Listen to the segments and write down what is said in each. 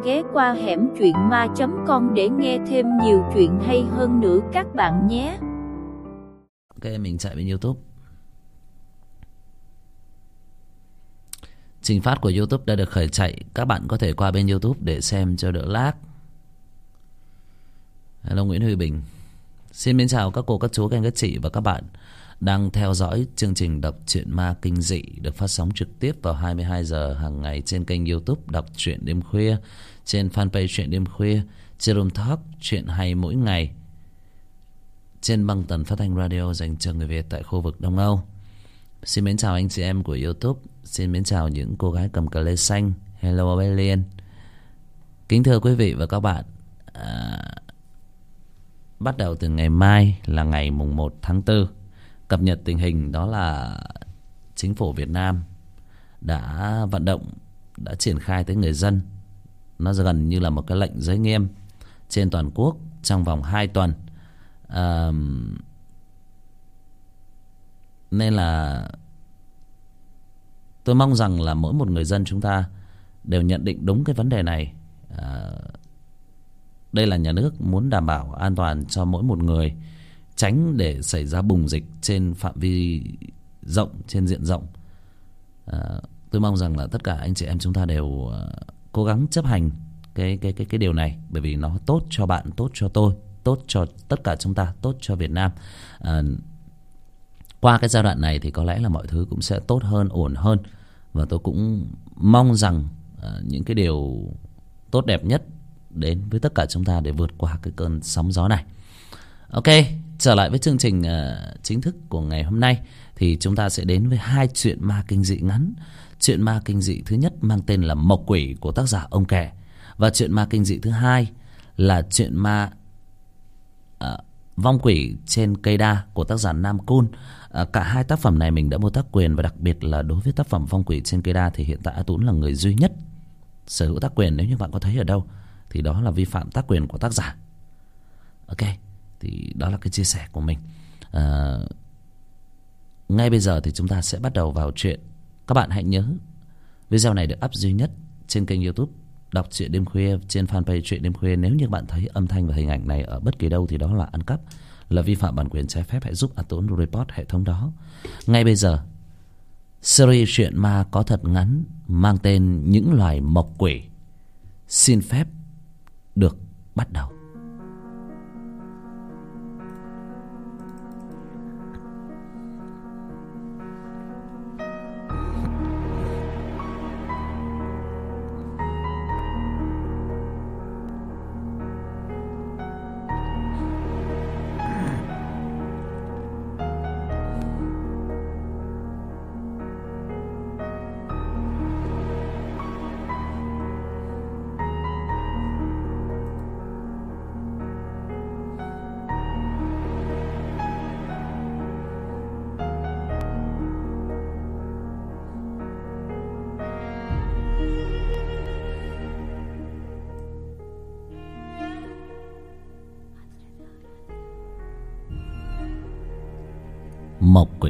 ghé qua hẻm truyện ma.com để nghe thêm nhiều chuyện hay hơn nữa các bạn nhé. Ok, mình chạy bên YouTube. Trình phát của YouTube đã được khởi chạy. Các bạn có thể qua bên YouTube để xem cho đỡ lag. Hello Nguyễn Huy Bình. Xin mến chào các cô, các chú, các anh, các chị và các bạn đang theo dõi chương trình đọc truyện ma kinh dị được phát sóng trực tiếp vào 22 giờ hàng ngày trên kênh YouTube Đọc truyện đêm khuya, trên fanpage Truyện đêm khuya, trên Room Talk Truyện hay mỗi ngày, trên băng tần phát thanh radio dành cho người Việt tại khu vực Đông Âu. Xin mến chào anh chị em của YouTube. Xin mến chào những cô gái cầm cờ lê xanh. Hello Aurelian. Kính thưa quý vị và các bạn, bắt đầu từ ngày mai là ngày mùng 1 tháng 4, cập nhật tình hình đó là chính phủ Việt Nam đã vận động, đã triển khai tới người dân. Nó gần như là một cái lệnh giới nghiêm trên toàn quốc trong vòng 2 tuần. Nên là tôi mong rằng là mỗi một người dân chúng ta đều nhận định đúng cái vấn đề này. Đây là nhà nước muốn đảm bảo an toàn cho mỗi một người, tránh để xảy ra bùng dịch trên phạm vi rộng, trên diện rộng. Tôi mong rằng là tất cả anh chị em chúng ta đều cố gắng chấp hành cái điều này, bởi vì nó tốt cho bạn, tốt cho tôi, tốt cho tất cả chúng ta, tốt cho Việt Nam. Qua cái giai đoạn này thì có lẽ là mọi thứ cũng sẽ tốt hơn, ổn hơn. Và tôi cũng mong rằng những cái điều tốt đẹp nhất đến với tất cả chúng ta để vượt qua cái cơn sóng gió này. Ok, trở lại với chương trình chính thức của ngày hôm nay thì chúng ta sẽ đến với 2 chuyện ma kinh dị ngắn. Chuyện ma kinh dị thứ nhất mang tên là Mộc Quỷ của tác giả Ông Kẻ, và chuyện ma kinh dị thứ hai là chuyện ma Vong Quỷ trên cây đa của tác giả Nam Cun. Cả hai tác phẩm này mình đã mua tác quyền, và đặc biệt là đối với tác phẩm Vong Quỷ trên cây đa thì hiện tại A Tún là người duy nhất sở hữu tác quyền. Nếu như bạn có thấy ở đâu thì đó là vi phạm tác quyền của tác giả. Ok, thì đó là cái chia sẻ của mình. Ngay bây giờ thì chúng ta sẽ bắt đầu vào chuyện. Các bạn hãy nhớ video này được up duy nhất trên kênh YouTube Đọc truyện đêm khuya, trên fanpage Truyện đêm khuya. Nếu như bạn thấy âm thanh và hình ảnh này ở bất kỳ đâu thì đó là ăn cắp, là vi phạm bản quyền trái phép. Hãy giúp A Tún report hệ thống đó. Ngay bây giờ, series truyện ma có thật ngắn mang tên Những Loài Mộc Quỷ xin phép được bắt đầu. Mộc Quỷ.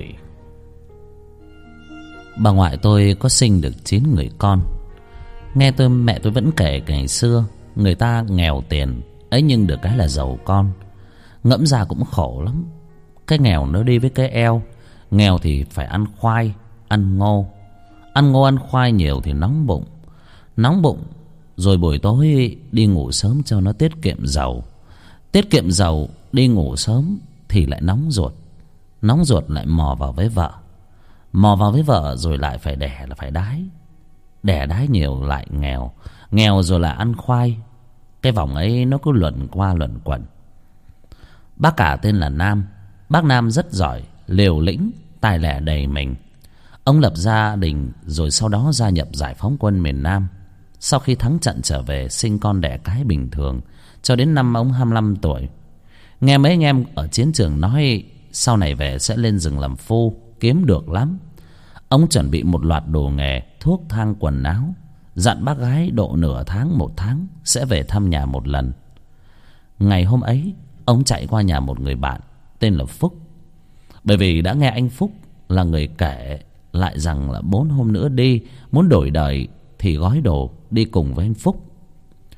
Bà ngoại tôi có sinh được 9 người con. Nghe mẹ tôi vẫn kể ngày xưa người ta nghèo tiền ấy, nhưng được cái là giàu con. Ngẫm ra cũng khổ lắm. Cái nghèo nó đi với cái eo. Nghèo thì phải ăn khoai, ăn ngô. Ăn ngô ăn khoai nhiều thì nóng bụng. Nóng bụng rồi buổi tối đi ngủ sớm cho nó tiết kiệm dầu. Tiết kiệm dầu, đi ngủ sớm thì lại nóng ruột. Nóng ruột lại mò vào với vợ. Mò vào với vợ rồi lại phải đẻ, là phải đái. Đẻ đái nhiều lại nghèo. Nghèo rồi lại ăn khoai. Cái vòng ấy nó cứ luẩn qua luẩn quẩn. Bác cả tên là Nam. Bác Nam rất giỏi, liều lĩnh, tài lẻ đầy mình. Ông lập gia đình rồi sau đó gia nhập giải phóng quân miền Nam. Sau khi thắng trận trở về, sinh con đẻ cái bình thường cho đến năm ông 25 tuổi. Nghe mấy anh em ở chiến trường nói sau này về sẽ lên rừng làm phu, kiếm được lắm. Ông chuẩn bị một loạt đồ nghề, thuốc thang, quần áo. Dặn bác gái độ nửa tháng, 1 tháng sẽ về thăm nhà một lần. Ngày hôm ấy, ông chạy qua nhà một người bạn tên là Phúc. Bởi vì đã nghe anh Phúc là người kể lại rằng là 4 hôm nữa đi, muốn đổi đời thì gói đồ đi cùng với anh Phúc.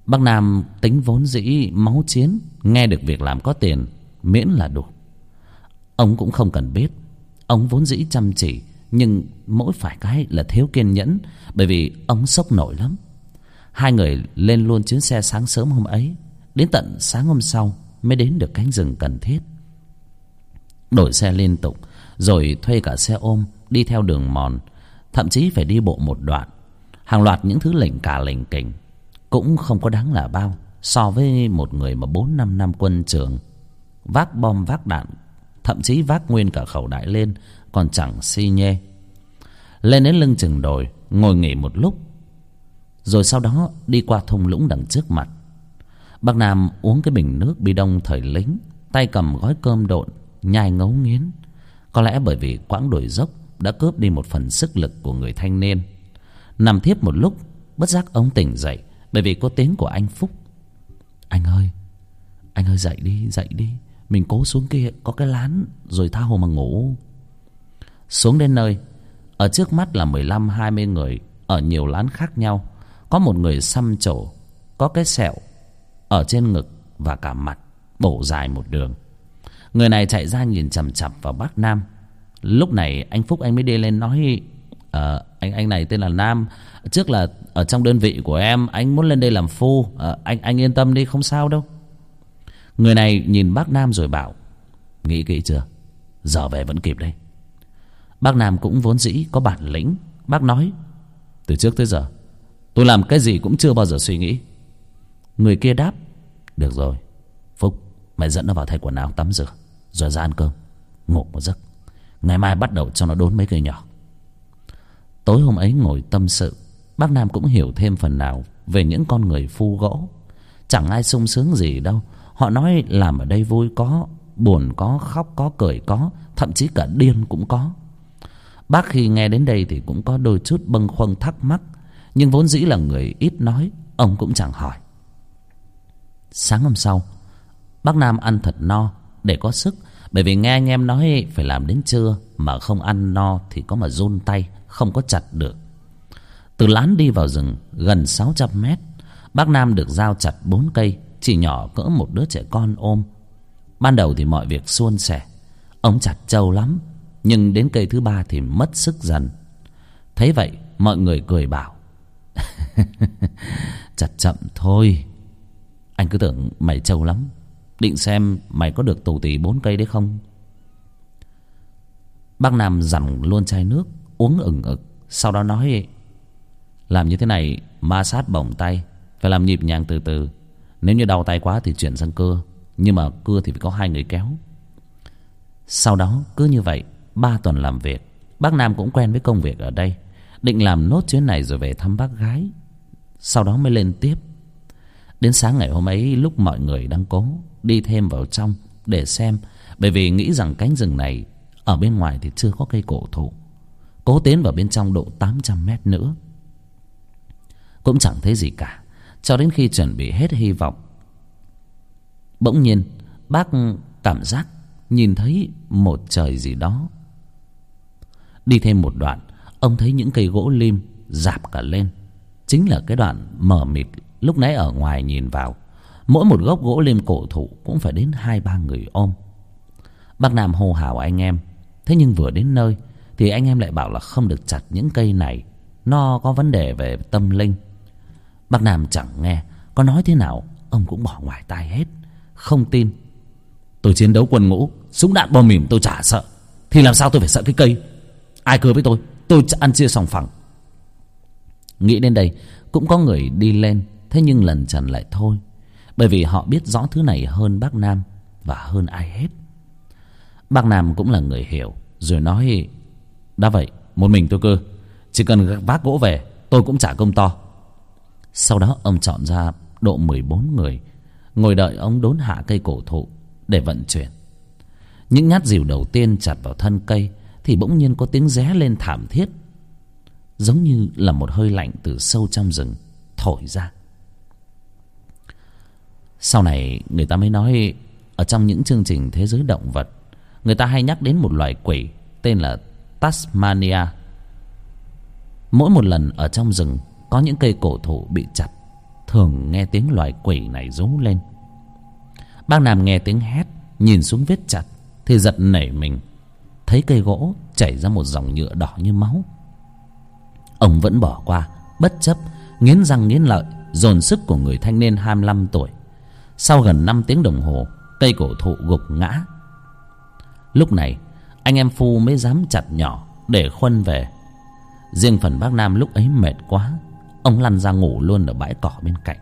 Bác Nam tính vốn dĩ máu chiến, nghe được việc làm có tiền miễn là đủ. Ông cũng không cần biết, ông vốn dĩ chăm chỉ, nhưng mỗi phải cái là thiếu kiên nhẫn, bởi vì ông sốc nổi lắm. Hai người lên luôn chuyến xe sáng sớm hôm ấy, đến tận sáng hôm sau mới đến được cánh rừng Cần Thiết. Đổi xe liên tục, rồi thuê cả xe ôm đi theo đường mòn, thậm chí phải đi bộ một đoạn. Hàng loạt những thứ lỉnh cả lỉnh kỉnh, cũng không có đáng là bao so với một người mà 4-5 năm quân trường, vác bom vác đạn, thậm chí vác nguyên cả khẩu đại lên còn chẳng si nhê. Lên đến lưng chừng đồi, ngồi nghỉ một lúc, rồi sau đó đi qua thung lũng đằng trước mặt. Bác Nam uống cái bình nước bi đông thời lính, tay cầm gói cơm độn, nhai ngấu nghiến. Có lẽ bởi vì quãng đồi dốc đã cướp đi một phần sức lực của người thanh niên. Nằm thiếp một lúc, bất giác ông tỉnh dậy, bởi vì có tiếng của anh Phúc. Anh ơi dậy đi, mình cố xuống kia có cái lán rồi tha hồ mà ngủ. Xuống đến nơi, ở trước mắt là 15-20 người ở nhiều lán khác nhau. Có một người xăm trổ, có cái sẹo ở trên ngực và cả mặt, bổ dài một đường. Người này chạy ra nhìn chằm chằm vào bác Nam. Lúc này anh Phúc anh mới đi lên nói: anh này tên là Nam, trước là ở trong đơn vị của em, anh muốn lên đây làm phu. Anh yên tâm đi, không sao đâu. Người này nhìn bác Nam rồi bảo: nghĩ kỹ chưa, giờ về vẫn kịp đấy. Bác Nam cũng vốn dĩ có bản lĩnh. Bác nói: từ trước tới giờ tôi làm cái gì cũng chưa bao giờ suy nghĩ. Người kia đáp: được rồi Phúc, mày dẫn nó vào thay quần áo tắm rửa, rồi ra ăn cơm, ngủ một giấc. Ngày mai bắt đầu cho nó đốn mấy cây nhỏ. Tối hôm ấy ngồi tâm sự, bác Nam cũng hiểu thêm phần nào về những con người phu gỗ. Chẳng ai sung sướng gì đâu. Họ nói làm ở đây vui có, buồn có, khóc có, cười có, thậm chí cả điên cũng có. Bác khi nghe đến đây thì cũng có đôi chút bâng khuâng thắc mắc, nhưng vốn dĩ là người ít nói, ông cũng chẳng hỏi. Sáng hôm sau, bác Nam ăn thật no để có sức, bởi vì nghe anh em nói phải làm đến trưa, mà không ăn no thì có mà run tay, không có chặt được. Từ lán đi vào rừng gần 600 mét, bác Nam được giao chặt 4 cây, chỉ nhỏ cỡ một đứa trẻ con ôm. Ban đầu thì mọi việc suôn sẻ, ông chặt trâu lắm, nhưng đến cây thứ 3 thì mất sức dần. Thấy vậy mọi người cười bảo: chặt chậm thôi, anh cứ tưởng mày trâu lắm, định xem mày có được tù tì 4 cây đấy không. Bác Nam dằn luôn chai nước uống ừng ực, sau đó nói: làm như thế này ma sát bổng tay, phải làm nhịp nhàng từ từ. Nếu như đau tay quá thì chuyển sang cưa, nhưng mà cưa thì phải có 2 người kéo. Sau đó cứ như vậy 3 tuần làm việc, bác Nam cũng quen với công việc ở đây, định làm nốt chuyến này rồi về thăm bác gái, sau đó mới lên tiếp. Đến sáng ngày hôm ấy, lúc mọi người đang cố đi thêm vào trong để xem, bởi vì nghĩ rằng cánh rừng này ở bên ngoài thì chưa có cây cổ thụ, cố tiến vào bên trong độ 800 mét nữa cũng chẳng thấy gì cả. Cho đến khi chuẩn bị hết hy vọng, bỗng nhiên bác cảm giác nhìn thấy một trời gì đó. Đi thêm một đoạn, ông thấy những cây gỗ lim rạp cả lên, chính là cái đoạn mờ mịt lúc nãy ở ngoài nhìn vào. Mỗi một gốc gỗ lim cổ thụ cũng phải đến 2-3 người ôm. Bác Nam hô hào anh em, thế nhưng vừa đến nơi thì anh em lại bảo là không được chặt những cây này, nó có vấn đề về tâm linh. Bác Nam chẳng nghe, có nói thế nào ông cũng bỏ ngoài tai hết, không tin. Tôi chiến đấu quân ngũ, súng đạn bom mìn tôi chả sợ, thì làm sao tôi phải sợ cái cây? Ai cưa với tôi ăn chia sòng phẳng. Nghĩ đến đây cũng có người đi lên, thế nhưng lần trần lại thôi, bởi vì họ biết rõ thứ này hơn bác Nam và hơn ai hết. Bác Nam cũng là người hiểu, rồi nói: đã vậy một mình tôi cưa, chỉ cần vác gỗ về tôi cũng trả công to. Sau đó ông chọn ra độ 14 người ngồi đợi ông đốn hạ cây cổ thụ để vận chuyển. Những nhát rìu đầu tiên chặt vào thân cây thì bỗng nhiên có tiếng ré lên thảm thiết, giống như là một hơi lạnh từ sâu trong rừng thổi ra. Sau này người ta mới nói, ở trong những chương trình thế giới động vật, người ta hay nhắc đến một loài quỷ tên là Tasmania. Mỗi một lần ở trong rừng có những cây cổ thụ bị chặt thường nghe tiếng loài quỷ này rú lên. Bác Nam nghe tiếng hét, nhìn xuống vết chặt thì giật nảy mình, thấy cây gỗ chảy ra một dòng nhựa đỏ như máu. Ông vẫn bỏ qua, bất chấp, nghiến răng nghiến lợi, dồn sức của người thanh niên 25 tuổi. Sau gần 5 tiếng đồng hồ, cây cổ thụ gục ngã. Lúc này anh em Phu mới dám chặt nhỏ để khuân về. Riêng phần bác Nam lúc ấy mệt quá, ông lăn ra ngủ luôn ở bãi cỏ bên cạnh.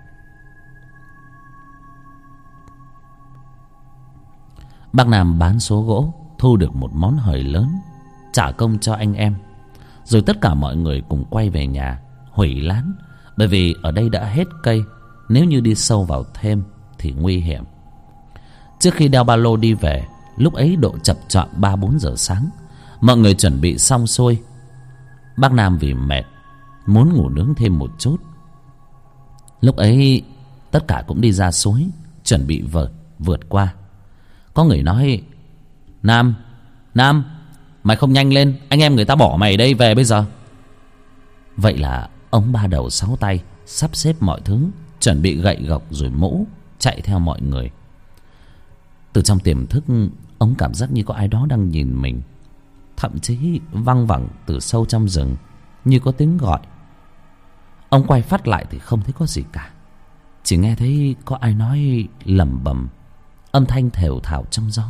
Bác Nam bán số gỗ, thu được một món hời lớn, trả công cho anh em. Rồi tất cả mọi người cùng quay về nhà, hủy lán. Bởi vì ở đây đã hết cây, nếu như đi sâu vào thêm thì nguy hiểm. Trước khi đeo ba lô đi về, lúc ấy độ chập choạng 3-4 giờ sáng, mọi người chuẩn bị xong xuôi. Bác Nam vì mệt muốn ngủ nướng thêm một chút. Lúc ấy tất cả cũng đi ra suối, chuẩn bị vượt qua. Có người nói: Nam, mày không nhanh lên, anh em người ta bỏ mày đây về bây giờ. Vậy là ông ba đầu sáu tay sắp xếp mọi thứ, chuẩn bị gậy gộc rồi mũ, chạy theo mọi người. Từ trong tiềm thức, ông cảm giác như có ai đó đang nhìn mình. Thậm chí văng vẳng từ sâu trong rừng, như có tiếng gọi. Ông quay phát lại thì không thấy có gì cả, chỉ nghe thấy có ai nói lẩm bẩm, âm thanh thều thào trong gió: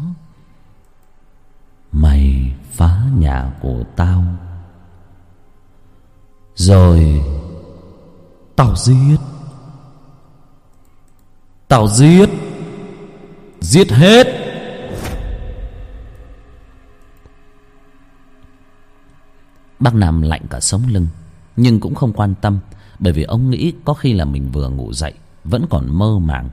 Mày phá nhà của tao, rồi tao giết hết. Bác Nam lạnh cả sống lưng, nhưng cũng không quan tâm, bởi vì ông nghĩ có khi là mình vừa ngủ dậy, vẫn còn mơ màng.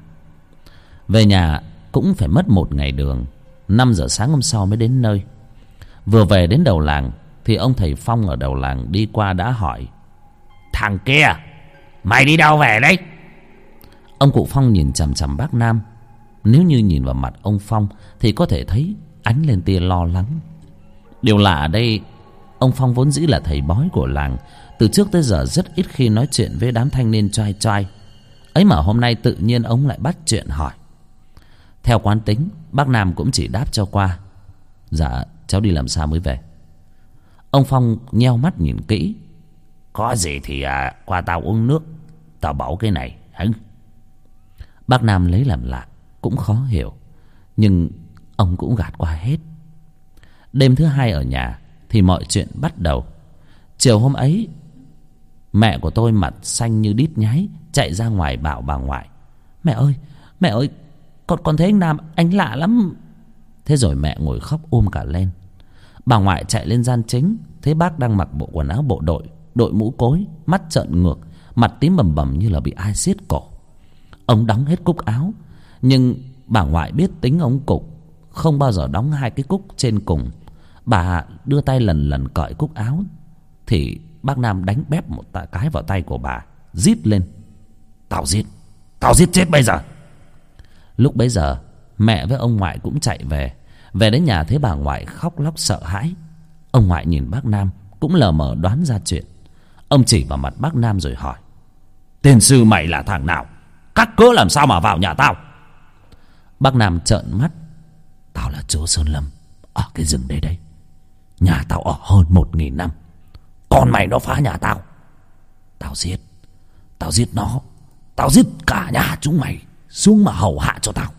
Về nhà cũng phải mất 1 ngày đường, 5 giờ sáng hôm sau mới đến nơi. Vừa về đến đầu làng thì ông thầy Phong ở đầu làng đi qua đã hỏi: Thằng kia, mày đi đâu về đấy? Ông cụ Phong nhìn chằm chằm bác Nam. Nếu như nhìn vào mặt ông Phong thì có thể thấy ánh lên tia lo lắng. Điều lạ ở đây, ông Phong vốn dĩ là thầy bói của làng, từ trước tới giờ rất ít khi nói chuyện với đám thanh niên choai choai ấy, mà hôm nay tự nhiên ông lại bắt chuyện hỏi. Theo quán tính, bác Nam cũng chỉ đáp cho qua: Dạ, cháu đi làm sao mới về. Ông Phong nheo mắt nhìn kỹ: Có gì thì qua tao uống nước, tao bảo cái này hả? Bác Nam lấy làm lạ, cũng khó hiểu, nhưng ông cũng gạt qua hết. Đêm thứ 2 ở nhà thì mọi chuyện bắt đầu. Chiều hôm ấy, mẹ của tôi mặt xanh như đít nhái, chạy ra ngoài bảo bà ngoại: Mẹ ơi, con thấy anh Nam, anh lạ lắm. Thế rồi mẹ ngồi khóc cả lên. Bà ngoại chạy lên gian chính, thấy bác đang mặc bộ quần áo bộ đội, đội mũ cối, mắt trợn ngược, mặt tím bầm bầm như là bị ai siết cổ. Ông đóng hết cúc áo, nhưng bà ngoại biết tính ông cục, không bao giờ đóng 2 cái cúc trên cùng. Bà đưa tay lần lần cởi cúc áo thì bác Nam đánh bép một cái vào tay của bà, rít lên: Tao giết chết bây giờ. Lúc bấy giờ mẹ với ông ngoại cũng chạy về. Về đến nhà thấy bà ngoại khóc lóc sợ hãi. Ông ngoại nhìn bác Nam cũng lờ mờ đoán ra chuyện. Ông chỉ vào mặt bác Nam rồi hỏi: Tên sư mày là thằng nào? Các cớ làm sao mà vào nhà tao? Bác Nam trợn mắt: Tao là chúa Sơn Lâm, ở cái rừng đây. Nhà tao ở hơn 1000 năm. Con mày nó phá nhà tao, tao giết nó. Tao giết cả nhà chúng mày xuống mà hầu hạ cho tao.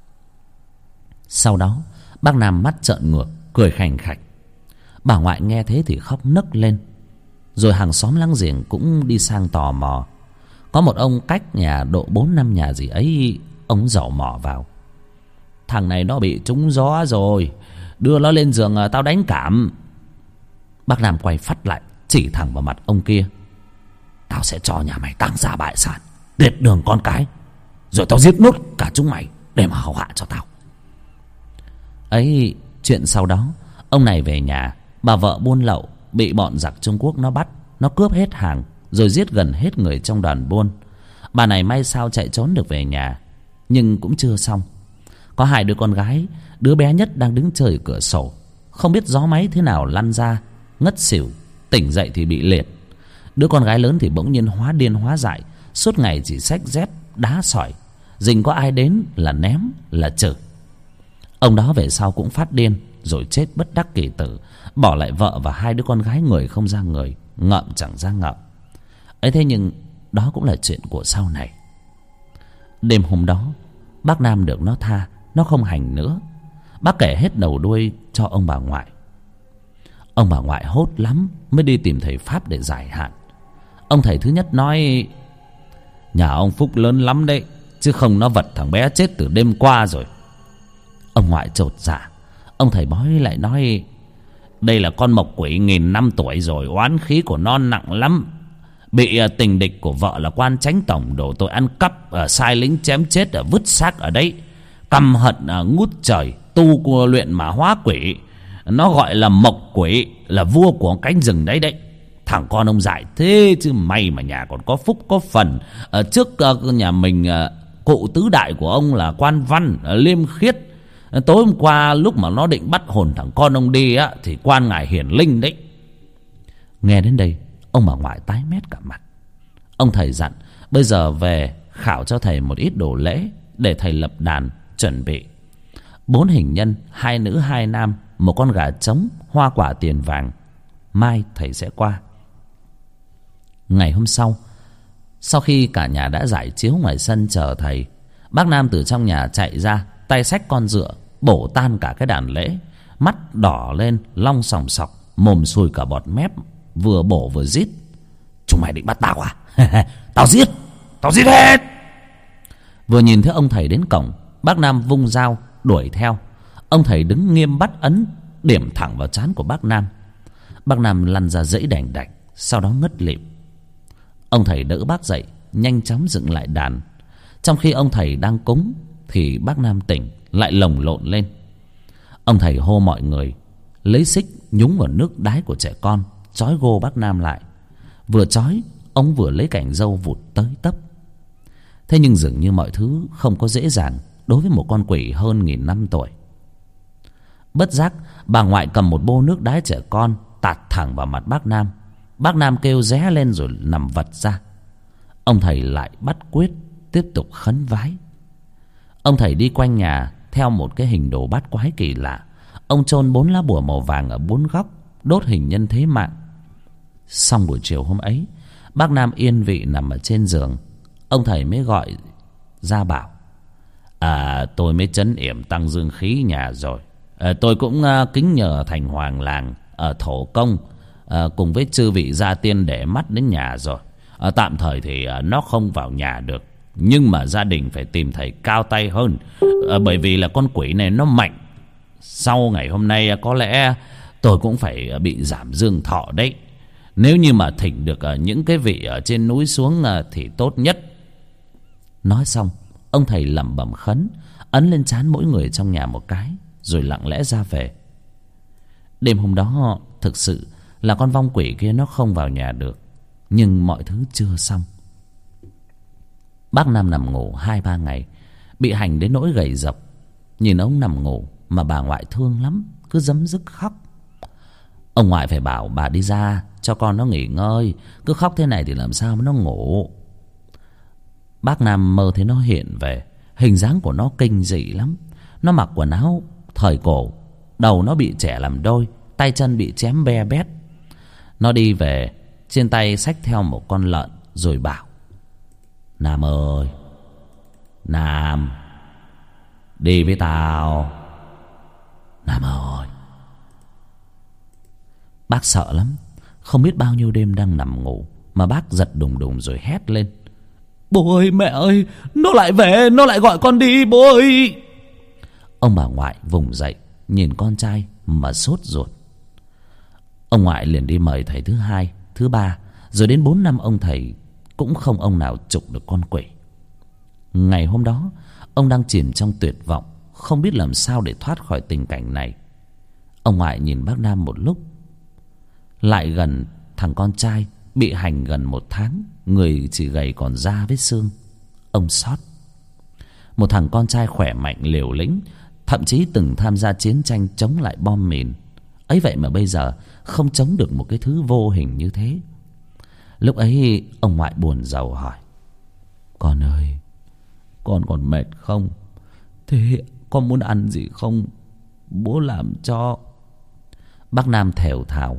Sau đó bác Nam mắt trợn ngược, cười khành khạch. Bà ngoại nghe thế thì khóc nấc lên. Rồi hàng xóm láng giềng cũng đi sang tò mò. Có một ông cách nhà độ 4-5 nhà gì ấy, ông dậu mỏ vào: Thằng này nó bị trúng gió rồi, đưa nó lên giường tao đánh cảm. Bác Nam quay phắt lại, chỉ thẳng vào mặt ông kia: Tao sẽ cho nhà mày tang gia bại sản, liệt đường con cái, rồi tao giết nốt cả chúng mày để mà hầu hạ cho tao. Ấy, chuyện sau đó, ông này về nhà, bà vợ buôn lậu bị bọn giặc Trung Quốc nó bắt, nó cướp hết hàng, rồi giết gần hết người trong đoàn buôn. Bà này may sao chạy trốn được về nhà, nhưng cũng chưa xong. Có 2 đứa con gái, đứa bé nhất đang đứng chơi ở cửa sổ, không biết gió máy thế nào lăn ra, ngất xỉu, tỉnh dậy thì bị liệt. Đứa con gái lớn thì bỗng nhiên hóa điên hóa dại, suốt ngày chỉ xách dép đá sỏi, rình có ai đến là ném là chửi. Ông đó về sau cũng phát điên rồi chết bất đắc kỳ tử, bỏ lại vợ và 2 đứa con gái người không ra người, ngậm chẳng ra ngậm ấy. Thế nhưng đó cũng là chuyện của sau này. Đêm hôm đó bác Nam được nó tha, nó không hành nữa. Bác kể hết đầu đuôi cho ông bà ngoại. Ông bà ngoại hốt lắm mới đi tìm thầy pháp để giải hạn. Ông thầy thứ nhất nói: nhà ông phúc lớn lắm đấy, chứ không nó vật thằng bé chết từ đêm qua rồi. Ông ngoại chột dạ. Ông thầy bói lại nói: đây là con mộc quỷ 1000 năm tuổi rồi, oán khí của nó nặng lắm. Bị tình địch của vợ là quan chánh tổng đổ tội ăn cắp, sai lính chém chết, vứt xác ở đấy. Căm hận ngút trời, tu của luyện mà hóa quỷ. Nó gọi là mộc quỷ, là vua của cánh rừng đấy đấy. Thằng con ông dại thế chứ may mà nhà còn có phúc có phần. Trước nhà mình cụ tứ đại của ông là quan văn liêm khiết. Tối hôm qua lúc mà nó định bắt hồn thằng con ông đi á, thì quan ngài hiển linh đấy. Nghe đến đây ông bà ngoại tái mét cả mặt. Ông thầy dặn bây giờ về khảo cho thầy một ít đồ lễ để thầy lập đàn chuẩn bị 4 hình nhân, 2 nữ 2 nam, một con gà trống, hoa quả tiền vàng. Mai thầy sẽ qua. Ngày hôm sau, sau khi cả nhà đã rải chiếu ngoài sân chờ thầy, bác Nam từ trong nhà chạy ra, tay xách con dựa bổ tan cả cái đàn lễ, mắt đỏ lên long sòng sọc, mồm sùi cả bọt mép, vừa bổ vừa rít: chúng mày định bắt tao à? Tao giết hết. Vừa nhìn thấy ông thầy đến cổng, bác Nam vung dao đuổi theo. Ông thầy đứng nghiêm bắt ấn, điểm thẳng vào trán của bác Nam. Bác Nam lăn ra dãy đành đạch, sau đó ngất lịm. Ông thầy đỡ bác dậy, nhanh chóng dựng lại đàn. Trong khi ông thầy đang cúng thì bác Nam tỉnh, lại lồng lộn lên. Ông thầy hô mọi người lấy xích nhúng vào nước đái của trẻ con, trói gô bác Nam lại. Vừa trói, ông vừa lấy cành râu vụt tới tấp. Thế nhưng dường như mọi thứ không có dễ dàng đối với một con quỷ hơn 1000 năm tuổi. Bất giác bà ngoại cầm một bô nước đái trẻ con tạt thẳng vào mặt bác Nam. Bác Nam kêu ré lên rồi nằm vật ra. Ông thầy lại bắt quyết tiếp tục khấn vái. Ông thầy đi quanh nhà theo một cái hình đồ bát quái kỳ lạ. Ông chôn 4 lá bùa màu vàng ở 4 góc, đốt hình nhân thế mạng. Xong buổi chiều hôm ấy, bác Nam yên vị nằm ở trên giường. Ông thầy mới gọi ra bảo: tôi mới trấn yểm tăng dương khí nhà rồi. Tôi cũng kính nhờ thành hoàng làng ở thổ công cùng với chư vị gia tiên để mắt đến nhà rồi. Tạm thời thì nó không vào nhà được, nhưng mà gia đình phải tìm thầy cao tay hơn, bởi vì là con quỷ này nó mạnh. Sau ngày hôm nay có lẽ tôi cũng phải bị giảm dương thọ đấy. Nếu như mà thỉnh được những cái vị ở trên núi xuống thì tốt nhất. Nói xong, ông thầy lẩm bẩm khấn, ấn lên trán mỗi người trong nhà một cái, rồi lặng lẽ ra về. Đêm hôm đó thực sự là con vong quỷ kia nó không vào nhà được. Nhưng mọi thứ chưa xong. Bác Nam nằm ngủ 2-3 ngày, bị hành đến nỗi gầy dọc. Nhìn ông nằm ngủ mà bà ngoại thương lắm, cứ dấm dứt khóc. Ông ngoại phải bảo bà đi ra cho con nó nghỉ ngơi, cứ khóc thế này thì làm sao mà nó ngủ. Bác Nam mơ thấy nó hiện về. Hình dáng của nó kinh dị lắm. Nó mặc quần áo thời cổ, đầu nó bị chẻ làm đôi, tay chân bị chém be bét. Nó đi về, trên tay xách theo một con lợn, rồi bảo: Nam ơi, Nam, đi với tao. Nam ơi. Bác sợ lắm. Không biết bao nhiêu đêm đang nằm ngủ mà bác giật đùng đùng rồi hét lên: Bố ơi, mẹ ơi, nó lại về, nó lại gọi con đi, bố ơi. Ông bà ngoại vùng dậy, nhìn con trai mà sốt ruột. Ông ngoại liền đi mời thầy thứ 2, thứ 3, rồi đến 4 năm ông thầy cũng không ông nào trục được con quỷ. Ngày hôm đó, ông đang chìm trong tuyệt vọng, không biết làm sao để thoát khỏi tình cảnh này. Ông ngoại nhìn bác Nam một lúc, lại gần thằng con trai bị hành gần 1 tháng, người chỉ gầy còn da với xương. Ông xót. Một thằng con trai khỏe mạnh liều lĩnh, thậm chí từng tham gia chiến tranh chống lại bom mìn. Ấy vậy mà bây giờ không chống được một cái thứ vô hình như thế. Lúc ấy ông ngoại buồn rầu hỏi: con còn mệt không? Thế con muốn ăn gì không? Bố làm cho. Bác Nam thều thào.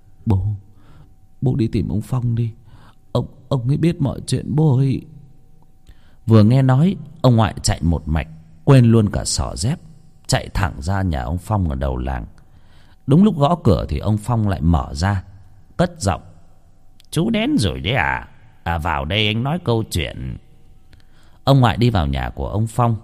Bố đi tìm ông Phong đi. Ông ấy biết mọi chuyện bố ơi. Vừa nghe nói, ông ngoại chạy một mạch, quên luôn cả xỏ dép, chạy thẳng ra nhà ông Phong ở đầu làng. Đúng lúc gõ cửa thì ông Phong lại mở ra, cất giọng. Chú đến rồi đấy à? Vào đây anh nói câu chuyện. Ông ngoại đi vào nhà của ông Phong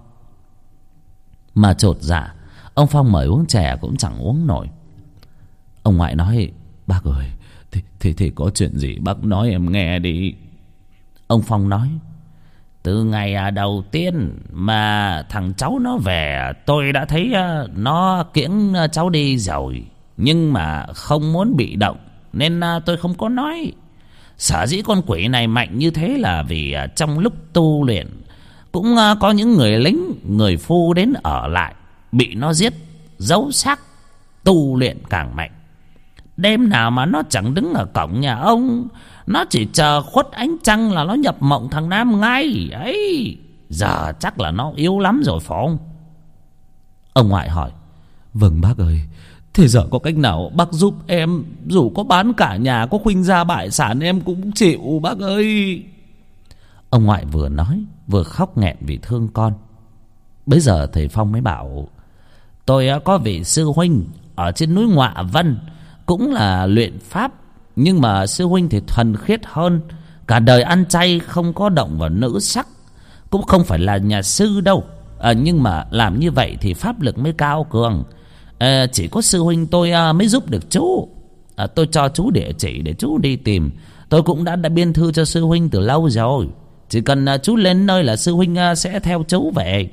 mà chột dạ. Ông Phong mời uống chè cũng chẳng uống nổi. Ông ngoại nói: Bác ơi, thì có chuyện gì bác nói em nghe đi. Ông Phong nói: Từ ngày đầu tiên mà thằng cháu nó về, tôi đã thấy nó kiễng cháu đi rồi, nhưng mà không muốn bị động nên tôi không có nói. Sở dĩ con quỷ này mạnh như thế là vì trong lúc tu luyện cũng có những người lính, người phu đến ở lại, bị nó giết, giấu xác, tu luyện càng mạnh. Đêm nào mà nó chẳng đứng ở cổng nhà ông, nó chỉ chờ khuất ánh trăng là nó nhập mộng thằng Nam ngay ấy. Giờ chắc là nó yếu lắm rồi phải không? Ông ngoại hỏi: Vâng bác ơi, thế giờ có cách nào bác giúp em? Dù có bán cả nhà, có khuynh gia bại sản em cũng chịu bác ơi. Ông ngoại vừa nói vừa khóc nghẹn vì thương con. Bấy giờ thầy Phong mới bảo: Tôi có vị sư huynh ở trên núi Ngọa Vân, cũng là luyện pháp, nhưng mà sư huynh thì thuần khiết hơn, cả đời ăn chay, không có động vào nữ sắc, cũng không phải là nhà sư đâu. Nhưng mà làm như vậy thì pháp lực mới cao cường. Chỉ có sư huynh tôi mới giúp được chú. Tôi cho chú địa chỉ để chú đi tìm. Tôi cũng đã biên thư cho sư huynh từ lâu rồi. Chỉ cần chú lên nơi là sư huynh sẽ theo chú về.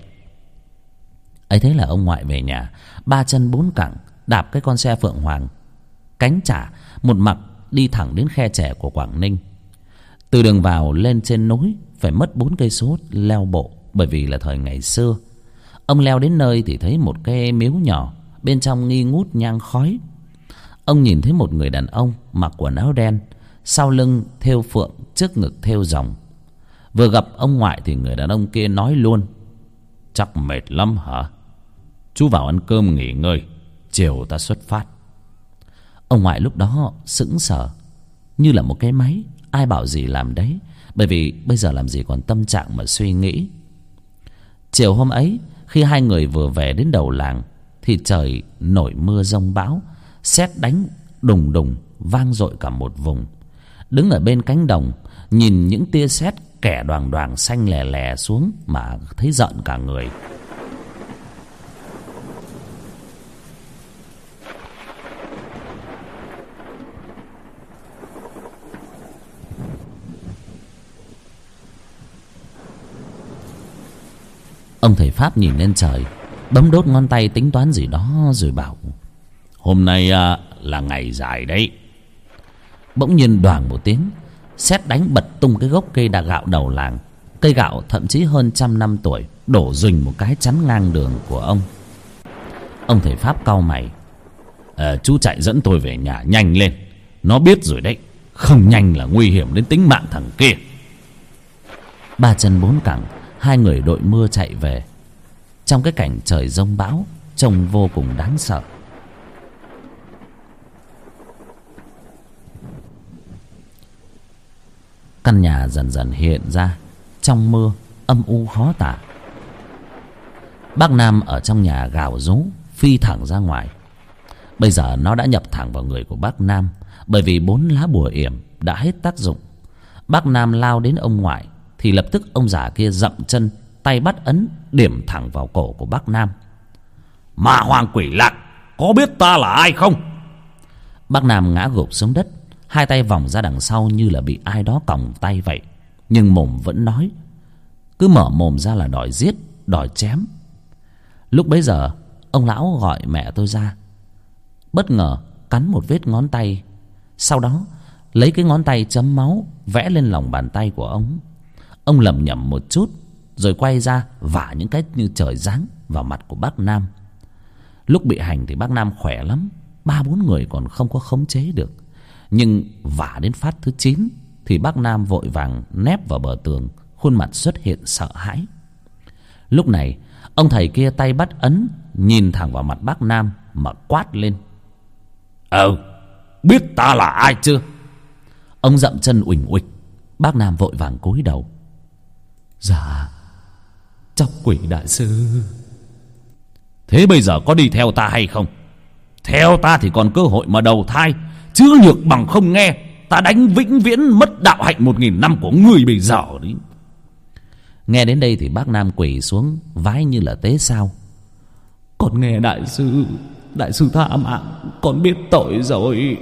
Ấy thế là ông ngoại về nhà, ba chân bốn cẳng, đạp cái con xe Phượng Hoàng cánh trả, một mặt đi thẳng đến khe chè của Quảng Ninh. Từ đường vào lên trên núi phải mất 4 cây số leo bộ, bởi vì là thời ngày xưa. Ông leo đến nơi thì thấy một cái miếu nhỏ, bên trong nghi ngút nhang khói. Ông nhìn thấy một người đàn ông mặc quần áo đen, sau lưng thêu phượng, trước ngực thêu rồng. Vừa gặp ông ngoại thì người đàn ông kia nói luôn: Chắc mệt lắm hả? Chú vào ăn cơm nghỉ ngơi, chiều ta xuất phát. Ông ngoại lúc đó sững sờ như là một cái máy, ai bảo gì làm đấy, bởi vì bây giờ làm gì còn tâm trạng mà suy nghĩ. Chiều hôm ấy, khi hai người vừa về đến đầu làng thì trời nổi mưa giông bão, sét đánh đùng đùng vang dội cả một vùng. Đứng ở bên cánh đồng, nhìn những tia sét kẻ đoàng đoàng xanh lè lè xuống mà thấy giận cả người. Ông thầy Pháp nhìn lên trời, bấm đốt ngón tay tính toán gì đó rồi bảo: Hôm nay là ngày dài đấy. Bỗng nhiên đoàng một tiếng, sét đánh bật tung cái gốc cây đa gạo đầu làng. Cây gạo thậm chí hơn 100 năm tuổi đổ rình một cái chắn ngang đường của ông. Ông thầy Pháp cau mày: Chú chạy dẫn tôi về nhà nhanh lên, nó biết rồi đấy, không nhanh là nguy hiểm đến tính mạng thằng kia. Ba chân bốn cẳng, hai người đội mưa chạy về trong cái cảnh trời giông bão trông vô cùng đáng sợ. Căn nhà dần dần hiện ra trong mưa, âm u khó tả. Bác Nam ở trong nhà gào rú, phi thẳng ra ngoài. Bây giờ nó đã nhập thẳng vào người của bác Nam, bởi vì 4 lá bùa yểm đã hết tác dụng. Bác Nam lao đến ông ngoại thì lập tức ông già kia dậm chân, tay bắt ấn điểm thẳng vào cổ của bác Nam. Ma hoàng quỷ lạc, có biết ta là ai không? Bác Nam ngã gục xuống đất, hai tay vòng ra đằng sau như là bị ai đó còng tay vậy, nhưng mồm vẫn nói, cứ mở mồm ra là đòi giết, đòi chém. Lúc bấy giờ ông lão gọi mẹ tôi ra, bất ngờ cắn một vết ngón tay, sau đó lấy cái ngón tay chấm máu vẽ lên lòng bàn tay của ông. Ông lẩm nhẩm một chút rồi quay ra vả những cái như trời giáng vào mặt của bác Nam. Lúc bị hành thì bác Nam khỏe lắm, 3-4 người còn không có khống chế được, nhưng vả đến phát thứ 9 thì bác Nam vội vàng nép vào bờ tường, khuôn mặt xuất hiện sợ hãi. Lúc này ông thầy kia tay bắt ấn, nhìn thẳng vào mặt bác Nam mà quát lên: biết ta là ai chưa? Ông dậm chân uỳnh uịch. Bác Nam vội vàng cúi đầu: Dạ, chọc quỷ đại sư. Thế bây giờ có đi theo ta hay không? Theo ta thì còn cơ hội mà đầu thai, chứ nhược bằng không nghe. Ta đánh vĩnh viễn mất đạo hạnh 1000 năm của ngươi bây giờ đấy. Nghe đến đây thì bác Nam quỳ xuống vái như là tế sao: Con nghe đại sư tha mạng, con biết tội rồi.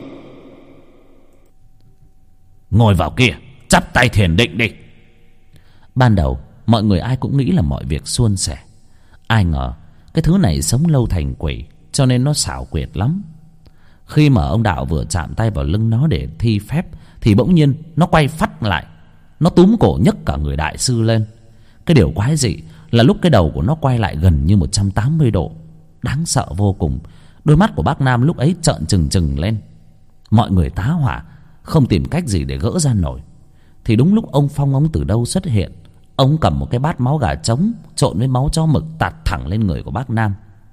Ngồi vào kia, chắp tay thiền định đi. Ban đầu mọi người ai cũng nghĩ là mọi việc suôn sẻ. Ai ngờ cái thứ này sống lâu thành quỷ, cho nên nó xảo quyệt lắm. Khi mà ông đạo vừa chạm tay vào lưng nó để thi phép thì bỗng nhiên nó quay phắt lại. Nó túm cổ nhấc cả người đại sư lên. Cái điều quái dị là lúc cái đầu của nó quay lại gần như 180 độ, đáng sợ vô cùng. Đôi mắt của bác Nam lúc ấy trợn trừng trừng lên. Mọi người tá hỏa, không tìm cách gì để gỡ ra nổi. Thì đúng lúc ông Phong ông từ đâu xuất hiện. Ông cầm một cái bát máu gà trống trộn với máu chó mực tạt thẳng lên người của bác Nam.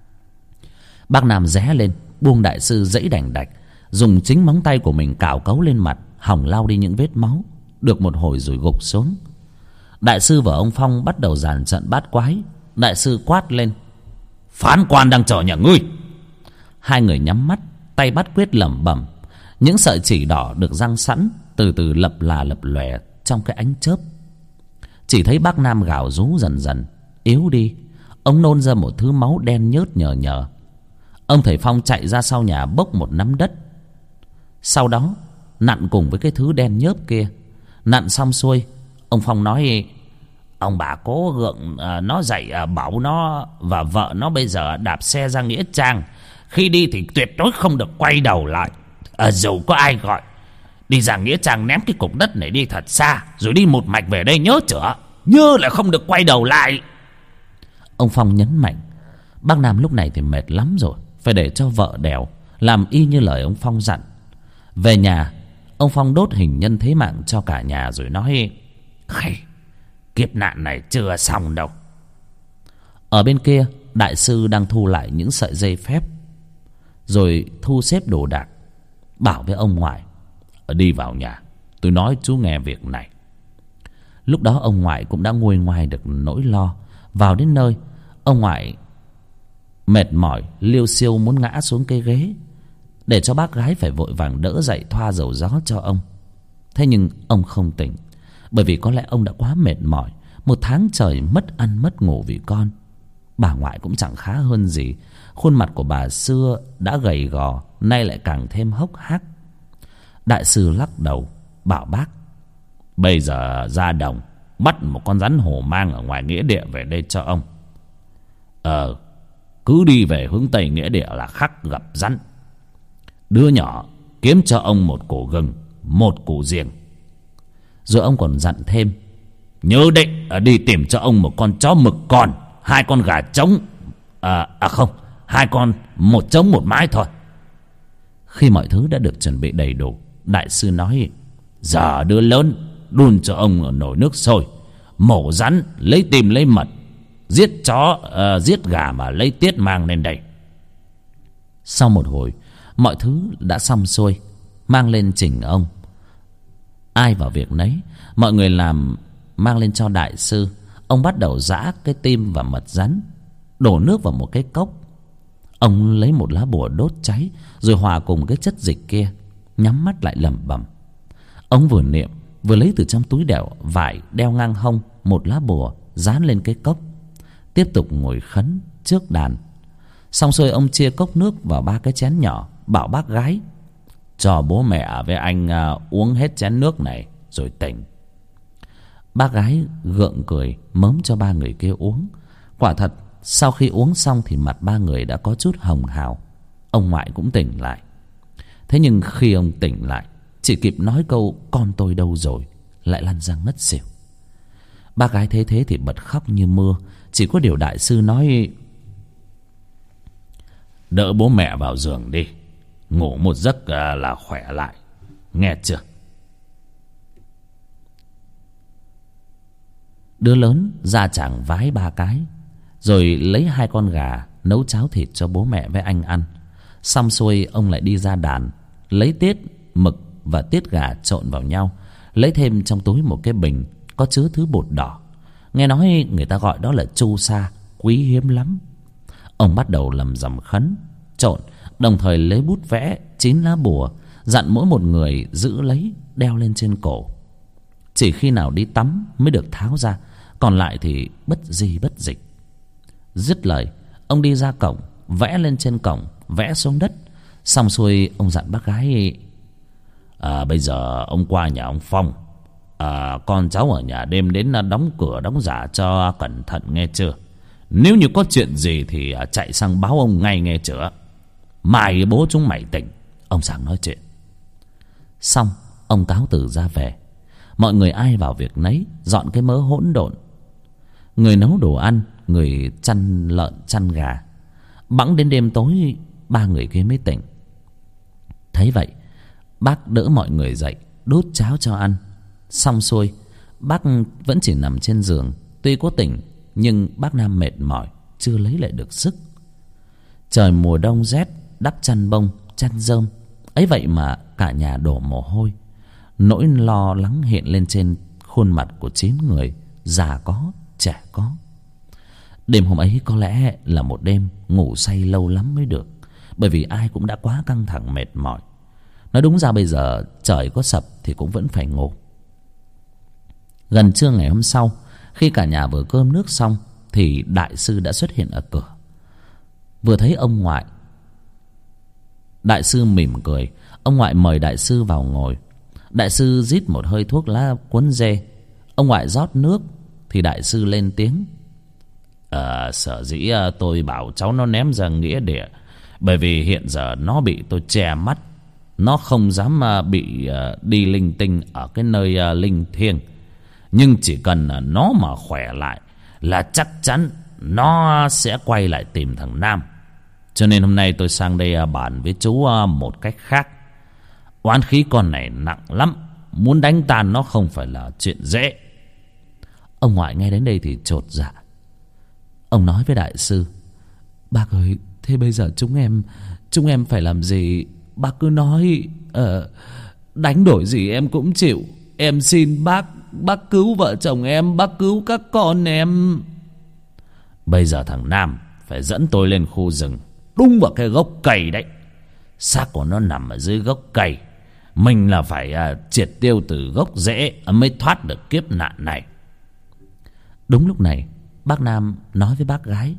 Bác Nam ré lên, buông đại sư giãy đành đạch, dùng chính móng tay của mình cào cấu lên mặt, hòng lau đi những vết máu. Được một hồi rồi gục xuống. Đại sư và ông Phong bắt đầu dàn trận bát quái. Đại sư quát lên: Phán quan đang chờ nhà ngươi. Hai người nhắm mắt, tay bắt quyết lẩm bẩm. Những sợi chỉ đỏ được răng sẵn từ từ lập là lập lòe trong cái ánh chớp. Chỉ thấy bác Nam gào rú dần dần yếu đi. Ông nôn ra một thứ máu đen nhớt nhờ nhờ. Ông thầy Phong chạy ra sau nhà bốc một nắm đất, sau đó nặn cùng với cái thứ đen nhớp kia. Nặn xong xuôi, ông Phong nói: Ông bà cố gượng nó dạy bảo nó và vợ nó bây giờ đạp xe ra nghĩa trang. Khi đi thì tuyệt đối không được quay đầu lại, dù có ai gọi. Đi ra nghĩa trang ném cái cục đất này đi thật xa, rồi đi một mạch về đây, nhớ chữa. Nhớ là không được quay đầu lại. Ông Phong nhấn mạnh. Bác Nam lúc này thì mệt lắm rồi, phải để cho vợ đèo, làm y như lời ông Phong dặn. Về nhà, ông Phong đốt hình nhân thế mạng cho cả nhà rồi nói: Kiếp nạn này chưa xong đâu. Ở bên kia, đại sư đang thu lại những sợi dây phép, rồi thu xếp đồ đạc, bảo với ông ngoại: Đi vào nhà, tôi nói chú nghe việc này. Lúc đó ông ngoại cũng đã nguôi ngoai được nỗi lo. Vào đến nơi, ông ngoại mệt mỏi liêu xiêu muốn ngã xuống cái ghế, để cho bác gái phải vội vàng đỡ dậy thoa dầu gió cho ông. Thế nhưng ông không tỉnh, bởi vì có lẽ ông đã quá mệt mỏi. Một tháng trời mất ăn mất ngủ vì con. Bà ngoại cũng chẳng khá hơn gì. Khuôn mặt của bà xưa đã gầy gò, nay lại càng thêm hốc hác. Đại sư lắc đầu bảo bác: Bây giờ ra đồng bắt một con rắn hổ mang ở ngoài nghĩa địa về đây cho ông. Cứ đi về hướng tây nghĩa địa là khắc gặp rắn. Đứa nhỏ kiếm cho ông một củ gừng, một củ riềng. Rồi ông còn dặn thêm: Nhớ định đi tìm cho ông một con chó mực con, 2 con gà trống, không, 2 con, 1 trống 1 mái thôi. Khi mọi thứ đã được chuẩn bị đầy đủ, đại sư nói: Giờ đứa lớn đun cho ông ở nồi nước sôi, mổ rắn lấy tim lấy mật, giết chó giết gà mà lấy tiết mang lên đây. Sau một hồi, mọi thứ đã xong xuôi, mang lên trình ông. Ai vào việc nấy, mọi người làm mang lên cho đại sư. Ông bắt đầu giã cái tim và mật rắn, đổ nước vào một cái cốc. Ông lấy một lá bùa đốt cháy, rồi hòa cùng cái chất dịch kia, nhắm mắt lại lẩm bẩm. Ông vừa niệm vừa lấy từ trong túi vải đeo ngang hông một lá bùa dán lên cái cốc, tiếp tục ngồi khấn trước đàn. Xong xuôi, ông chia cốc nước vào 3 cái chén nhỏ, bảo bác gái: Cho bố mẹ với anh uống hết chén nước này rồi tỉnh. Bác gái gượng cười mớm cho 3 người kia uống. Quả thật, sau khi uống xong thì mặt 3 người đã có chút hồng hào. Ông ngoại cũng tỉnh lại. Thế nhưng khi ông tỉnh lại, chỉ kịp nói câu "Con tôi đâu rồi?" lại lăn ra ngất xỉu. Bác gái thấy thế thì bật khóc như mưa. Chỉ có điều đại sư nói: Đỡ bố mẹ vào giường đi, ngủ một giấc là khỏe lại, nghe chưa? Đứa lớn ra chàng vái 3 cái, rồi lấy 2 con gà nấu cháo thịt cho bố mẹ với anh ăn. Xong xuôi ông lại đi ra đàn, lấy tiết mực và tiết gà trộn vào nhau, lấy thêm trong túi một cái bình có chứa thứ bột đỏ. Nghe nói người ta gọi đó là chu sa, quý hiếm lắm. Ông bắt đầu lầm rầm khấn, trộn, đồng thời lấy bút vẽ 9 lá bùa, dặn mỗi một người giữ lấy đeo lên trên cổ. Chỉ khi nào đi tắm mới được tháo ra, còn lại thì bất di bất dịch. Dứt lời, ông đi ra cổng, vẽ lên trên cổng, vẽ xuống đất. Xong xuôi ông dặn bác gái: bây giờ ông qua nhà ông Phong, con cháu ở nhà đêm đến đóng cửa đóng giả cho cẩn thận nghe chưa. Nếu như có chuyện gì thì chạy sang báo ông ngay nghe chưa. Mai bố chúng mày tỉnh, ông sang nói chuyện. Xong ông cáo từ ra về. Mọi người ai vào việc nấy, dọn cái mớ hỗn độn. Người nấu đồ ăn, người chăn lợn chăn gà. Bẵng đến đêm tối 3 người kia mới tỉnh. Thấy vậy, bác đỡ mọi người dậy, đút cháo cho ăn. Xong xuôi, bác vẫn chỉ nằm trên giường. Tuy có tỉnh, nhưng bác Nam mệt mỏi, chưa lấy lại được sức. Trời mùa đông rét, đắp chăn bông, chăn rơm, ấy vậy mà cả nhà đổ mồ hôi. Nỗi lo lắng hiện lên trên khuôn mặt của 9 người, già có, trẻ có. Đêm hôm ấy có lẽ là một đêm ngủ say lâu lắm mới được, bởi vì ai cũng đã quá căng thẳng mệt mỏi. Nói đúng ra bây giờ trời có sập thì cũng vẫn phải ngủ. Gần trưa ngày hôm sau, khi cả nhà vừa cơm nước xong thì đại sư đã xuất hiện ở cửa. Vừa thấy ông ngoại, đại sư mỉm cười. Ông ngoại mời đại sư vào ngồi. Đại sư rít một hơi thuốc lá cuốn dê. Ông ngoại rót nước thì đại sư lên tiếng: Sở dĩ tôi bảo cháu nó ném ra nghĩa địa, bởi vì hiện giờ nó bị tôi che mắt. Nó không dám bị đi linh tinh ở cái nơi linh thiêng. Nhưng chỉ cần nó mà khỏe lại là chắc chắn nó sẽ quay lại tìm thằng Nam. Cho nên hôm nay tôi sang đây bàn với chú một cách khác. Oán khí con này nặng lắm, muốn đánh tan nó không phải là chuyện dễ. Ông ngoại nghe đến đây thì chột dạ. Ông nói với đại sư: Bác ơi, thế bây giờ chúng em phải làm gì? Bác cứ nói, đánh đổi gì em cũng chịu. Em xin bác cứu vợ chồng em, bác cứu các con em. Bây giờ thằng Nam phải dẫn tôi lên khu rừng, đúng vào cái gốc cây đấy. Xác của nó nằm ở dưới gốc cây. Mình là phải triệt tiêu từ gốc rễ mới thoát được kiếp nạn này. Đúng lúc này, bác Nam nói với bác gái: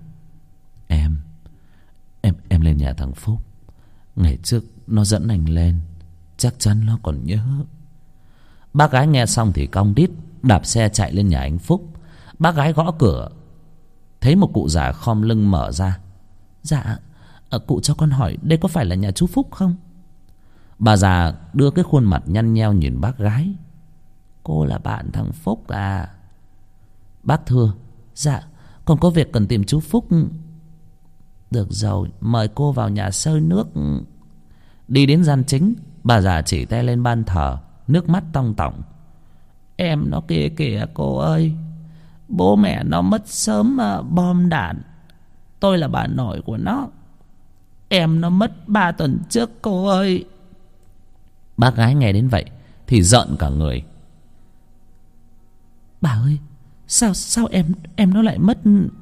Em lên nhà thằng Phúc. Ngày trước nó dẫn anh lên, chắc chắn nó còn nhớ. Bác gái nghe xong thì cong đít, đạp xe chạy lên nhà anh Phúc. Bác gái gõ cửa, thấy một cụ già khom lưng mở ra. Dạ, cụ cho con hỏi đây có phải là nhà chú Phúc không? Bà già đưa cái khuôn mặt nhăn nheo nhìn bác gái. Cô là bạn thằng Phúc à? Bác thưa: Dạ, con có việc cần tìm chú Phúc. Được rồi, mời cô vào nhà sơi nước. Đi đến gian chính, bà già chỉ tay lên ban thờ, nước mắt tong tỏng. Em nó kia kìa cô ơi, bố mẹ nó mất sớm bom đạn. Tôi là bà nội của nó. Em nó mất 3 tuần trước cô ơi. Bác gái nghe đến vậy thì giận cả người. Bà ơi, sao em nó lại mất?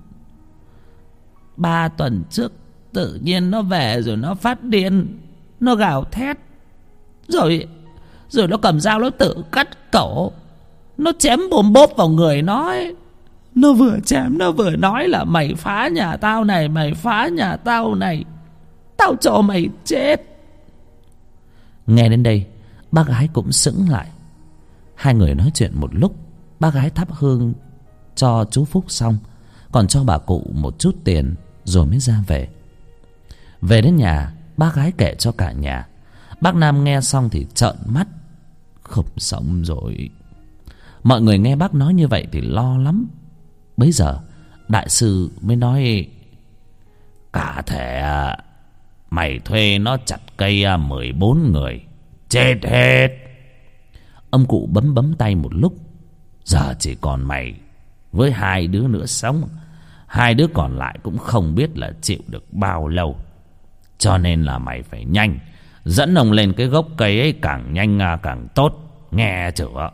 3 tuần trước tự nhiên nó về rồi nó phát điên, nó gào thét, rồi nó cầm dao nó tự cắt cổ, nó chém bồm bốp vào người nó ấy. Nó vừa chém nó vừa nói là mày phá nhà tao này, mày phá nhà tao này, tao cho mày chết. Nghe đến đây, bác gái cũng sững lại. Hai người nói chuyện một lúc. Bác gái thắp hương cho chú Phúc xong, còn cho bà cụ một chút tiền rồi mới ra về. Về đến nhà, bác gái kể cho cả nhà. Bác Nam nghe xong thì trợn mắt. Không sống rồi. Mọi người nghe bác nói như vậy thì lo lắm. Bấy giờ đại sư mới nói: Cả thể mày thuê nó chặt cây 14 người, chết hết. Ông cụ bấm tay một lúc. Giờ chỉ còn mày với 2 đứa nữa sống. Hai đứa còn lại cũng không biết là chịu được bao lâu. Cho nên là mày phải nhanh, dẫn ông lên cái gốc cây ấy, càng nhanh càng tốt, nghe chưa?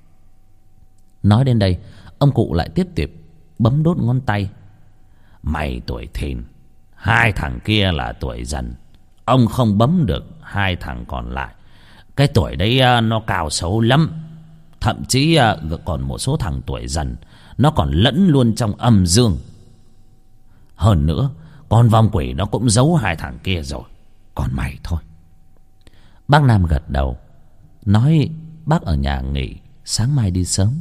Nói đến đây, ông cụ lại tiếp tục bấm đốt ngón tay. Mày tuổi thìn, hai thằng kia là tuổi dần. Ông không bấm được hai thằng còn lại. Cái tuổi đấy nó cao xấu lắm. Thậm chí còn một số thằng tuổi dần nó còn lẫn luôn trong âm dương. Hơn nữa, con vong quỷ nó cũng giấu hai thằng kia rồi. Còn mày thôi. Bác Nam gật đầu, nói bác ở nhà nghỉ, sáng mai đi sớm.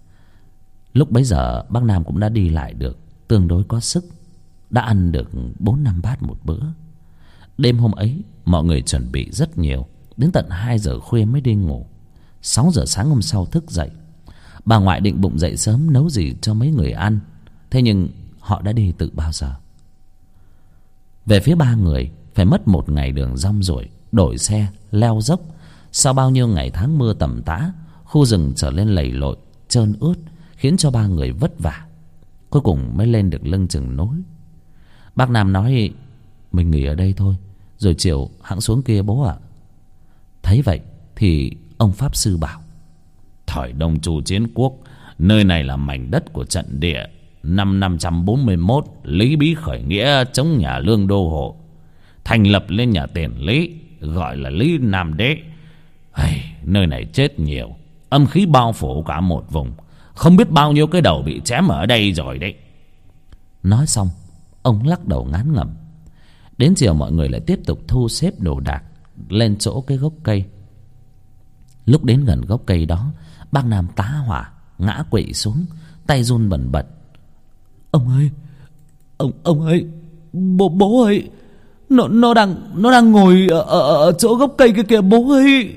Lúc bấy giờ bác Nam cũng đã đi lại được, tương đối có sức, đã ăn được 4-5 bát một bữa. Đêm hôm ấy mọi người chuẩn bị rất nhiều, đến tận 2 giờ khuya mới đi ngủ. 6 giờ sáng hôm sau thức dậy. Bà ngoại định bụng dậy sớm nấu gì cho mấy người ăn, thế nhưng họ đã đi từ bao giờ. Về phía ba người phải mất 1 ngày đường rong ruổi, đổi xe, leo dốc. Sau bao nhiêu ngày tháng mưa tầm tã, khu rừng trở lên lầy lội, trơn ướt, khiến cho ba người vất vả. Cuối cùng mới lên được lưng chừng núi. Bác Nam nói: mình nghỉ ở đây thôi, rồi chiều hẵng xuống kia bố ạ. Thấy vậy thì ông pháp sư bảo: thời Đông Chu chiến quốc, nơi này là mảnh đất của trận địa. Năm 541, Lý Bí khởi nghĩa chống nhà Lương Đô Hộ, thành lập lên nhà Tiền Lý, gọi là Lý Nam Đế. Nơi này chết nhiều, âm khí bao phủ cả một vùng, không biết bao nhiêu cái đầu bị chém ở đây rồi đấy. Nói xong ông lắc đầu ngán ngẩm. Đến chiều mọi người lại tiếp tục thu xếp đồ đạc lên chỗ cái gốc cây. Lúc đến gần gốc cây đó, bác Nam tá hỏa ngã quỵ xuống, tay run bần bật. Ông ơi, ông ơi, bố ơi, nó đang ngồi ở chỗ gốc cây kia kìa bố ơi.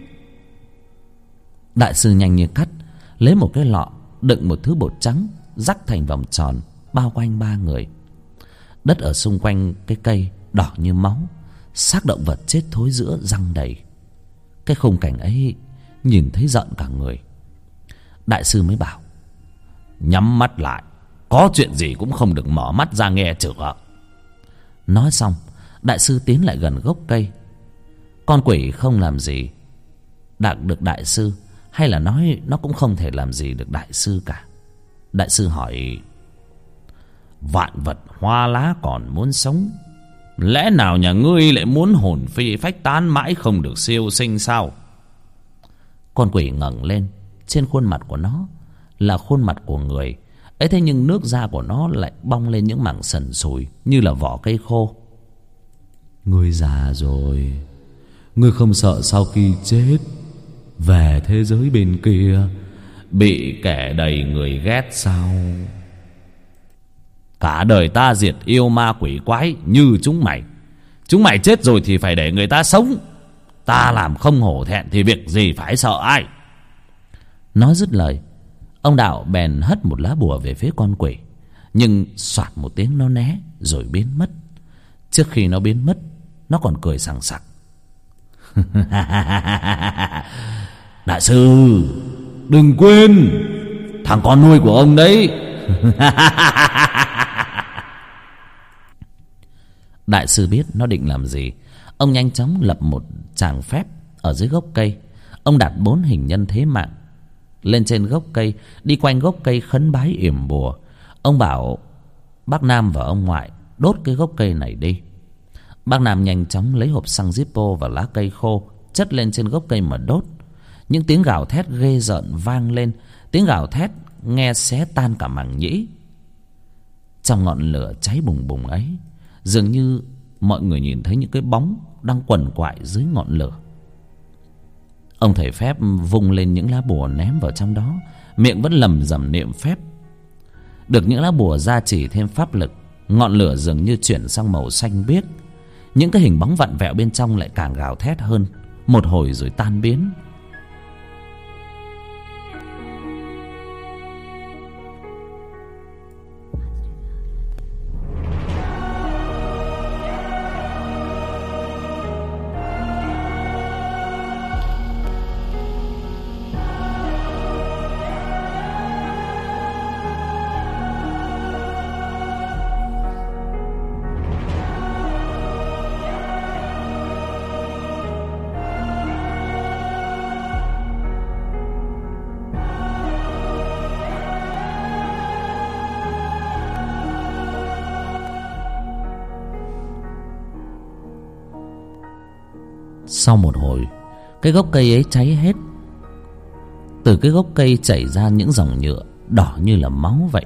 Đại sư nhanh như cắt lấy một cái lọ đựng một thứ bột trắng, rắc thành vòng tròn bao quanh ba người. Đất ở xung quanh cái cây đỏ như máu, xác động vật chết thối rữa răng đầy. Cái khung cảnh ấy nhìn thấy rợn cả người. Đại sư mới bảo: nhắm mắt lại, có chuyện gì cũng không được mở mắt ra nghe chưa? Nói xong đại sư tiến lại gần gốc cây. Con quỷ không làm gì được đại sư, hay là nói nó cũng không thể làm gì được đại sư cả. Đại sư hỏi: vạn vật hoa lá còn muốn sống, lẽ nào nhà ngươi lại muốn hồn phi phách tán mãi không được siêu sinh sao? Con quỷ ngẩng lên, trên khuôn mặt của nó là khuôn mặt của người ấy, thế nhưng nước da của nó lại bong lên những mảng sần sùi như là vỏ cây khô. Ngươi già rồi, ngươi không sợ sau khi chết về thế giới bên kia bị kẻ đầy người ghét sao? Cả đời ta diệt yêu ma quỷ quái như chúng mày. Chúng mày chết rồi thì phải để người ta sống. Ta làm không hổ thẹn thì việc gì phải sợ ai. Nói dứt lời, ông đạo bèn hất một lá bùa về phía con quỷ, nhưng soạt một tiếng nó né rồi biến mất. Trước khi nó biến mất, nó còn cười sằng sặc. Đại sư, đừng quên thằng con nuôi của ông đấy. Đại sư biết nó định làm gì. Ông nhanh chóng lập một tràng phép ở dưới gốc cây. Ông đặt 4 hình nhân thế mạng lên trên gốc cây, đi quanh gốc cây khấn bái yểm bùa. Ông bảo bác Nam và ông ngoại đốt cái gốc cây này đi. Bác Nam nhanh chóng lấy hộp xăng Zippo và lá cây khô chất lên trên gốc cây mà đốt. Những tiếng gào thét ghê rợn vang lên, tiếng gào thét nghe xé tan cả màng nhĩ. Trong ngọn lửa cháy bùng bùng ấy, dường như mọi người nhìn thấy những cái bóng đang quằn quại dưới ngọn lửa. Ông thầy phép vung lên những lá bùa ném vào trong đó, miệng vẫn lầm rầm niệm phép. Được những lá bùa gia trì thêm pháp lực, ngọn lửa dường như chuyển sang màu xanh biếc. Những cái hình bóng vặn vẹo bên trong lại càng gào thét hơn, một hồi rồi tan biến. Sau một hồi, cái gốc cây ấy cháy hết. Từ cái gốc cây chảy ra những dòng nhựa đỏ như là máu vậy.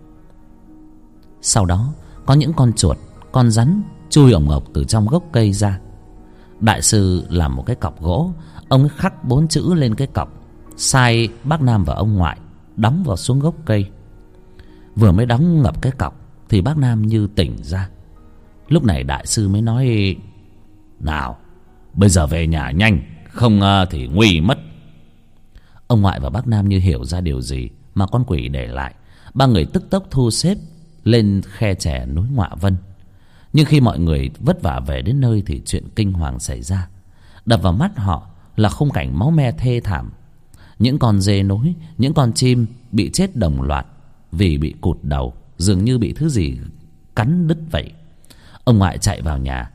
Sau đó có những con chuột, con rắn chui ổng ộc từ trong gốc cây ra. Đại sư làm một cái cọc gỗ. Ông ấy khắc 4 chữ lên cái cọc, sai bác Nam và ông ngoại đóng vào xuống gốc cây. Vừa mới đóng ngập cái cọc thì bác Nam như tỉnh ra. Lúc này đại sư mới nói: "Nào, bây giờ về nhà nhanh, không thì nguy mất." Ông ngoại và bác Nam như hiểu ra điều gì mà con quỷ để lại. Ba người tức tốc thu xếp lên khe chè núi Ngọa Vân. Nhưng khi mọi người vất vả về đến nơi thì chuyện kinh hoàng xảy ra. Đập vào mắt họ là khung cảnh máu me thê thảm. Những con dê nối, những con chim bị chết đồng loạt vì bị cụt đầu, dường như bị thứ gì cắn đứt vậy. Ông ngoại chạy vào nhà.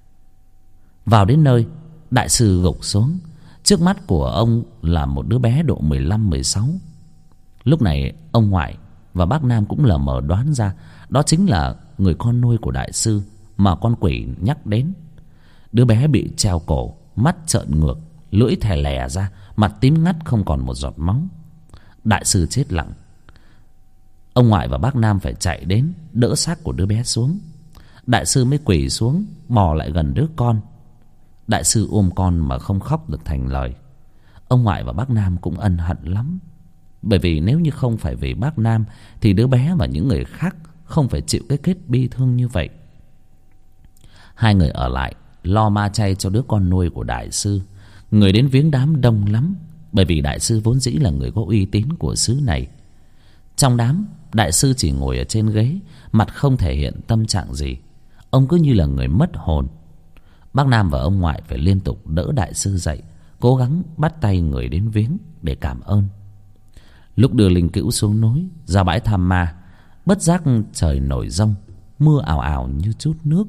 Vào đến nơi, đại sư gục xuống. Trước mắt của ông là một đứa bé độ 15-16. Lúc này ông ngoại và bác Nam cũng lờ mờ đoán ra đó chính là người con nuôi của đại sư mà con quỷ nhắc đến. Đứa bé bị treo cổ, mắt trợn ngược, lưỡi thè lè ra, mặt tím ngắt không còn một giọt máu. Đại sư chết lặng. Ông ngoại và bác Nam phải chạy đến đỡ xác của đứa bé xuống. Đại sư mới quỳ xuống bò lại gần đứa con. Đại sư ôm con mà không khóc được thành lời. Ông ngoại và bác Nam cũng ân hận lắm. Bởi vì nếu như không phải vì bác Nam thì đứa bé và những người khác không phải chịu cái kết bi thương như vậy. Hai người ở lại lo ma chay cho đứa con nuôi của đại sư. Người đến viếng đám đông lắm, bởi vì đại sư vốn dĩ là người có uy tín của xứ này. Trong đám, đại sư chỉ ngồi ở trên ghế, mặt không thể hiện tâm trạng gì. Ông cứ như là người mất hồn. Bác Nam và ông ngoại phải liên tục đỡ đại sư dậy, cố gắng bắt tay người đến viếng để cảm ơn. Lúc đưa linh cữu xuống núi ra bãi Tham Ma, bất giác trời nổi giông, mưa ào ào như chút nước.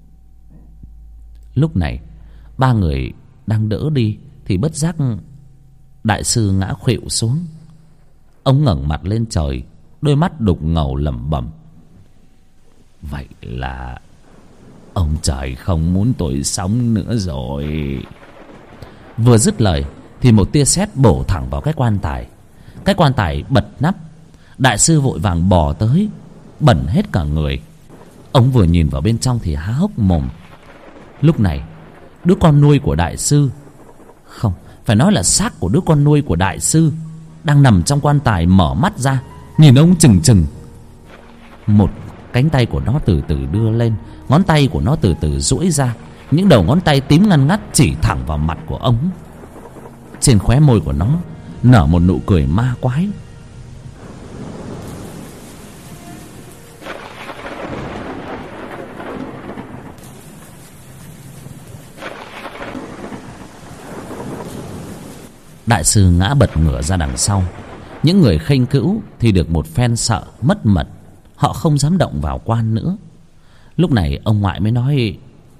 Lúc này ba người đang đỡ đi thì bất giác đại sư ngã khuỵu xuống. Ông ngẩng mặt lên trời, đôi mắt đục ngầu lẩm bẩm: "Vậy là ông trời không muốn tôi sống nữa rồi." Vừa dứt lời thì một tia sét bổ thẳng vào cái quan tài. Cái quan tài bật nắp. Đại sư vội vàng bò tới, bẩn hết cả người. Ông vừa nhìn vào bên trong thì há hốc mồm. Lúc này đứa con nuôi của đại sư, không, phải nói là xác của đứa con nuôi của đại sư, đang nằm trong quan tài mở mắt ra, nhìn ông chừng chừng. Một cánh tay của nó từ từ đưa lên, ngón tay của nó từ từ duỗi ra, những đầu ngón tay tím ngăn ngắt chỉ thẳng vào mặt của ông. Trên khóe môi của nó nở một nụ cười ma quái. Đại sư ngã bật ngửa ra đằng sau. Những người khênh cữu thì được một phen sợ mất mật, họ không dám động vào quan nữa. Lúc này ông ngoại mới nói: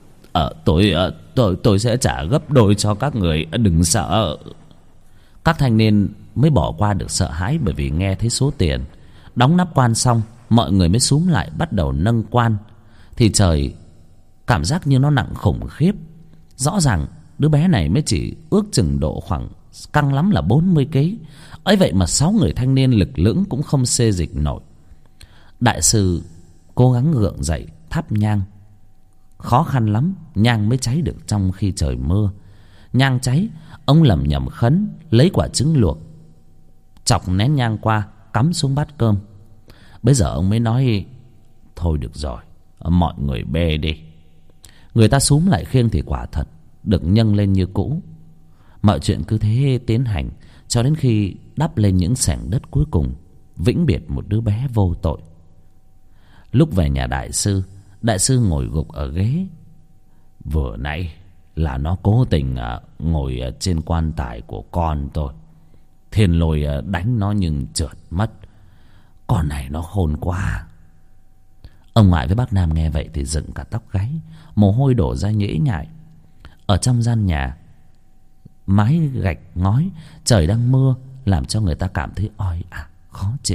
Tôi sẽ trả gấp đôi cho các người, đừng sợ." Các thanh niên mới bỏ qua được sợ hãi, bởi vì nghe thấy số tiền. Đóng nắp quan xong, mọi người mới xúm lại bắt đầu nâng quan. Thì trời, cảm giác như nó nặng khủng khiếp. Rõ ràng đứa bé này mới chỉ ước chừng độ khoảng căng lắm là 40 kg. Ấy vậy mà 6 người thanh niên lực lưỡng cũng không xê dịch nổi. Đại sư cố gắng gượng dậy thắp nhang. Khó khăn lắm nhang mới cháy được trong khi trời mưa. Nhang cháy, ông lẩm nhẩm khấn, lấy quả trứng luộc, chọc nén nhang qua, cắm xuống bát cơm. Bây giờ ông mới nói: "Thôi được rồi, mọi người bê đi." Người ta xúm lại khiêng thì quả thật được nhân lên như cũ. Mọi chuyện cứ thế tiến hành cho đến khi đắp lên những sảnh đất cuối cùng, vĩnh biệt một đứa bé vô tội. Lúc về nhà đại sư ngồi gục ở ghế. Vừa nãy là nó cố tình ngồi trên quan tài của con tôi. Thiên Lôi đánh nó nhưng trượt mất. Con này nó khôn quá. Ông ngoại với bác Nam nghe vậy thì dựng cả tóc gáy, mồ hôi đổ ra nhễ nhại. Ở trong gian nhà, mái gạch ngói, trời đang mưa, làm cho người ta cảm thấy oi ả, khó chịu.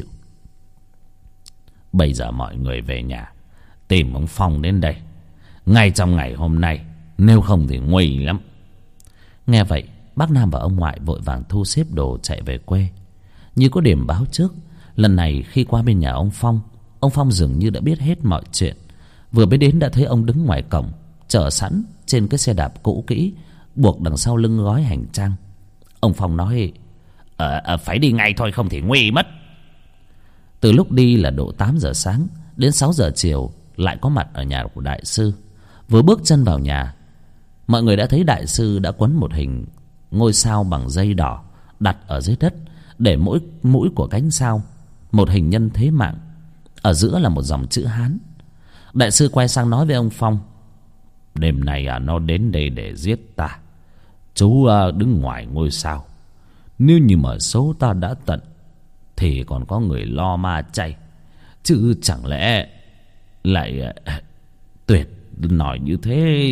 Bây giờ mọi người về nhà tìm ông Phong đến đây ngay trong ngày hôm nay, nếu không thì nguy lắm. Nghe vậy, bác Nam và ông ngoại vội vàng thu xếp đồ chạy về quê. Như có điểm báo trước, lần này khi qua bên nhà ông Phong dường như đã biết hết mọi chuyện. Vừa mới đến đã thấy ông đứng ngoài cổng, chờ sẵn trên cái xe đạp cũ kỹ buộc đằng sau lưng gói hành trang. Ông Phong nói: phải đi ngay thôi, không thì nguy mất. Từ lúc đi là độ 8 giờ sáng đến 6 giờ chiều lại có mặt ở nhà của đại sư. Vừa bước chân vào nhà, mọi người đã thấy đại sư đã quấn một hình ngôi sao bằng dây đỏ đặt ở dưới đất, để mỗi mũi của cánh sao một hình nhân thế mạng, ở giữa là một dòng chữ Hán. Đại sư quay sang nói với ông Phong: đêm nay nó đến đây để giết ta. Chú đứng ngoài ngôi sao. Nếu như mà số ta đã tận thì còn có người lo ma chay, chứ chẳng lẽ lại tuyệt nói như thế.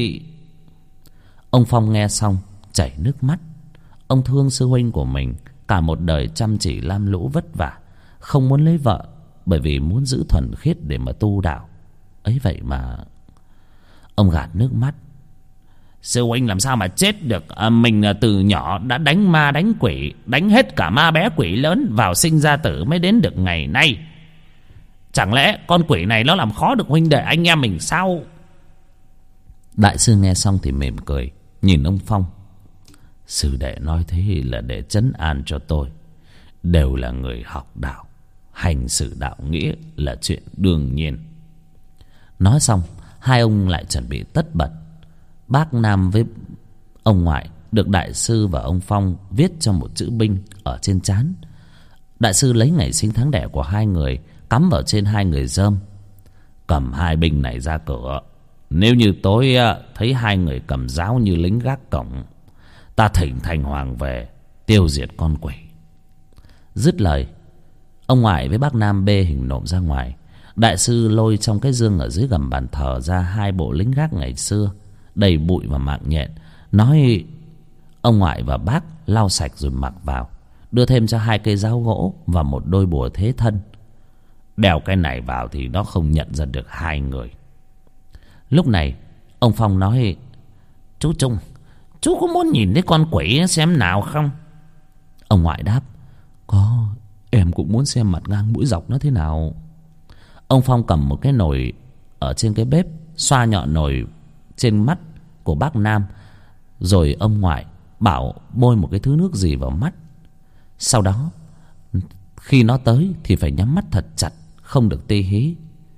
Ông Phong nghe xong chảy nước mắt. Ông thương sư huynh của mình, cả một đời chăm chỉ lam lũ vất vả, không muốn lấy vợ bởi vì muốn giữ thuần khiết để mà tu đạo. Ấy vậy mà ông gạt nước mắt: sư huynh làm sao mà chết được? Mình từ nhỏ đã đánh ma đánh quỷ, đánh hết cả ma bé quỷ lớn, vào sinh ra tử mới đến được ngày nay. Chẳng lẽ con quỷ này nó làm khó được huynh đệ anh em mình sao? Đại sư nghe xong thì mỉm cười, nhìn ông Phong: sư đệ nói thế là để trấn an cho tôi. Đều là người học đạo, hành xử đạo nghĩa là chuyện đương nhiên. Nói xong, hai ông lại chuẩn bị tất bật. Bác Nam với ông ngoại được đại sư và ông Phong viết cho một chữ binh ở trên trán. Đại sư lấy ngày sinh tháng đẻ của hai người cắm vào trên hai người rơm: cầm hai binh này ra cửa. Nếu như tối thấy hai người cầm giáo như lính gác cổng, ta thỉnh thành hoàng về tiêu diệt con quỷ. Dứt lời, ông ngoại với bác Nam bê hình nộm ra ngoài. Đại sư lôi trong cái dương ở dưới gầm bàn thờ ra hai bộ lính gác ngày xưa đầy bụi và mạng nhện, nói: ông ngoại và bác lau sạch rồi mặc vào, đưa thêm cho hai cây giáo gỗ và một đôi bùa thế thân. Đeo cái này vào thì nó không nhận ra được hai người. Lúc này ông Phong nói: chú Trung, chú có muốn nhìn thấy con quỷ xem nào không? Ông ngoại đáp: có, em cũng muốn xem mặt ngang mũi dọc nó thế nào. Ông Phong cầm một cái nồi ở trên cái bếp, xoa nhọn nồi trên mắt của bác Nam, rồi ông ngoại bảo bôi một cái thứ nước gì vào mắt. Sau đó khi nó tới thì phải nhắm mắt thật chặt, không được tê hí.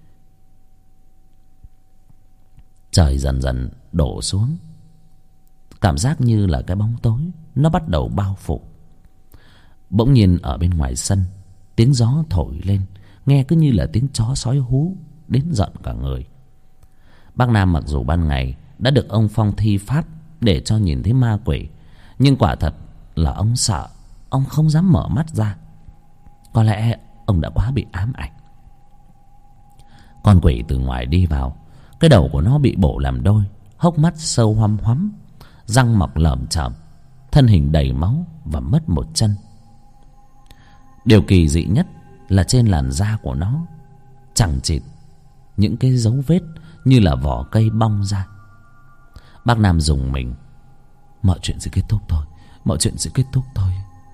Trời dần dần đổ xuống, cảm giác như là cái bóng tối nó bắt đầu bao phủ. Bỗng nhiên ở bên ngoài sân, tiếng gió thổi lên, nghe cứ như là tiếng chó sói hú, đến giận cả người. Bác Nam mặc dù ban ngày đã được ông Phong thi pháp để cho nhìn thấy ma quỷ, nhưng quả thật là ông sợ, ông không dám mở mắt ra. Có lẽ ông đã quá bị ám ảnh. Con quỷ từ ngoài đi vào, cái đầu của nó bị bổ làm đôi, hốc mắt sâu hoăm hoắm, răng mọc lởm chởm, thân hình đầy máu và mất một chân. Điều kỳ dị nhất là trên làn da của nó chẳng chịt những cái dấu vết như là vỏ cây bong ra. Bác Nam rùng mình: mọi chuyện sẽ kết thúc thôi, mọi chuyện sẽ kết thúc thôi.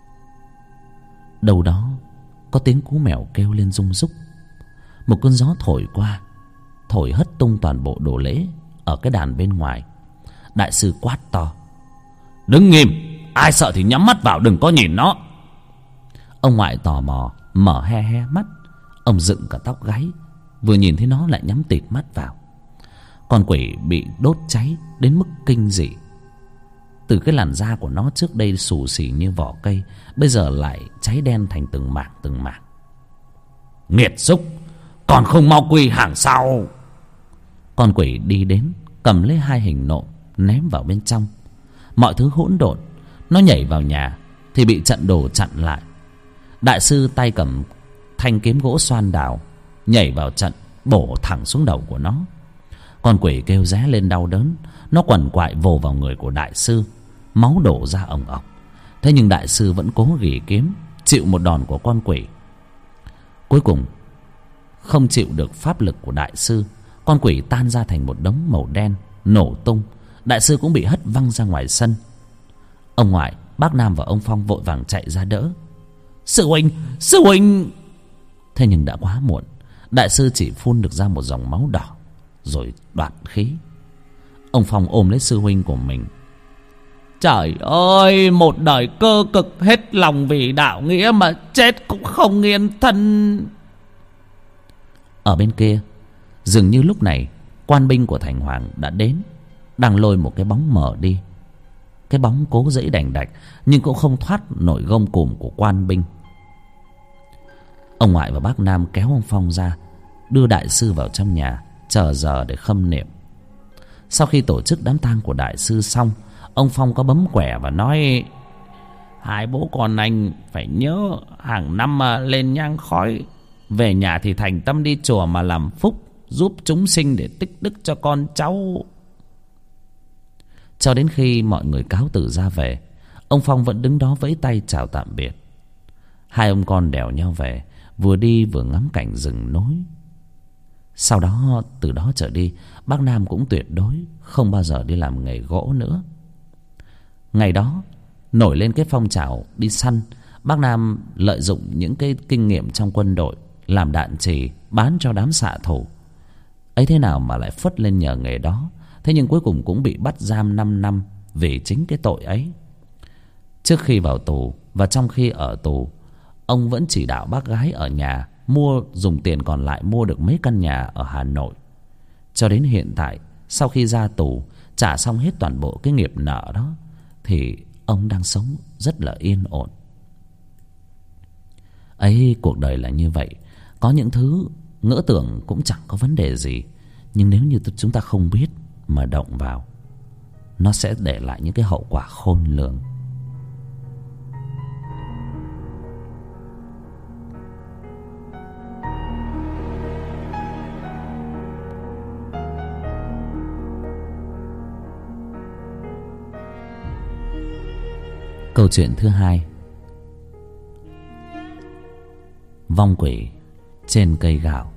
Đâu đó có tiếng cú mèo kêu lên rung rúc. Một cơn gió thổi qua, thổi hất tung toàn bộ đồ lễ ở cái đàn bên ngoài. Đại sư quát to: đứng nghiêm, ai sợ thì nhắm mắt vào, đừng có nhìn nó. Ông ngoại tò mò mở he he mắt, ông dựng cả tóc gáy, vừa nhìn thấy nó lại nhắm tịt mắt vào. Con quỷ bị đốt cháy đến mức kinh dị. Từ cái làn da của nó trước đây xù xì như vỏ cây, bây giờ lại cháy đen thành từng mảng từng mảng. Nghiệt xúc, còn không mau quy hàng sau. Con quỷ đi đến, cầm lấy hai hình nộm ném vào bên trong. Mọi thứ hỗn độn. Nó nhảy vào nhà thì bị trận đồ chặn lại. Đại sư tay cầm thanh kiếm gỗ xoan đào, nhảy vào trận, bổ thẳng xuống đầu của nó. Con quỷ kêu ré lên đau đớn, nó quằn quại vồ vào người của đại sư, máu đổ ra ồng ọc. Thế nhưng đại sư vẫn cố ghì kiếm, chịu một đòn của con quỷ. Cuối cùng không chịu được pháp lực của đại sư, con quỷ tan ra thành một đống màu đen, nổ tung. Đại sư cũng bị hất văng ra ngoài sân. Ông ngoại, bác Nam và ông Phong vội vàng chạy ra đỡ. Sư huynh. Thế nhưng đã quá muộn. Đại sư chỉ phun được ra một dòng máu đỏ rồi đoạn khí. Ông Phong ôm lấy sư huynh của mình. Trời ơi, một đời cơ cực hết lòng vì đạo nghĩa mà chết cũng không yên thân. Ở bên kia, dường như lúc này quan binh của thành hoàng đã đến, đang lôi một cái bóng mờ đi. Cái bóng cố giãy đành đạch nhưng cũng không thoát nổi gông cùm của quan binh. Ông ngoại và bác Nam kéo ông Phong ra, đưa đại sư vào trong nhà, chờ giờ để khâm niệm. Sau khi tổ chức đám tang của đại sư xong, ông Phong có bấm quẻ và nói: hai bố con anh phải nhớ hàng năm lên nhang khói, về nhà thì thành tâm đi chùa mà làm phúc, giúp chúng sinh để tích đức cho con cháu. Cho đến khi mọi người cáo từ ra về, ông Phong vẫn đứng đó vẫy tay chào tạm biệt. Hai ông con đèo nhau về, vừa đi vừa ngắm cảnh rừng núi. Sau đó, từ đó trở đi, bác Nam cũng tuyệt đối không bao giờ đi làm nghề gỗ nữa. Ngày đó nổi lên cái phong trào đi săn. Bác Nam lợi dụng những cái kinh nghiệm trong quân đội, làm đạn chì bán cho đám xạ thủ. Ấy thế nào mà lại phất lên nhờ nghề đó. Thế nhưng cuối cùng cũng bị bắt giam 5 năm vì chính cái tội ấy. Trước khi vào tù và trong khi ở tù, ông vẫn chỉ đạo bác gái ở nhà dùng tiền còn lại mua được mấy căn nhà ở Hà Nội. Cho đến hiện tại, sau khi ra tù, trả xong hết toàn bộ cái nghiệp nợ đó, thì ông đang sống rất là yên ổn. Ấy, cuộc đời là như vậy. Có những thứ ngỡ tưởng cũng chẳng có vấn đề gì, nhưng nếu như chúng ta không biết mà động vào, nó sẽ để lại những cái hậu quả khôn lường. Câu chuyện thứ hai: vong quỷ trên cây gạo.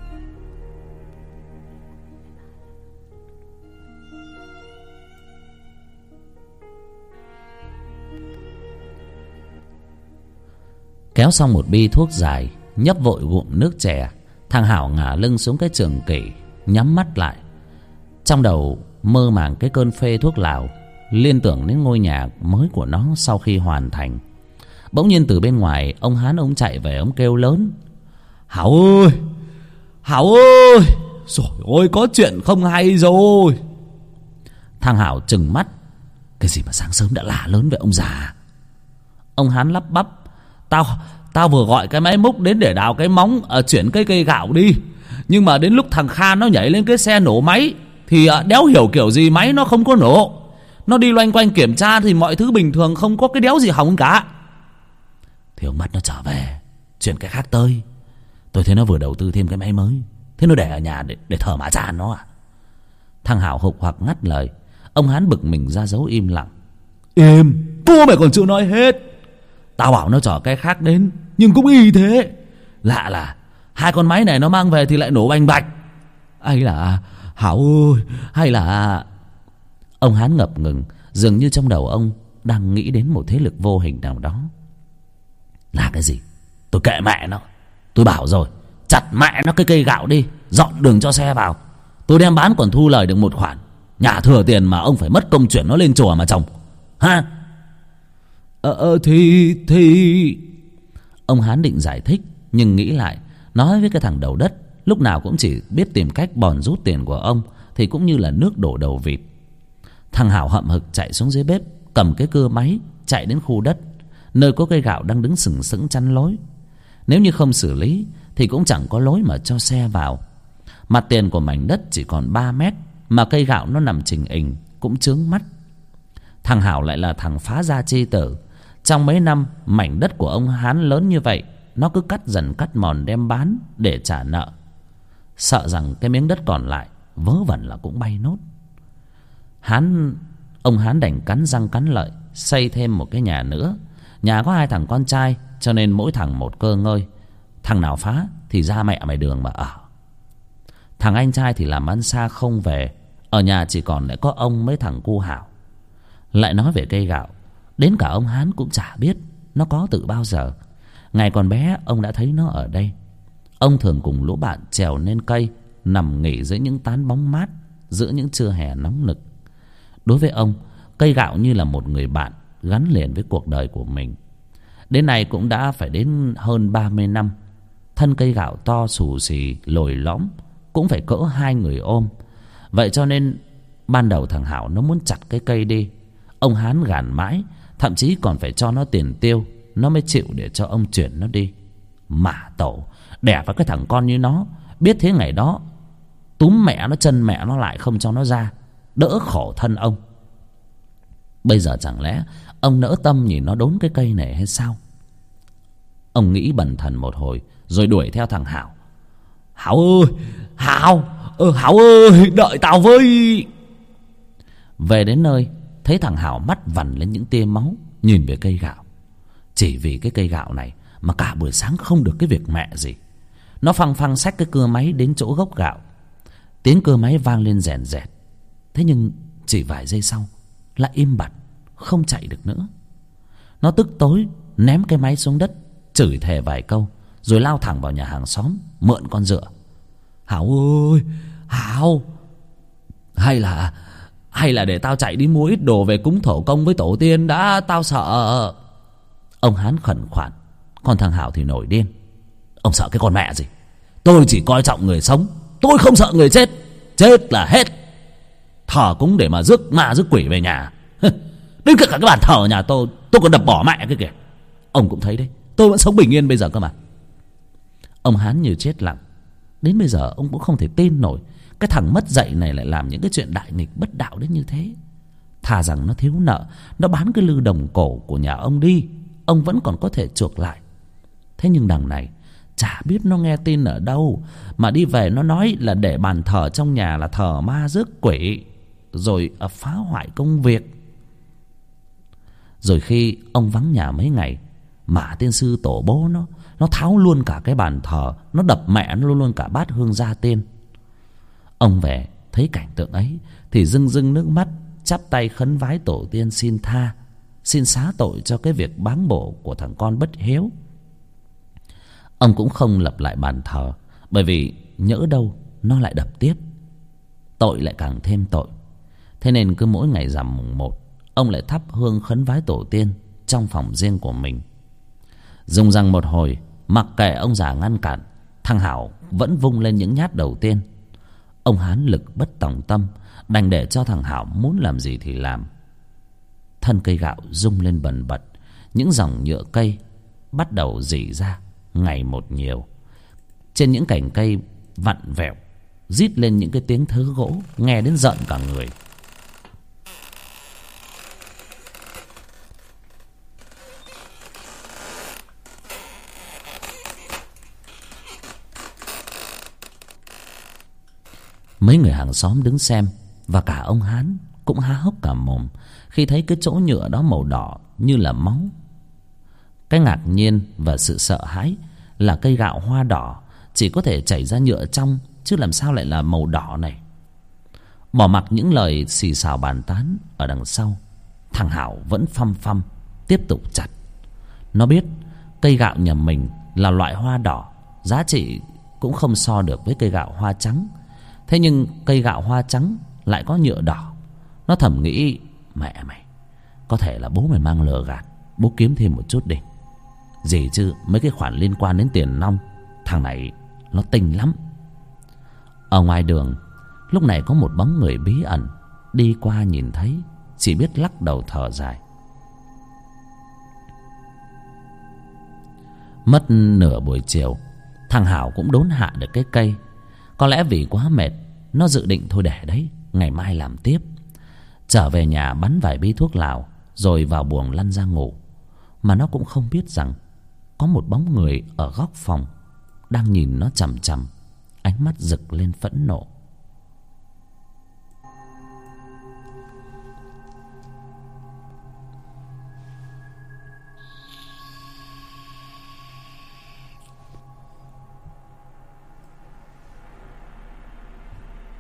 Kéo xong một bi thuốc dài, nhấp vội ngụm nước chè, thằng Hảo ngả lưng xuống cái trường kỷ, nhắm mắt lại. Trong đầu mơ màng cái cơn phê thuốc lào, liên tưởng đến ngôi nhà mới của nó sau khi hoàn thành. Bỗng nhiên từ bên ngoài, ông Hán ông chạy về, ông kêu lớn: Hảo ơi, Hảo ơi, rồi ôi, có chuyện không hay rồi. Thằng Hảo trừng mắt: cái gì mà sáng sớm đã la lớn với ông già? Ông Hán lắp bắp: Tao vừa gọi cái máy múc đến để đào cái móng chuyển cây gạo đi, nhưng mà đến lúc thằng Kha nó nhảy lên cái xe nổ máy thì đéo hiểu kiểu gì máy nó không có nổ. Nó đi loanh quanh kiểm tra thì mọi thứ bình thường, không có cái đéo gì hỏng cả. Thì ông bắt nó trở về, chuyển cái khác tới. Tôi thấy nó vừa đầu tư thêm cái máy mới, thế nó để ở nhà để thở mã tràn nó à? Thằng Hảo hục hoặc ngắt lời. Ông Hán bực mình ra dấu im lặng. Im, cô mày còn chưa nói hết. Tao bảo nó chở cái khác đến, nhưng cũng y thế. Lạ là hai con máy này nó mang về thì lại nổ bành bạch. Hay là Hảo ơi, hay là... Ông Hán ngập ngừng, dường như trong đầu ông đang nghĩ đến một thế lực vô hình nào đó. Là cái gì? Tôi kệ mẹ nó. Tôi bảo rồi, chặt mẹ nó cái cây gạo đi, dọn đường cho xe vào. Tôi đem bán còn thu lời được một khoản. Nhà thừa tiền mà ông phải mất công chuyển nó lên chùa mà trồng, ha? Thì... Ông Hán định giải thích, nhưng nghĩ lại, nói với cái thằng đầu đất lúc nào cũng chỉ biết tìm cách bòn rút tiền của ông thì cũng như là nước đổ đầu vịt. Thằng Hảo hậm hực chạy xuống dưới bếp, cầm cái cưa máy chạy đến khu đất nơi có cây gạo đang đứng sừng sững chắn lối. Nếu như không xử lý thì cũng chẳng có lối mà cho xe vào. Mặt tiền của mảnh đất chỉ còn 3 mét, mà cây gạo nó nằm chình ình cũng chướng mắt. Thằng Hảo lại là thằng phá gia chi tử. Trong mấy năm mảnh đất của ông Hán lớn như vậy, nó cứ cắt dần cắt mòn đem bán để trả nợ, sợ rằng cái miếng đất còn lại vớ vẩn là cũng bay nốt. Ông Hán đành cắn răng cắn lợi xây thêm một cái nhà nữa. Nhà có 2 thằng con trai, cho nên mỗi thằng một cơ ngơi. Thằng nào phá thì ra mẹ mày đường mà ở. Thằng anh trai thì làm ăn xa không về, ở nhà chỉ còn lại có ông mấy thằng cu Hảo. Lại nói về cây gạo, Đến cả ông Hán cũng chả biết nó có từ bao giờ. Ngày còn bé ông đã thấy nó ở đây. Ông thường cùng lũ bạn trèo lên cây, nằm nghỉ dưới những tán bóng mát giữa những trưa hè nóng nực. Đối với ông, cây gạo như là một người bạn gắn liền với cuộc đời của mình. Đến nay cũng đã phải đến hơn 30 năm. Thân cây gạo to xù xì, lồi lõm, cũng phải cỡ 2 người ôm. Vậy cho nên ban đầu thằng Hảo nó muốn chặt cái cây đi. Ông Hán gàn mãi, thậm chí còn phải cho nó tiền tiêu, nó mới chịu để cho ông chuyển nó đi. Mả tổ, đẻ vào cái thằng con như nó, biết thế ngày đó túm mẹ nó chân mẹ nó lại không cho nó ra, đỡ khổ thân ông. Bây giờ chẳng lẽ ông nỡ tâm nhìn nó đốn cái cây này hay sao? Ông nghĩ bần thần một hồi rồi đuổi theo thằng Hảo. Hảo ơi, Hảo ơi, đợi tao với. Về đến nơi, thấy thằng Hảo mắt vằn lên những tia máu, nhìn về cây gạo. Chỉ vì cái cây gạo này mà cả buổi sáng không được cái việc mẹ gì. Nó phăng phăng xách cái cưa máy đến chỗ gốc gạo. Tiếng cưa máy vang lên rèn rẹt. Thế nhưng chỉ vài giây sau lại im bặt, không chạy được nữa. Nó tức tối ném cái máy xuống đất, chửi thề vài câu, rồi lao thẳng vào nhà hàng xóm mượn con dựa. Hảo ơi, Hảo, hay là để tao chạy đi mua ít đồ về cúng thổ công với tổ tiên đã, tao sợ. Ông Hán khẩn khoản. Còn thằng Hảo thì nổi điên. Ông sợ cái con mẹ gì? Tôi chỉ coi trọng người sống, tôi không sợ người chết. Chết là hết. Thờ cúng để mà rước ma rước quỷ về nhà. Đến cả cái bàn thờ nhà tôi còn đập bỏ mẹ cái kìa. Ông cũng thấy đấy, tôi vẫn sống bình yên bây giờ cơ mà. Ông Hán như chết lặng. Đến bây giờ ông cũng không thể tin nổi cái thằng mất dạy này lại làm những cái chuyện đại nghịch bất đạo đến như thế. Thà rằng nó thiếu nợ, nó bán cái lư đồng cổ của nhà ông đi, ông vẫn còn có thể chuộc lại. Thế nhưng đằng này chả biết nó nghe tin ở đâu mà đi về nó nói là để bàn thờ trong nhà là thờ ma rước quỷ, rồi phá hoại công việc. Rồi khi ông vắng nhà mấy ngày, Mã tiên sư tổ bố nó tháo luôn cả cái bàn thờ, nó đập mẹ nó luôn cả bát hương gia tiên. Ông về thấy cảnh tượng ấy thì rưng rưng nước mắt, chắp tay khấn vái tổ tiên xin tha, xin xá tội cho cái việc báng bổ của thằng con bất hiếu. Ông cũng không lập lại bàn thờ, bởi vì nhỡ đâu nó lại đập tiếp, tội lại càng thêm tội. Thế nên cứ mỗi ngày rằm mùng 1, ông lại thắp hương khấn vái tổ tiên trong phòng riêng của mình. Dùng rằng một hồi, mặc kệ ông già ngăn cản, thằng Hảo vẫn vung lên những nhát đầu tiên. Ông Hán lực bất tòng tâm, đành để cho thằng Hảo muốn làm gì thì làm. Thân cây gạo rung lên bần bật, những dòng nhựa cây bắt đầu rỉ ra ngày một nhiều. Trên những cành cây vặn vẹo rít lên những cái tiếng thớ gỗ nghe đến giận cả người. Mấy người hàng xóm đứng xem, và cả ông Hán cũng há hốc cả mồm khi thấy cái chỗ nhựa đó màu đỏ như là máu. Cái ngạc nhiên và sự sợ hãi là cây gạo hoa đỏ chỉ có thể chảy ra nhựa trong, chứ làm sao lại là màu đỏ này. Bỏ mặc những lời xì xào bàn tán ở đằng sau, thằng Hảo vẫn phăm phăm tiếp tục chặt. Nó biết cây gạo nhà mình là loại hoa đỏ, giá trị cũng không so được với cây gạo hoa trắng. Thế nhưng cây gạo hoa trắng lại có nhựa đỏ. Nó thầm nghĩ, mẹ mày, có thể là bố mày mang lừa gạt, bố kiếm thêm một chút đi. Gì chứ mấy cái khoản liên quan đến tiền nong, thằng này nó tinh lắm. Ở ngoài đường, lúc này có một bóng người bí ẩn đi qua, nhìn thấy chỉ biết lắc đầu thở dài. Mất nửa buổi chiều, thằng Hảo cũng đốn hạ được cái cây. Có lẽ vì quá mệt, nó dự định thôi để đấy, ngày mai làm tiếp. Trở về nhà bắn vài bí thuốc lào, rồi vào buồng lăn ra ngủ. Mà nó cũng không biết rằng có một bóng người ở góc phòng đang nhìn nó chằm chằm, ánh mắt rực lên phẫn nộ.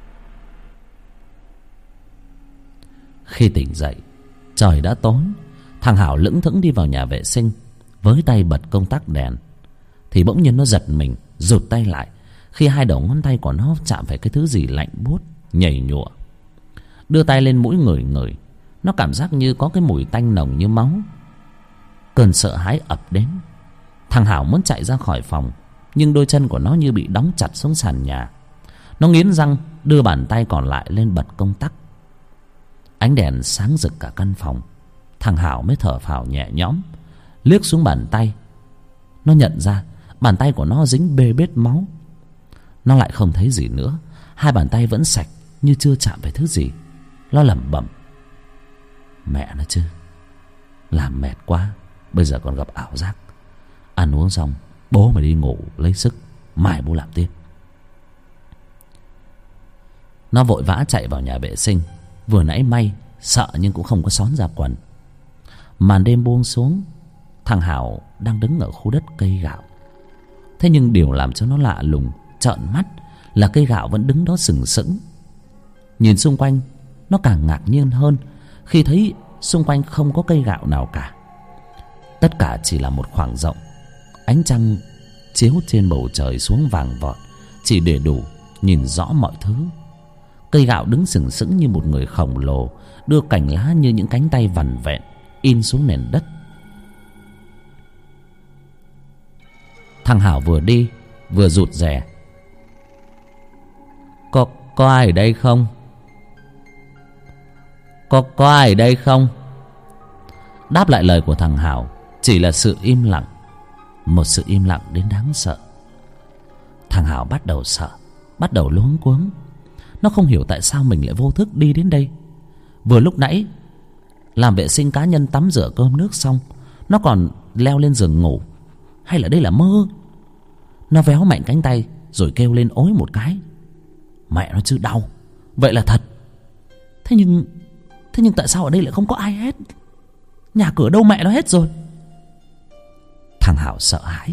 Khi tỉnh dậy, trời đã tối. Thằng Hảo lững thững đi vào nhà vệ sinh, với tay bật công tắc đèn. Thì bỗng nhiên nó giật mình, rụt tay lại khi hai đầu ngón tay của nó chạm phải cái thứ gì lạnh buốt, nhầy nhụa. Đưa tay lên mũi ngửi ngửi, nó cảm giác như có cái mùi tanh nồng như máu. Cơn sợ hãi ập đến. Thằng Hảo muốn chạy ra khỏi phòng, nhưng đôi chân của nó như bị đóng chặt xuống sàn nhà. Nó nghiến răng đưa bàn tay còn lại lên bật công tắc. Ánh đèn sáng rực cả căn phòng. Thằng Hảo mới thở phào nhẹ nhõm, liếc xuống bàn tay. Nó nhận ra bàn tay của nó dính bê bết máu. Nó lại không thấy gì nữa. Hai bàn tay vẫn sạch như chưa chạm phải thứ gì. Nó lẩm bẩm: mẹ nó chứ, làm mệt quá, bây giờ còn gặp ảo giác. Ăn uống xong bố mày đi ngủ lấy sức, mai bố làm tiếp. Nó vội vã chạy vào nhà vệ sinh. Vừa nãy may sợ nhưng cũng không có xón ra quần. Màn đêm buông xuống. Thằng Hảo đang đứng ở khu đất cây gạo. Thế nhưng điều làm cho nó lạ lùng trợn mắt là cây gạo vẫn đứng đó sừng sững. Nhìn xung quanh, nó càng ngạc nhiên hơn khi thấy xung quanh không có cây gạo nào cả. Tất cả chỉ là một khoảng rộng. Ánh trăng chiếu trên bầu trời xuống vàng vọt, chỉ để đủ nhìn rõ mọi thứ. Cây gạo đứng sừng sững như một người khổng lồ, đưa cành lá như những cánh tay vằn vẹn in xuống nền đất. Thằng Hảo vừa đi vừa rụt rè: Có ai ở đây không? Có ai ở đây không? Đáp lại lời của thằng Hảo chỉ là sự im lặng. Một sự im lặng đến đáng sợ. Thằng Hảo bắt đầu sợ, bắt đầu luống cuống. Nó không hiểu tại sao mình lại vô thức đi đến đây. Vừa lúc nãy làm vệ sinh cá nhân, tắm rửa cơm nước xong, nó còn leo lên giường ngủ. Hay là đây là mơ? Nó véo mạnh cánh tay rồi kêu lên ối một cái. Mẹ nó chứ, đau. Vậy là thật. Thế nhưng tại sao ở đây lại không có ai hết? Nhà cửa đâu mẹ nó hết rồi? Thằng Hảo sợ hãi.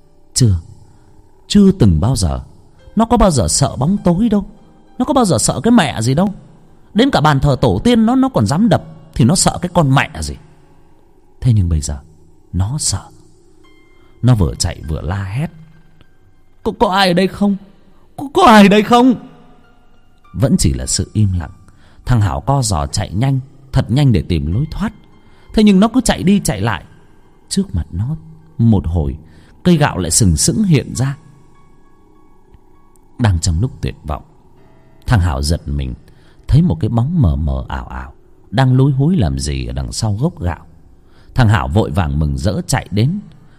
Chưa từng bao giờ. Nó có bao giờ sợ bóng tối đâu. Nó có bao giờ sợ cái mẹ gì đâu. Đến cả bàn thờ tổ tiên nó còn dám đập, thì nó sợ cái con mẹ gì. Thế nhưng bây giờ nó sợ. Nó vừa chạy vừa la hét: Có ai ở đây không? Có ai ở đây không? Vẫn chỉ là sự im lặng. Thằng Hảo co giò chạy nhanh, thật nhanh để tìm lối thoát. Thế nhưng nó cứ chạy đi chạy lại. Trước mặt nó một hồi, cây gạo lại sừng sững hiện ra. Đang trong lúc tuyệt vọng, thằng Hảo giật mình thấy một cái bóng mờ mờ ảo ảo đang lúi húi làm gì ở đằng sau gốc gạo. Thằng Hảo vội vàng mừng rỡ chạy đến: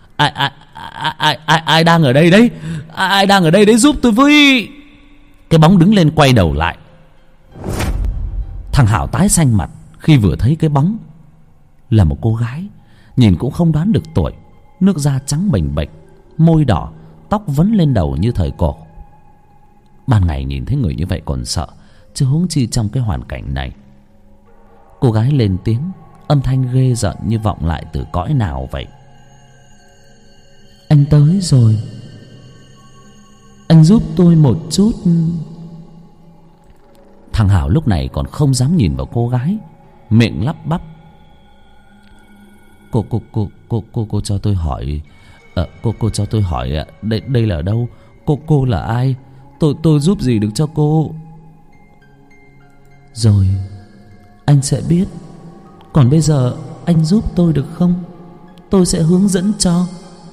Ai đang ở đây đấy? Ai đang ở đây đấy, giúp tôi với. Cái bóng đứng lên quay đầu lại. Thằng Hảo tái xanh mặt khi vừa thấy cái bóng. Là một cô gái, nhìn cũng không đoán được tuổi. Nước da trắng bềnh bệch, môi đỏ, tóc vấn lên đầu như thời cổ. Ban ngày nhìn thấy người như vậy còn sợ, chứ huống chi trong cái hoàn cảnh này. Cô gái lên tiếng, âm thanh ghê rợn như vọng lại từ cõi nào vậy: Anh tới rồi, anh giúp tôi một chút. Thằng Hảo lúc này còn không dám nhìn vào cô gái, miệng lắp bắp: Cô cho tôi hỏi, cô cho tôi hỏi, đây là đâu? Cô là ai? Tôi giúp gì được cho cô? Rồi anh sẽ biết. Còn bây giờ anh giúp tôi được không? Tôi sẽ hướng dẫn cho.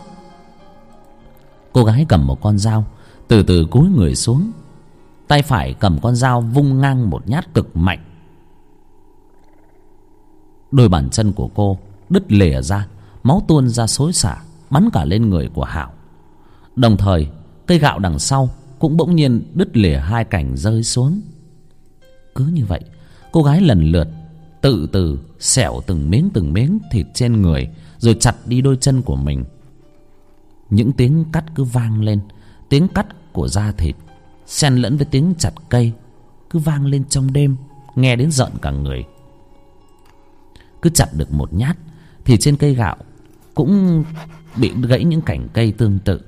Cô gái cầm một con dao, từ từ cúi người xuống. Tay phải cầm con dao vung ngang một nhát cực mạnh. Đôi bàn chân của cô đứt lìa ra, máu tuôn ra xối xả, bắn cả lên người của Hảo. Đồng thời cây gạo đằng sau cũng bỗng nhiên đứt lìa hai cành rơi xuống. Cứ như vậy, cô gái lần lượt từ từ xẻo từng miếng thịt trên người, rồi chặt đi đôi chân của mình. Những tiếng cắt cứ vang lên, tiếng cắt của da thịt xen lẫn với tiếng chặt cây cứ vang lên trong đêm, nghe đến rợn cả người. Cứ chặt được một nhát thì trên cây gạo cũng bị gãy những cành cây tương tự.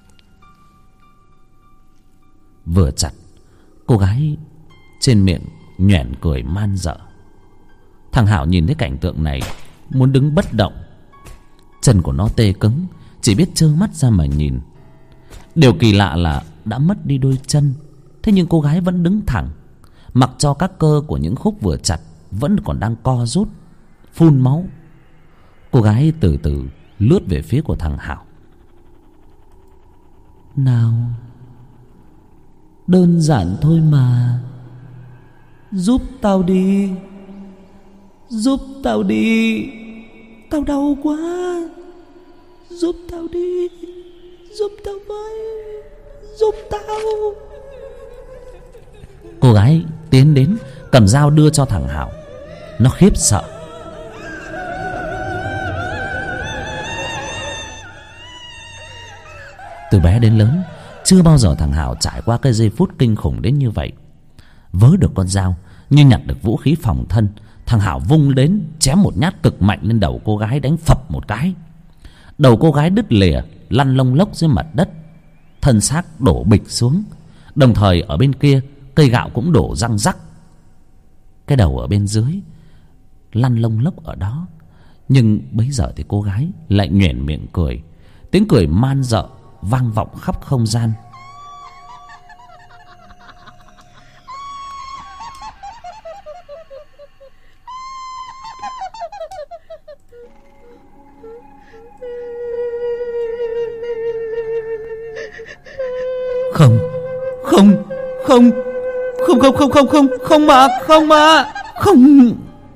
Vừa chặt, cô gái trên miệng nhoẻn cười man dợ. Thằng Hảo nhìn thấy cảnh tượng này muốn đứng bất động. Chân của nó tê cứng, chỉ biết trơ mắt ra mà nhìn. Điều kỳ lạ là đã mất đi đôi chân, thế nhưng cô gái vẫn đứng thẳng, mặc cho các cơ của những khúc vừa chặt vẫn còn đang co rút, phun máu. Cô gái từ từ lướt về phía của thằng Hảo. Nào, đơn giản thôi mà, giúp tao đi, giúp tao đi, tao đau quá, giúp tao đi, giúp tao với, giúp tao. Cô gái tiến đến cầm dao đưa cho thằng Hảo. Nó khiếp sợ. Từ bé đến lớn, chưa bao giờ thằng Hảo trải qua cái giây phút kinh khủng đến như vậy. Vớ được con dao như nhặt được vũ khí phòng thân, thằng Hảo vung đến chém một nhát cực mạnh lên đầu cô gái, đánh phập một cái. Đầu cô gái đứt lìa, lăn lông lốc dưới mặt đất, thân xác đổ bịch xuống. Đồng thời ở bên kia, cây gạo cũng đổ răng rắc. Cái đầu ở bên dưới lăn lông lốc ở đó. Nhưng bấy giờ thì cô gái lại nhoẻn miệng cười. Tiếng cười man dợ vang vọng khắp không gian. Không, không, không, không, không, không, không, không, không mà, không mà, không.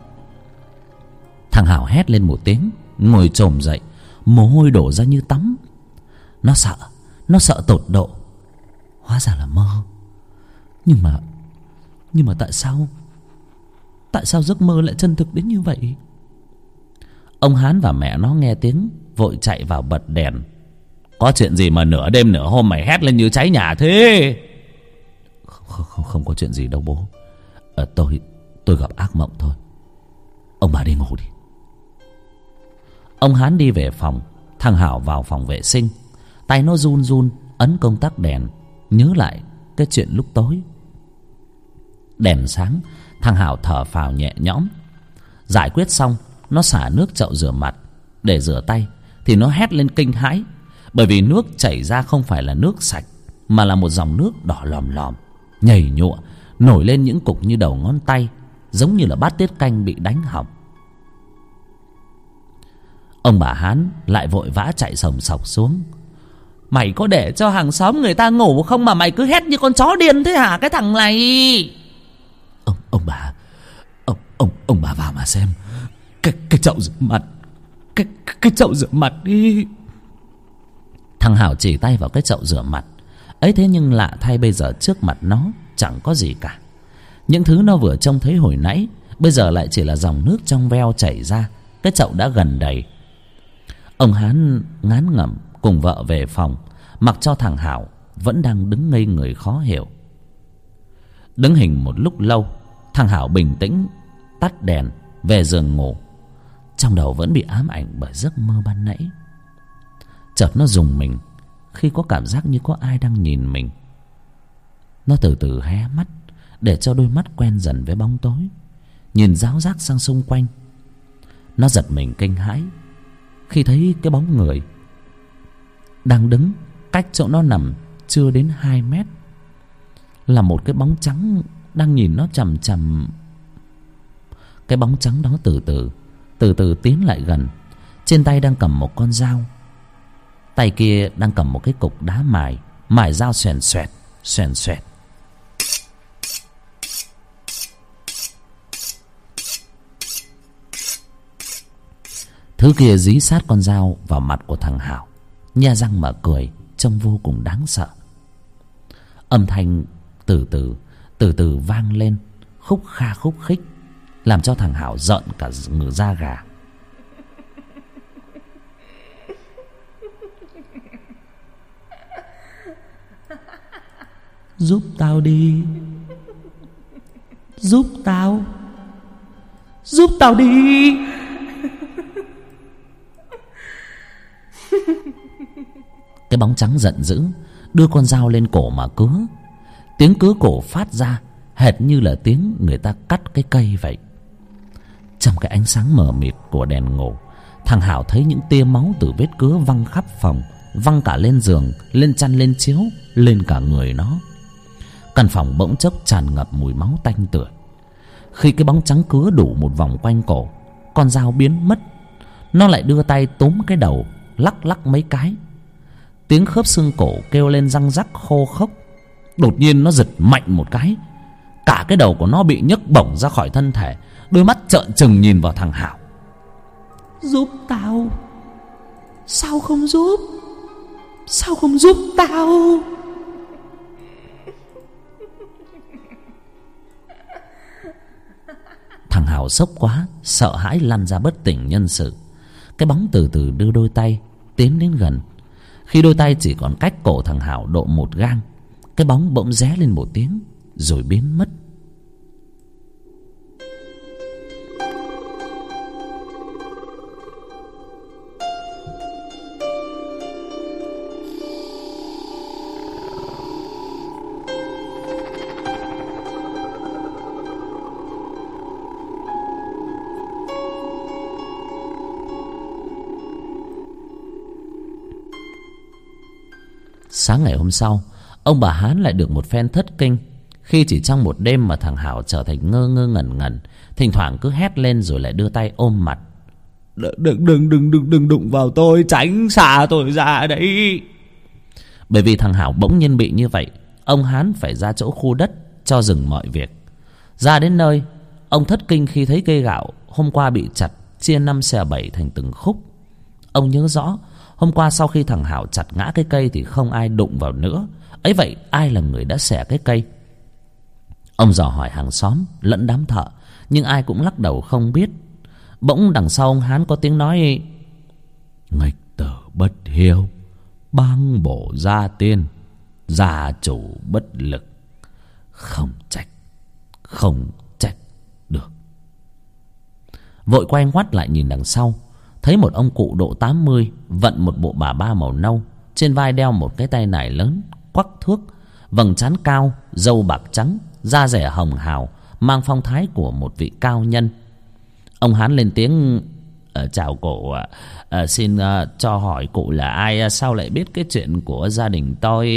Thằng Hảo hét lên một tiếng, ngồi chồm dậy, mồ hôi đổ ra như tắm. Nó sợ tột độ. Hóa ra là mơ. Nhưng mà tại sao giấc mơ lại chân thực đến như vậy? Ông Hán và mẹ nó nghe tiếng vội chạy vào bật đèn. Có chuyện gì mà nửa đêm nửa hôm mày hét lên như cháy nhà thế? Không có chuyện gì đâu bố. Tôi gặp ác mộng thôi. Ông bà đi ngủ đi. Ông Hán đi về phòng. Thằng Hảo vào phòng vệ sinh. Tay nó run run ấn công tắc đèn, nhớ lại cái chuyện lúc tối. Đèn sáng, thằng Hảo thở phào nhẹ nhõm. Giải quyết xong, nó xả nước chậu rửa mặt để rửa tay thì nó hét lên kinh hãi, bởi vì nước chảy ra không phải là nước sạch, mà là một dòng nước đỏ lòm lòm, nhầy nhụa, nổi lên những cục như đầu ngón tay, giống như là bát tiết canh bị đánh hỏng. Ông bà Hán lại vội vã chạy sồng sọc xuống. Mày có để cho hàng xóm người ta ngủ không mà mày cứ hét như con chó điên thế hả cái thằng này? Ông bà vào mà xem cái chậu rửa mặt, cái chậu rửa mặt đi. Thằng Hảo chỉ tay vào cái chậu rửa mặt ấy, thế nhưng lạ thay bây giờ trước mặt nó chẳng có gì cả. Những thứ nó vừa trông thấy hồi nãy bây giờ lại chỉ là dòng nước trong veo chảy ra. Cái chậu đã gần đầy. Ông Hán ngán ngẩm cùng vợ về phòng, mặc cho thằng Hảo vẫn đang đứng ngây người khó hiểu. Đứng hình một lúc lâu, thằng Hảo bình tĩnh tắt đèn về giường ngủ. Trong đầu vẫn bị ám ảnh bởi giấc mơ ban nãy. Chợt nó rùng mình khi có cảm giác như có ai đang nhìn mình. Nó từ từ hé mắt để cho đôi mắt quen dần với bóng tối, nhìn ráo rác sang xung quanh. Nó giật mình kinh hãi khi thấy cái bóng người đang đứng cách chỗ nó nằm chưa đến 2 mét. Là một cái bóng trắng đang nhìn nó chằm chằm. Cái bóng trắng đó từ từ tiến lại gần. Trên tay đang cầm một con dao, tay kia đang cầm một cái cục đá mài dao xoèn xoẹt. Thứ kia dí sát con dao vào mặt của thằng Hảo, nhe răng mà cười, trông vô cùng đáng sợ. Âm thanh từ từ vang lên, khúc kha khúc khích, làm cho thằng Hảo rợn cả người da gà. Giúp tao đi, giúp tao đi. Cái bóng trắng giận dữ đưa con dao lên cổ mà cứa. Tiếng cứa cổ phát ra hệt như là tiếng người ta cắt cái cây vậy. Trong cái ánh sáng mờ mịt của đèn ngủ, thằng Hảo thấy những tia máu từ vết cứa văng khắp phòng, văng cả lên giường, lên chăn, lên chiếu, lên cả người nó. Căn phòng bỗng chốc tràn ngập mùi máu tanh tưởi. Khi cái bóng trắng cứa đủ một vòng quanh cổ, con dao biến mất. Nó lại đưa tay túm cái đầu, lắc lắc mấy cái. Tiếng khớp xương cổ kêu lên răng rắc khô khốc. Đột nhiên nó giật mạnh một cái, cả cái đầu của nó bị nhấc bổng ra khỏi thân thể. Đôi mắt trợn trừng nhìn vào thằng Hảo. Giúp tao. Sao không giúp? Sao không giúp tao? Thằng Hảo sốc quá, sợ hãi lăn ra bất tỉnh nhân sự. Cái bóng từ từ đưa đôi tay tiến đến gần. Khi đôi tay chỉ còn cách cổ thằng Hảo độ một gang, cái bóng bỗng ré lên một tiếng rồi biến mất. Sáng ngày hôm sau, ông bà Hán lại được một phen thất kinh khi chỉ trong một đêm mà thằng Hảo trở thành ngơ ngơ ngẩn ngẩn, thỉnh thoảng cứ hét lên rồi lại đưa tay ôm mặt. Đừng đụng vào tôi, tránh xa tôi ra đấy. Bởi vì thằng Hảo bỗng nhiên bị như vậy, ông Hán phải ra chỗ khu đất cho dừng mọi việc. Ra đến nơi, ông thất kinh khi thấy cây gạo hôm qua bị chặt chia 5 xẻ 7 thành từng khúc. Ông nhớ rõ hôm qua sau khi thằng Hảo chặt ngã cái cây thì không ai đụng vào nữa. Ấy vậy ai là người đã xẻ cái cây? Ông dò hỏi hàng xóm lẫn đám thợ, nhưng ai cũng lắc đầu không biết. Bỗng đằng sau ông Hán có tiếng nói: nghịch tử bất hiếu, bang bổ gia tiên, gia chủ bất lực, không trách được. Vội quay ngoắt lại nhìn đằng sau, thấy một ông cụ độ 80 vận một bộ bà ba màu nâu, trên vai đeo một cái tay nải lớn quắc thước, vầng trán cao, râu bạc trắng, da dẻ hồng hào, mang phong thái của một vị cao nhân. Ông Hán lên tiếng: chào cụ ạ, xin cho hỏi cụ là ai, sao lại biết cái chuyện của gia đình tôi?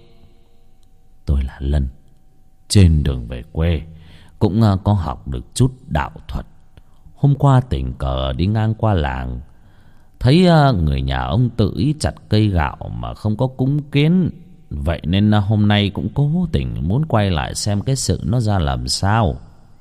Tôi là Lân, trên đường về quê cũng có học được chút đạo thuật. Hôm qua tình cờ đi ngang qua làng, thấy người nhà ông tự ý chặt cây gạo mà không có cúng kiến. Vậy nên hôm nay cũng cố tình muốn quay lại xem cái sự nó ra làm sao.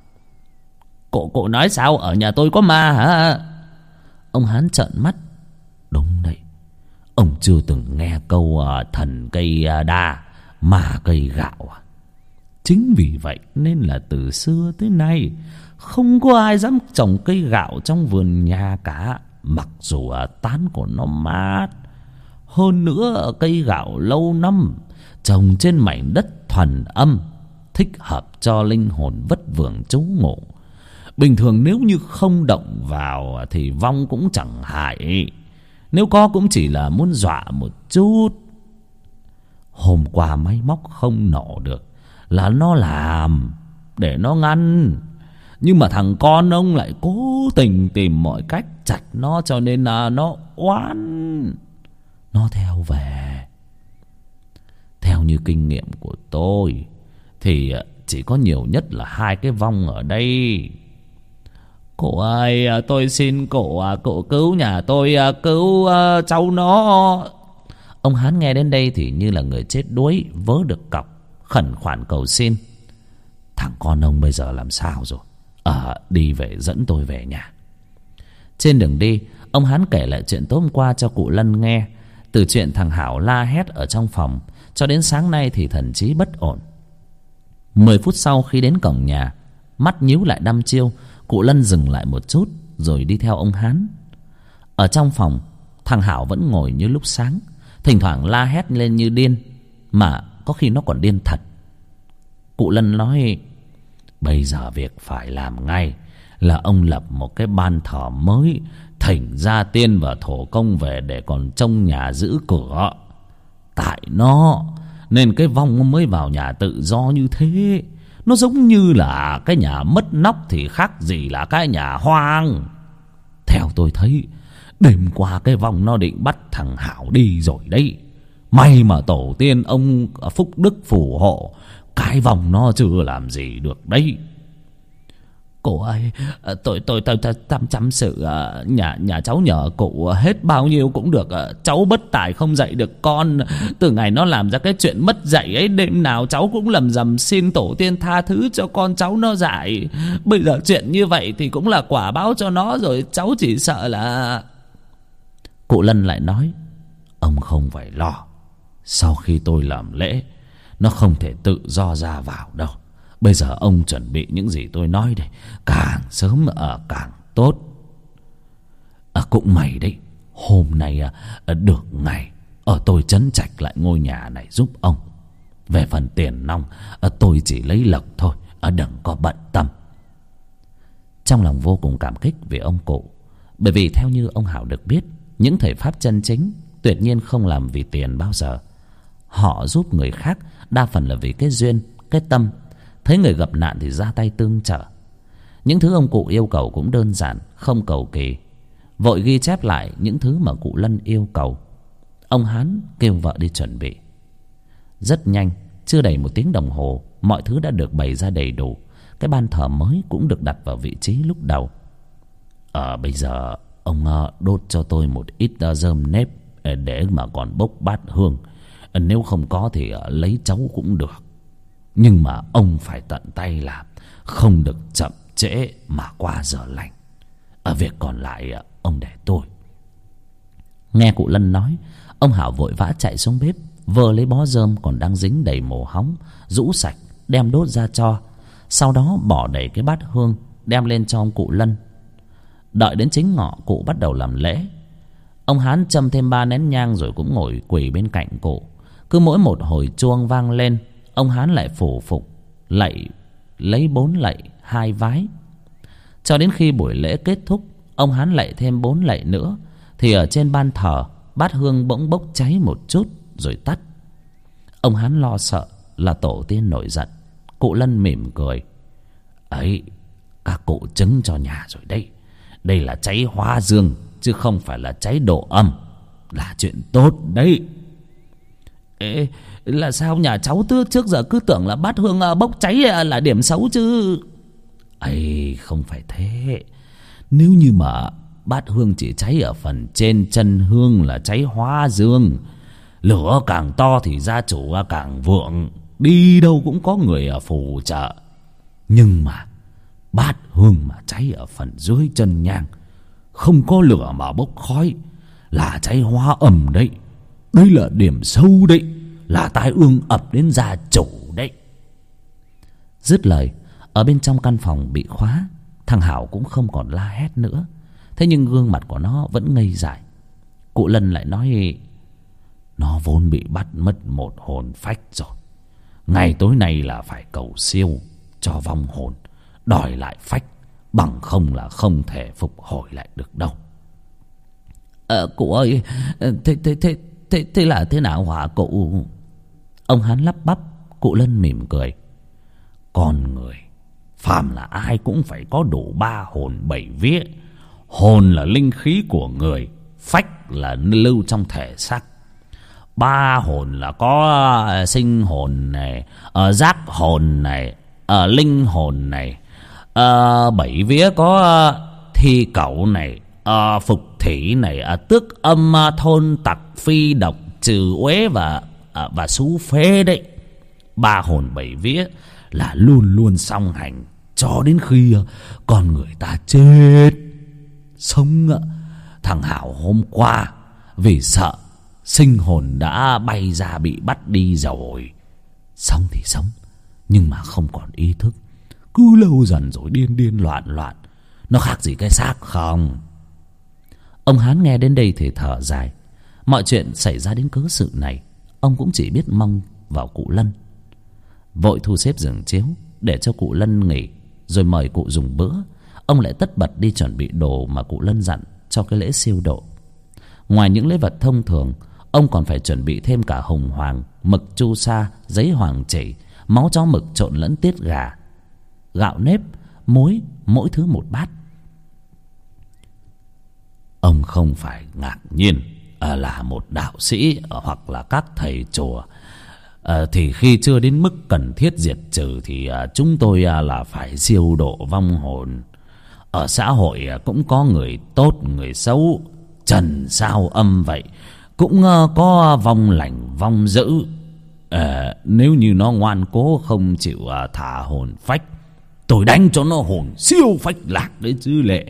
Cụ nói sao, ở nhà tôi có ma hả? Ông Hán trợn mắt. Đúng đấy, ông chưa từng nghe câu thần cây đa, ma cây gạo à? Chính vì vậy nên là từ xưa tới nay không có ai dám trồng cây gạo trong vườn nhà cả, mặc dù tán của nó mát. Hơn nữa cây gạo lâu năm trồng trên mảnh đất thuần âm, thích hợp cho linh hồn vất vưởng trú ngụ. Bình thường nếu như không động vào thì vong cũng chẳng hại, nếu có cũng chỉ là muốn dọa một chút. Hôm qua máy móc không nổ được là nó làm để nó ngăn, nhưng mà thằng con ông lại cố tình tìm mọi cách chặt nó, cho nên là nó oán. Nó theo về. Theo như kinh nghiệm của tôi thì chỉ có nhiều nhất là 2 cái vong ở đây. Cụ ơi, tôi xin cụ cứu nhà tôi, cứu cháu nó. Ông Hán nghe đến đây thì như là người chết đuối vớ được cọc, khẩn khoản cầu xin. Thằng con ông bây giờ làm sao rồi? Đi về dẫn tôi về nhà. Trên đường đi, ông Hán kể lại chuyện tối hôm qua cho cụ Lân nghe. Từ chuyện thằng Hảo la hét ở trong phòng cho đến sáng nay thì thần trí bất ổn. 10 phút sau khi đến cổng nhà, mắt nhíu lại đăm chiêu, cụ Lân dừng lại một chút rồi đi theo ông Hán. Ở trong phòng, thằng Hảo vẫn ngồi như lúc sáng, thỉnh thoảng la hét lên như điên, mà có khi nó còn điên thật. Cụ Lân nói: bây giờ việc phải làm ngay là ông lập một cái ban thờ mới, thỉnh gia tiên và thổ công về để còn trông nhà giữ cửa. Tại nó nên cái vong mới vào nhà tự do như thế. Nó giống như là cái nhà mất nóc thì khác gì là cái nhà hoang. Theo tôi thấy, đêm qua cái vong nó định bắt thằng Hảo đi rồi đấy. May mà tổ tiên ông phúc đức phù hộ, cái vong nó chưa làm gì được đấy. Cụ ơi, tôi chăm sự nhà cháu nhờ cụ hết bao nhiêu cũng được. Cháu bất tài không dạy được con. Từ ngày nó làm ra cái chuyện mất dạy ấy, đêm nào cháu cũng lầm rầm xin tổ tiên tha thứ cho con cháu nó dạy. Bây giờ chuyện như vậy thì cũng là quả báo cho nó rồi. Cháu chỉ sợ là... Cụ Lân lại nói: ông không phải lo. Sau khi tôi làm lễ, nó không thể tự do ra vào đâu. Bây giờ ông chuẩn bị những gì tôi nói đây, càng sớm càng tốt. Cũng may đấy, hôm nay được ngày tôi trấn trạch lại ngôi nhà này giúp ông. Về phần tiền nong, tôi chỉ lấy lộc thôi, đừng có bận tâm. Trong lòng vô cùng cảm kích vì ông cụ, bởi vì theo như ông Hảo được biết, những thầy pháp chân chính tuyệt nhiên không làm vì tiền bao giờ. Họ giúp người khác đa phần là vì cái duyên, cái tâm. Thấy người gặp nạn thì ra tay tương trợ. Những thứ ông cụ yêu cầu cũng đơn giản, không cầu kỳ. Vội ghi chép lại những thứ mà cụ Lân yêu cầu. Ông Hán kêu vợ đi chuẩn bị. Rất nhanh, chưa đầy 1 tiếng đồng hồ, mọi thứ đã được bày ra đầy đủ. Cái ban thờ mới cũng được đặt vào vị trí lúc đầu. Bây giờ ông đốt cho tôi một ít rơm nếp để mà còn bốc bát hương. Nếu không có thì lấy cháu cũng được. Nhưng mà ông phải tận tay làm, không được chậm trễ mà qua giờ lành. Việc còn lại ông để tôi. Nghe cụ Lân nói, ông Hảo vội vã chạy xuống bếp, vơ lấy bó rơm còn đang dính đầy mồ hóng, rũ sạch đem đốt ra cho. Sau đó bỏ đầy cái bát hương đem lên cho ông cụ Lân. Đợi đến chính ngọ, cụ bắt đầu làm lễ. Ông Hán châm thêm 3 nén nhang rồi cũng ngồi quỳ bên cạnh cụ. Cứ mỗi một hồi chuông vang lên, ông Hán lại phủ phục lạy, lấy 4 lạy 2 vái. Cho đến khi buổi lễ kết thúc, ông Hán lạy thêm 4 lạy nữa, thì ở trên ban thờ, bát hương bỗng bốc cháy một chút rồi tắt. Ông Hán lo sợ là tổ tiên nổi giận. Cụ Lân mỉm cười: ấy, các cụ chứng cho nhà rồi đấy. Đây là cháy hóa dương chứ không phải là cháy độ âm, là chuyện tốt đấy. Ê, là sao nhà cháu trước giờ cứ tưởng là bát hương bốc cháy là điểm xấu chứ? ấy, không phải thế. Nếu như mà bát hương chỉ cháy ở phần trên chân hương là cháy hóa dương. Lửa càng to thì gia chủ càng vượng, đi đâu cũng có người phù trợ. Nhưng mà bát hương mà cháy ở phần dưới chân nhang, không có lửa mà bốc khói, là cháy hóa âm đấy. Đây là điểm sâu đấy, là tai ương ập đến gia chủ đấy. Dứt lời, ở bên trong căn phòng bị khóa, thằng Hảo cũng không còn la hét nữa. Thế nhưng gương mặt của nó vẫn ngây dại. Cụ Lân lại nói: nó vốn bị bắt mất một hồn phách rồi. Ngày tối nay là phải cầu siêu cho vong hồn đòi lại phách, bằng không là không thể phục hồi lại được đâu. Cụ ơi, thế là thế nào hả cụ? Ông Hán lắp bắp. Cụ Lân mỉm cười: con người phàm là ai cũng phải có đủ 3 hồn 7 vía. Hồn là linh khí của người, phách là lưu trong thể xác. 3 hồn là có sinh hồn này, giác hồn này, linh hồn này, 7 vía có thi cẩu này, phục thủy này, tước âm, thôn tặc, phi độc, trừ uế và xú phế đấy. 3 hồn 7 vía là luôn luôn song hành cho đến khi con người ta chết. Sống thằng Hảo hôm qua vì sợ sinh hồn đã bay ra bị bắt đi rồi. Sống thì sống, nhưng mà không còn ý thức, cứ lâu dần rồi điên loạn. Nó khác gì cái xác không? Ông Hán nghe đến đây thì thở dài. Mọi chuyện xảy ra đến cớ sự này, ông cũng chỉ biết mong vào cụ Lân. Vội thu xếp giường chiếu để cho cụ Lân nghỉ, rồi mời cụ dùng bữa. Ông lại tất bật đi chuẩn bị đồ mà cụ Lân dặn cho cái lễ siêu độ. Ngoài những lễ vật thông thường, ông còn phải chuẩn bị thêm cả hồng hoàng, mực chu sa, giấy hoàng chỉ máu chó mực trộn lẫn tiết gà, gạo nếp, muối, mỗi thứ một bát. Ông không phải ngạc nhiên là một đạo sĩ hoặc là các thầy chùa thì khi chưa đến mức cần thiết diệt trừ thì chúng tôi là phải siêu độ vong hồn. Ở xã hội cũng có người tốt người xấu, trần sao âm vậy, cũng có vong lành vong dữ. Nếu như nó ngoan cố không chịu thả hồn phách, tôi đánh cho nó hồn siêu phách lạc đấy chứ lệ.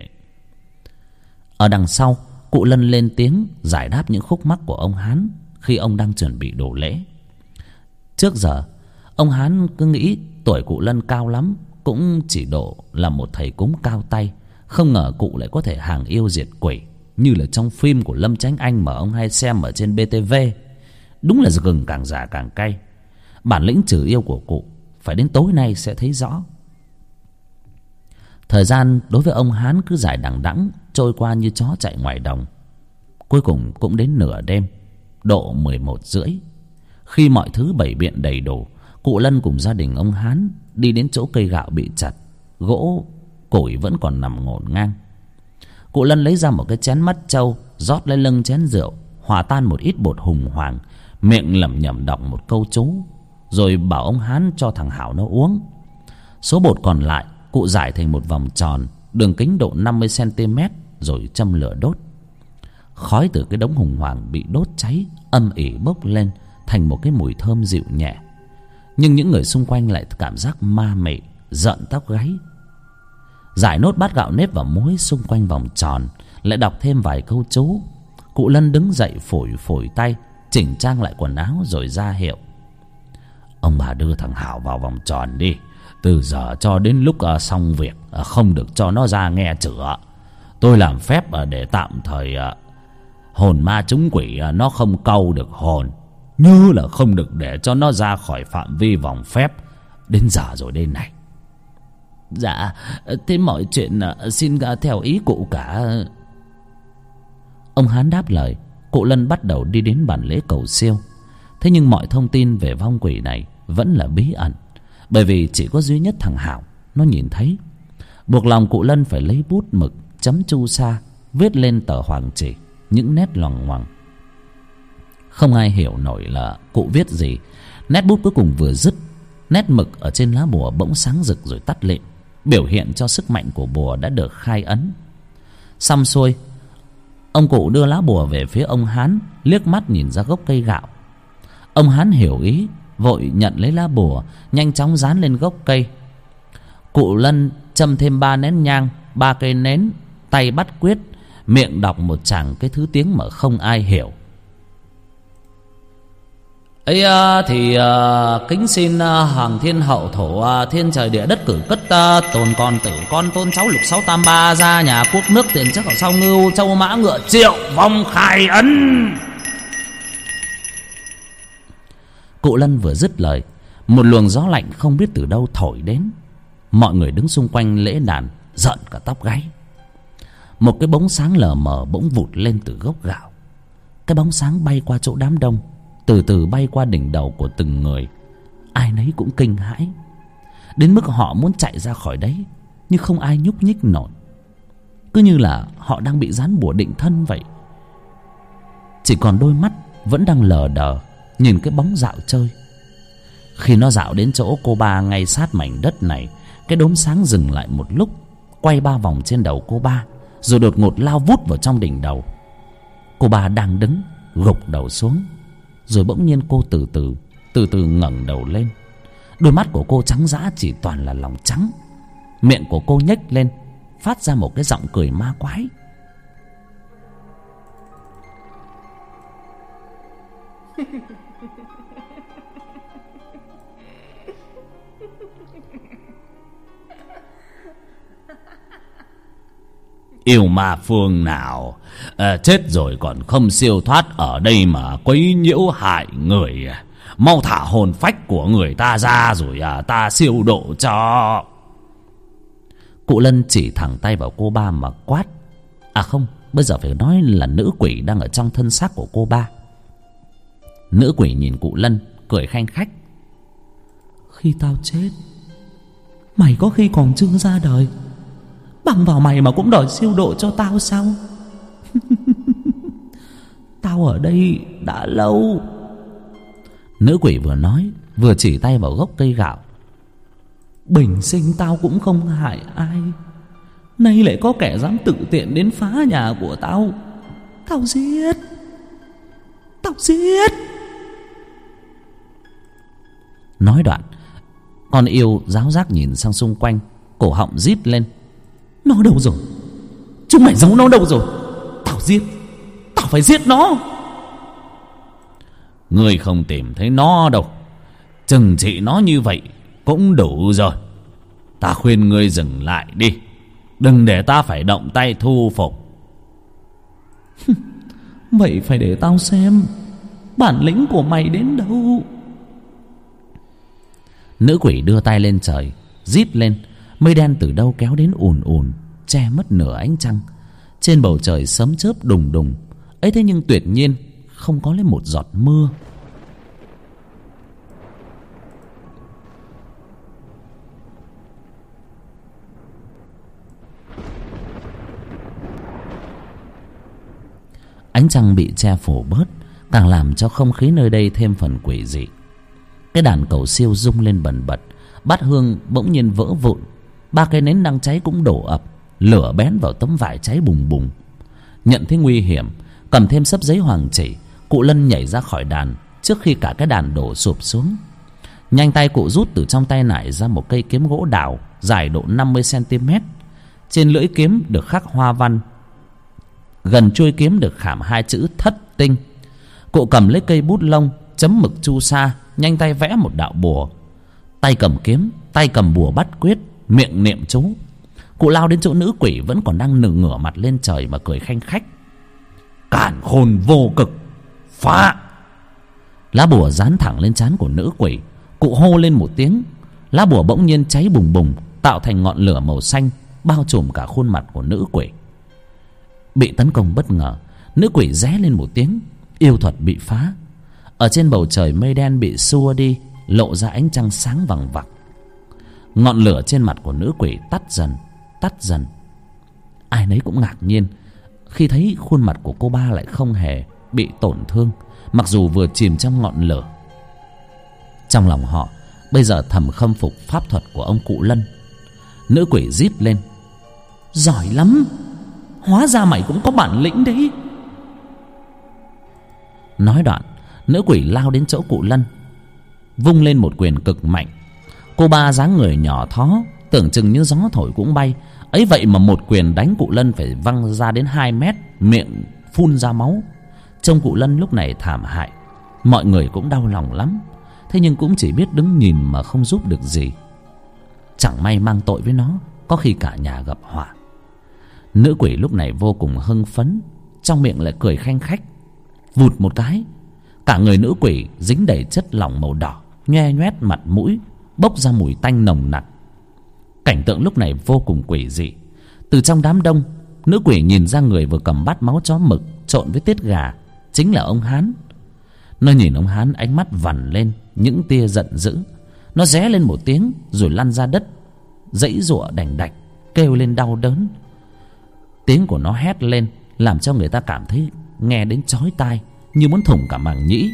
Ở đằng sau, cụ Lân lên tiếng giải đáp những khúc mắc của ông Hán khi ông đang chuẩn bị đổ lễ. Trước giờ ông Hán cứ nghĩ tuổi cụ Lân cao lắm, cũng chỉ độ là một thầy cúng cao tay. Không ngờ cụ lại có thể hàng yêu diệt quỷ như là trong phim của Lâm Chánh Anh mà ông hay xem ở trên BTV. Đúng là gừng càng già càng cay. Bản lĩnh trừ yêu của cụ phải đến tối nay sẽ thấy rõ. Thời gian đối với ông Hán cứ dài đằng đẵng trôi qua như chó chạy ngoài đồng. Cuối cùng cũng đến nửa đêm, độ 11:30. Khi mọi thứ bày biện đầy đủ, cụ Lân cùng gia đình ông Hán đi đến chỗ cây gạo bị chặt, gỗ củi vẫn còn nằm ngổn ngang. Cụ Lân lấy ra một cái chén mắt trâu, rót lên lưng chén rượu, hòa tan một ít bột hùng hoàng, miệng lẩm nhẩm đọc một câu chú, rồi bảo ông Hán cho thằng Hảo nó uống. Số bột còn lại cụ rải thành một vòng tròn, đường kính độ 50 cm, rồi châm lửa đốt. Khói từ cái đống hùng hoàng bị đốt cháy âm ỉ bốc lên thành một cái mùi thơm dịu nhẹ. Nhưng những người xung quanh lại cảm giác ma mị, rợn tóc gáy. Rải nốt bát gạo nếp và muối xung quanh vòng tròn, lại đọc thêm vài câu chú. Cụ Lân đứng dậy phủi tay, chỉnh trang lại quần áo rồi ra hiệu: ông bà đưa thằng Hảo vào vòng tròn đi. Từ giờ cho đến lúc xong việc không được cho nó ra nghe chữa. Tôi làm phép để tạm thời hồn ma trúng quỷ nó không câu được hồn, như là không được để cho nó ra khỏi phạm vi vòng phép. Đến giờ rồi đây này. Dạ, thế mọi chuyện xin theo ý cụ cả. Ông Hán đáp lời. Cụ Lân bắt đầu đi đến bàn lễ cầu siêu. Thế nhưng mọi thông tin về vong quỷ này vẫn là bí ẩn, bởi vì chỉ có duy nhất thằng Hảo nó nhìn thấy. Buộc lòng cụ Lân phải lấy bút mực chấm chu sa, viết lên tờ hoàng chỉ những nét loằng ngoằng. Không ai hiểu nổi là cụ viết gì. Nét bút cuối cùng vừa dứt, nét mực ở trên lá bùa bỗng sáng rực rồi tắt lịm, biểu hiện cho sức mạnh của bùa đã được khai ấn. Xong xuôi, ông cụ đưa lá bùa về phía ông Hán, liếc mắt nhìn ra gốc cây gạo. Ông Hán hiểu ý, vội nhận lấy lá bùa, nhanh chóng dán lên gốc cây. Cụ Lân châm thêm 3 nén nhang, 3 cây nến, tay bắt quyết, miệng đọc một tràng cái thứ tiếng mà không ai hiểu. Ấy thì kính xin hoàng thiên hậu thổ thiên trời địa đất cử cất tồn con tử con tôn cháu lục sáu tam ba ra nhà quốc nước tiền chắc ở sau ngưu châu mã ngựa triệu vong khai ấn. Cụ Lân vừa dứt lời, một luồng gió lạnh không biết từ đâu thổi đến. Mọi người đứng xung quanh lễ đàn rợn cả tóc gáy. Một cái bóng sáng lờ mờ bỗng vụt lên từ gốc gạo. Cái bóng sáng bay qua chỗ đám đông, từ từ bay qua đỉnh đầu của từng người. Ai nấy cũng kinh hãi, đến mức họ muốn chạy ra khỏi đấy, nhưng không ai nhúc nhích nổi, cứ như là họ đang bị dán bùa định thân vậy. Chỉ còn đôi mắt vẫn đang lờ đờ nhìn cái bóng dạo chơi. Khi nó dạo đến chỗ cô ba ngay sát mảnh đất này, cái đốm sáng dừng lại một lúc, quay 3 vòng trên đầu cô ba, rồi đột ngột lao vút vào trong đỉnh đầu. Cô ba đang đứng gục đầu xuống, rồi bỗng nhiên cô từ từ ngẩng đầu lên. Đôi mắt của cô trắng dã chỉ toàn là lòng trắng. Miệng của cô nhếch lên, phát ra một cái giọng cười ma quái. Yêu ma phương nào chết rồi còn không siêu thoát ở đây mà quấy nhiễu hại người. Mau thả hồn phách của người ta ra rồi ta siêu độ cho. Cụ Lân chỉ thẳng tay vào cô ba mà quát. À không, bây giờ phải nói là nữ quỷ đang ở trong thân xác của cô ba. Nữ quỷ nhìn cụ Lân cười khanh khách. Khi tao chết, mày có khi còn chưa ra đời, bằng vào mày mà cũng đòi siêu độ cho tao sao? Tao ở đây đã lâu. Nữ quỷ vừa nói vừa chỉ tay vào gốc cây gạo. Bình sinh tao cũng không hại ai, nay lại có kẻ dám tự tiện đến phá nhà của tao. Tao giết. Nói đoạn, con yêu giáo giác nhìn sang xung quanh, cổ họng rít lên. Nó đâu rồi? Chúng mày giấu nó đâu rồi? Tao giết. Tao phải giết nó. Ngươi không tìm thấy nó đâu, trừng trị nó như vậy cũng đủ rồi. Ta khuyên ngươi dừng lại đi, đừng để ta phải động tay thu phục. Vậy phải để tao xem bản lĩnh của mày đến đâu. Nữ quỷ đưa tay lên trời, rít lên. Mây đen từ đâu kéo đến ùn ùn, che mất nửa ánh trăng. Trên bầu trời sấm chớp đùng đùng. Ấy thế nhưng tuyệt nhiên không có lấy một giọt mưa. Ánh trăng bị che phủ bớt, càng làm cho không khí nơi đây thêm phần quỷ dị. Cái đàn cầu siêu rung lên bần bật, bát hương bỗng nhiên vỡ vụn, 3 cây nến đang cháy cũng đổ ập, lửa bén vào tấm vải cháy bùng bùng. Nhận thấy nguy hiểm, cầm thêm xấp giấy hoàng chỉ, cụ Lân nhảy ra khỏi đàn trước khi cả cái đàn đổ sụp xuống. Nhanh tay cụ rút từ trong tay nải ra một cây kiếm gỗ đào dài độ 50 cm. Trên lưỡi kiếm được khắc hoa văn, gần chuôi kiếm được khảm 2 chữ Thất Tinh. Cụ cầm lấy cây bút lông chấm mực chu sa, nhanh tay vẽ một đạo bùa. Tay cầm kiếm, tay cầm bùa bắt quyết, miệng niệm chú. Cụ lao đến chỗ nữ quỷ vẫn còn đang ngửa mặt lên trời mà cười khanh khách. Càn khôn vô cực, phá! Lá bùa dán thẳng lên trán của nữ quỷ. Cụ hô lên một tiếng, lá bùa bỗng nhiên cháy bùng bùng, tạo thành ngọn lửa màu xanh bao trùm cả khuôn mặt của nữ quỷ. Bị tấn công bất ngờ, nữ quỷ ré lên một tiếng, yêu thuật bị phá. Ở trên bầu trời mây đen bị xua đi, lộ ra ánh trăng sáng vằng vặc. Ngọn lửa trên mặt của nữ quỷ tắt dần. Ai nấy cũng ngạc nhiên khi thấy khuôn mặt của cô ba lại không hề bị tổn thương, mặc dù vừa chìm trong ngọn lửa. Trong lòng họ bây giờ thầm khâm phục pháp thuật của ông cụ Lân. Nữ quỷ rít lên. Giỏi lắm, hóa ra mày cũng có bản lĩnh đấy. Nói đoạn, nữ quỷ lao đến chỗ cụ Lân, vung lên một quyền cực mạnh. Cô ba dáng người nhỏ thó, tưởng chừng như gió thổi cũng bay. Ấy vậy mà một quyền đánh cụ Lân phải văng ra đến 2 mét, miệng phun ra máu. Trông cụ Lân lúc này thảm hại, mọi người cũng đau lòng lắm. Thế nhưng cũng chỉ biết đứng nhìn mà không giúp được gì. Chẳng may mang tội với nó, có khi cả nhà gặp họa. Nữ quỷ lúc này vô cùng hưng phấn, trong miệng lại cười khanh khách. Vụt một cái, cả người nữ quỷ dính đầy chất lỏng màu đỏ, nhoe nhoét mặt mũi, bốc ra mùi tanh nồng nặc. Cảnh tượng lúc này vô cùng quỷ dị. Từ trong đám đông, nữ quỷ nhìn ra người vừa cầm bát máu chó mực trộn với tiết gà, chính là ông Hán. Nó nhìn ông Hán, ánh mắt vằn lên những tia giận dữ. Nó ré lên một tiếng rồi lăn ra đất, giãy giụa đành đạch, kêu lên đau đớn. Tiếng của nó hét lên làm cho người ta cảm thấy nghe đến chói tai, như muốn thủng cả màng nhĩ.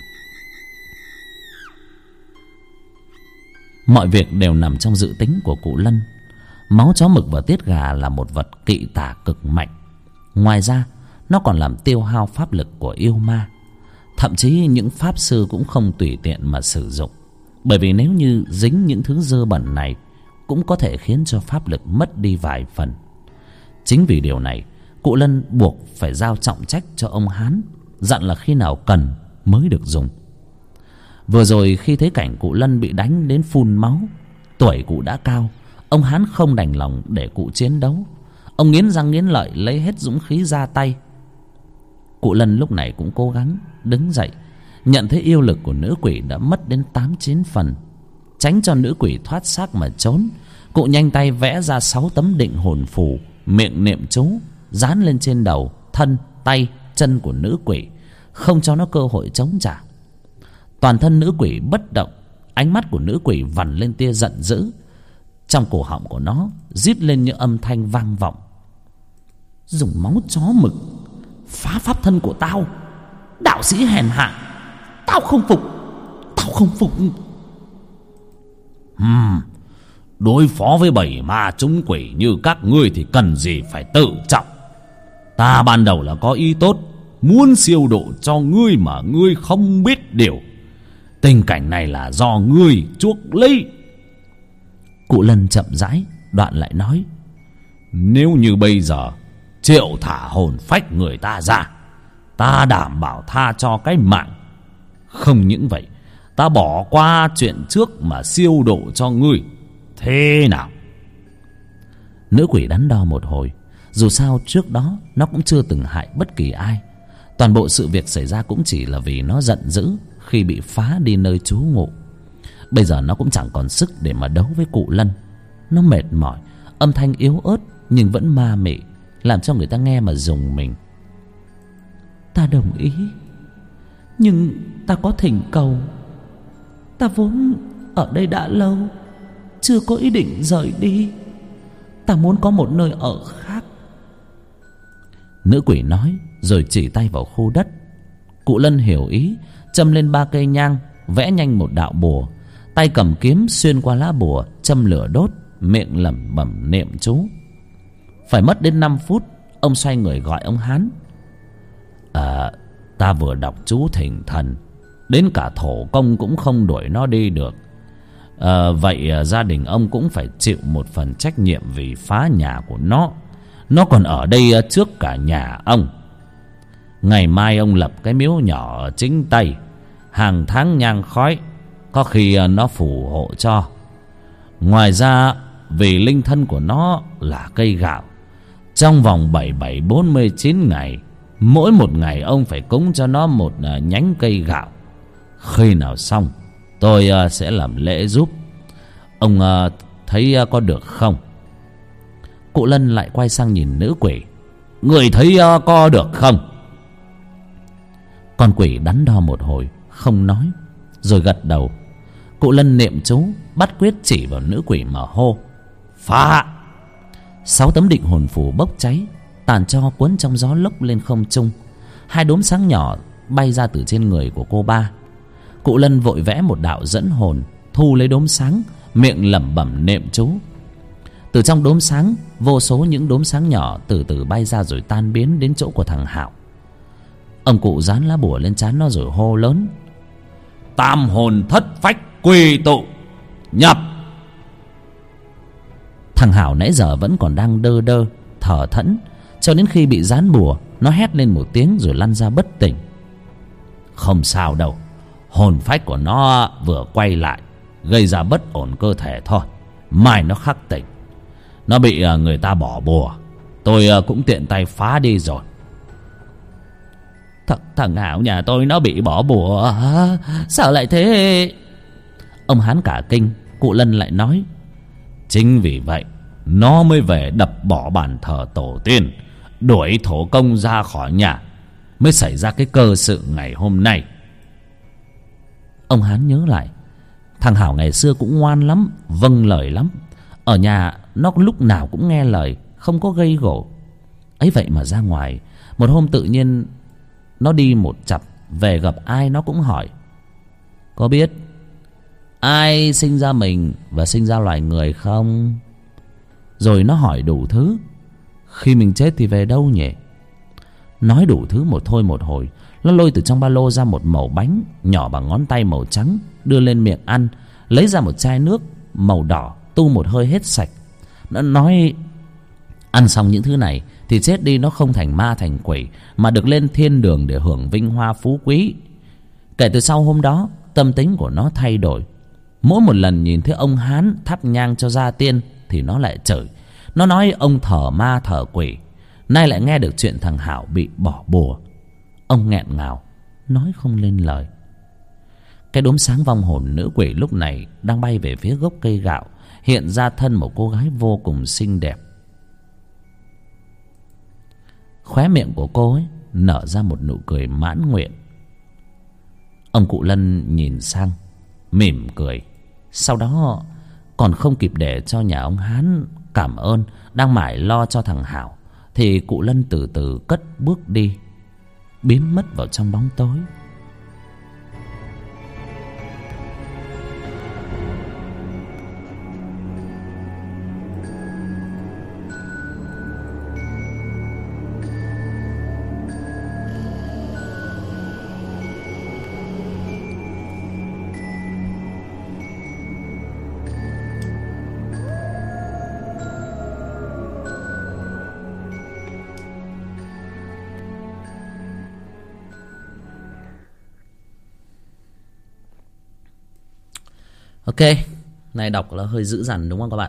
Mọi việc đều nằm trong dự tính của cụ Lân. Máu chó mực và tiết gà là một vật kỵ tà cực mạnh. Ngoài ra, nó còn làm tiêu hao pháp lực của yêu ma. Thậm chí những pháp sư cũng không tùy tiện mà sử dụng, bởi vì nếu như dính những thứ dơ bẩn này cũng có thể khiến cho pháp lực mất đi vài phần. Chính vì điều này, cụ Lân buộc phải giao trọng trách cho ông Hán, dặn là khi nào cần mới được dùng. Vừa rồi khi thấy cảnh cụ Lân bị đánh đến phun máu, tuổi cụ đã cao, ông Hán không đành lòng để cụ chiến đấu. Ông nghiến răng nghiến lợi lấy hết dũng khí ra tay. Cụ Lân lúc này cũng cố gắng đứng dậy, nhận thấy yêu lực của nữ quỷ đã mất đến 8-9 phần. Tránh cho nữ quỷ thoát xác mà trốn, cụ nhanh tay vẽ ra 6 tấm định hồn phù, miệng niệm chú, dán lên trên đầu, thân, tay, chân của nữ quỷ, không cho nó cơ hội chống trả. Toàn thân nữ quỷ bất động, Ánh mắt của nữ quỷ vằn lên tia giận dữ. Trong cổ họng của nó rít lên những âm thanh vang vọng: dùng máu chó mực phá pháp thân của tao, đạo sĩ hèn hạ, tao không phục, tao không phục. Đối phó với bầy ma chúng quỷ như các ngươi thì cần gì phải tự trọng. Ta ban đầu là có ý tốt, muốn siêu độ cho ngươi mà ngươi không biết điều. Tình cảnh này là do ngươi chuốc lấy. Cụ Lân chậm rãi đoạn lại nói: nếu như bây giờ triệu thả hồn phách người ta ra, ta đảm bảo tha cho cái mạng. Không những vậy, ta bỏ qua chuyện trước mà siêu độ cho ngươi. Thế nào? Nữ quỷ đắn đo một hồi. Dù sao trước đó nó cũng chưa từng hại bất kỳ ai. Toàn bộ sự việc xảy ra cũng chỉ là vì nó giận dữ khi bị phá đi nơi trú ngụ. Bây giờ nó cũng chẳng còn sức để mà đấu với cụ Lân. Nó mệt mỏi, âm thanh yếu ớt nhưng vẫn ma mị, làm cho người ta nghe mà rùng mình. Ta đồng ý, nhưng ta có thỉnh cầu. Ta vốn ở đây đã lâu, chưa có ý định rời đi. Ta muốn có một nơi ở khác. Nữ quỷ nói rồi chỉ tay vào khu đất. Cụ Lân hiểu ý, châm lên 3 cây nhang, vẽ nhanh một đạo bùa. Tay cầm kiếm xuyên qua lá bùa, châm lửa đốt, miệng lẩm bẩm niệm chú. Phải mất đến 5 phút, ông xoay người gọi ông Hán. Ta vừa đọc chú thỉnh thần, đến cả thổ công cũng không đuổi nó đi được. Vậy gia đình ông cũng phải chịu một phần trách nhiệm vì phá nhà của nó. Nó còn ở đây trước cả nhà ông. Ngày mai ông lập cái miếu nhỏ ở chính Tây, hàng tháng nhang khói, có khi nó phù hộ cho. Ngoài ra, vì linh thân của nó là cây gạo, trong vòng 7749 ngày, mỗi một ngày ông phải cúng cho nó một nhánh cây gạo. Khi nào xong, tôi sẽ làm lễ giúp. Ông thấy có được không? Cụ Lân lại quay sang nhìn nữ quỷ. Người thấy có được không? Con quỷ đắn đo một hồi, không nói, rồi gật đầu. Cụ Lân niệm chú, bắt quyết chỉ vào nữ quỷ mà hô: phá! 6 tấm định hồn phù bốc cháy, tàn tro cuốn trong gió lốc lên không trung. 2 đốm sáng nhỏ bay ra từ trên người của cô ba. Cụ Lân vội vẽ một đạo dẫn hồn, thu lấy đốm sáng, miệng lẩm bẩm niệm chú. Từ trong đốm sáng, vô số những đốm sáng nhỏ từ từ bay ra rồi tan biến đến chỗ của thằng Hạo. Ông cụ dán lá bùa lên trán nó rồi hô lớn: tam hồn thất phách quy tụ, nhập! Thằng Hảo nãy giờ vẫn còn đang đơ đơ, thở thẫn, cho đến khi bị dán bùa, nó hét lên một tiếng rồi lăn ra bất tỉnh. Không sao đâu, hồn phách của nó vừa quay lại, gây ra bất ổn cơ thể thôi. Mai nó khắc tỉnh. Nó bị người ta bỏ bùa, tôi cũng tiện tay phá đi rồi. Thằng Hảo nhà tôi nó bị bỏ bùa hả? Sao lại thế? Ông Hán cả kinh. Cụ Lân lại nói: chính vì vậy nó mới về đập bỏ bàn thờ tổ tiên, đuổi thổ công ra khỏi nhà, mới xảy ra cái cơ sự ngày hôm nay. Ông Hán nhớ lại, thằng Hảo ngày xưa cũng ngoan lắm, vâng lời lắm. Ở nhà nó lúc nào cũng nghe lời, không có gây gổ. Ấy vậy mà ra ngoài, một hôm tự nhiên nó đi một chặp, về gặp ai nó cũng hỏi: có biết ai sinh ra mình và sinh ra loài người không? Rồi nó hỏi đủ thứ. Khi mình chết thì về đâu nhỉ? Nói đủ thứ một thôi một hồi, nó lôi từ trong ba lô ra một mẩu bánh nhỏ bằng ngón tay màu trắng, đưa lên miệng ăn, lấy ra một chai nước màu đỏ, tu một hơi hết sạch. Nó nói ăn xong những thứ này thì chết đi nó không thành ma thành quỷ, mà được lên thiên đường để hưởng vinh hoa phú quý. Kể từ sau hôm đó, tâm tính của nó thay đổi. Mỗi một lần nhìn thấy ông Hán thắp nhang cho gia tiên thì nó lại chửi. Nó nói ông thờ ma thờ quỷ. Nay lại nghe được chuyện thằng Hảo bị bỏ bùa. Ông nghẹn ngào, nói không lên lời. Cái đốm sáng vong hồn nữ quỷ lúc này đang bay về phía gốc cây gạo, hiện ra thân một cô gái vô cùng xinh đẹp. Khóe miệng của cô ấy nở ra một nụ cười mãn nguyện. Ông cụ Lân nhìn sang, mỉm cười. Sau đó còn không kịp để cho nhà ông Hán cảm ơn, đang mải lo cho thằng Hảo, thì cụ Lân từ từ cất bước đi, biến mất vào trong bóng tối. Ok, này đọc là hơi dữ dằn đúng không các bạn?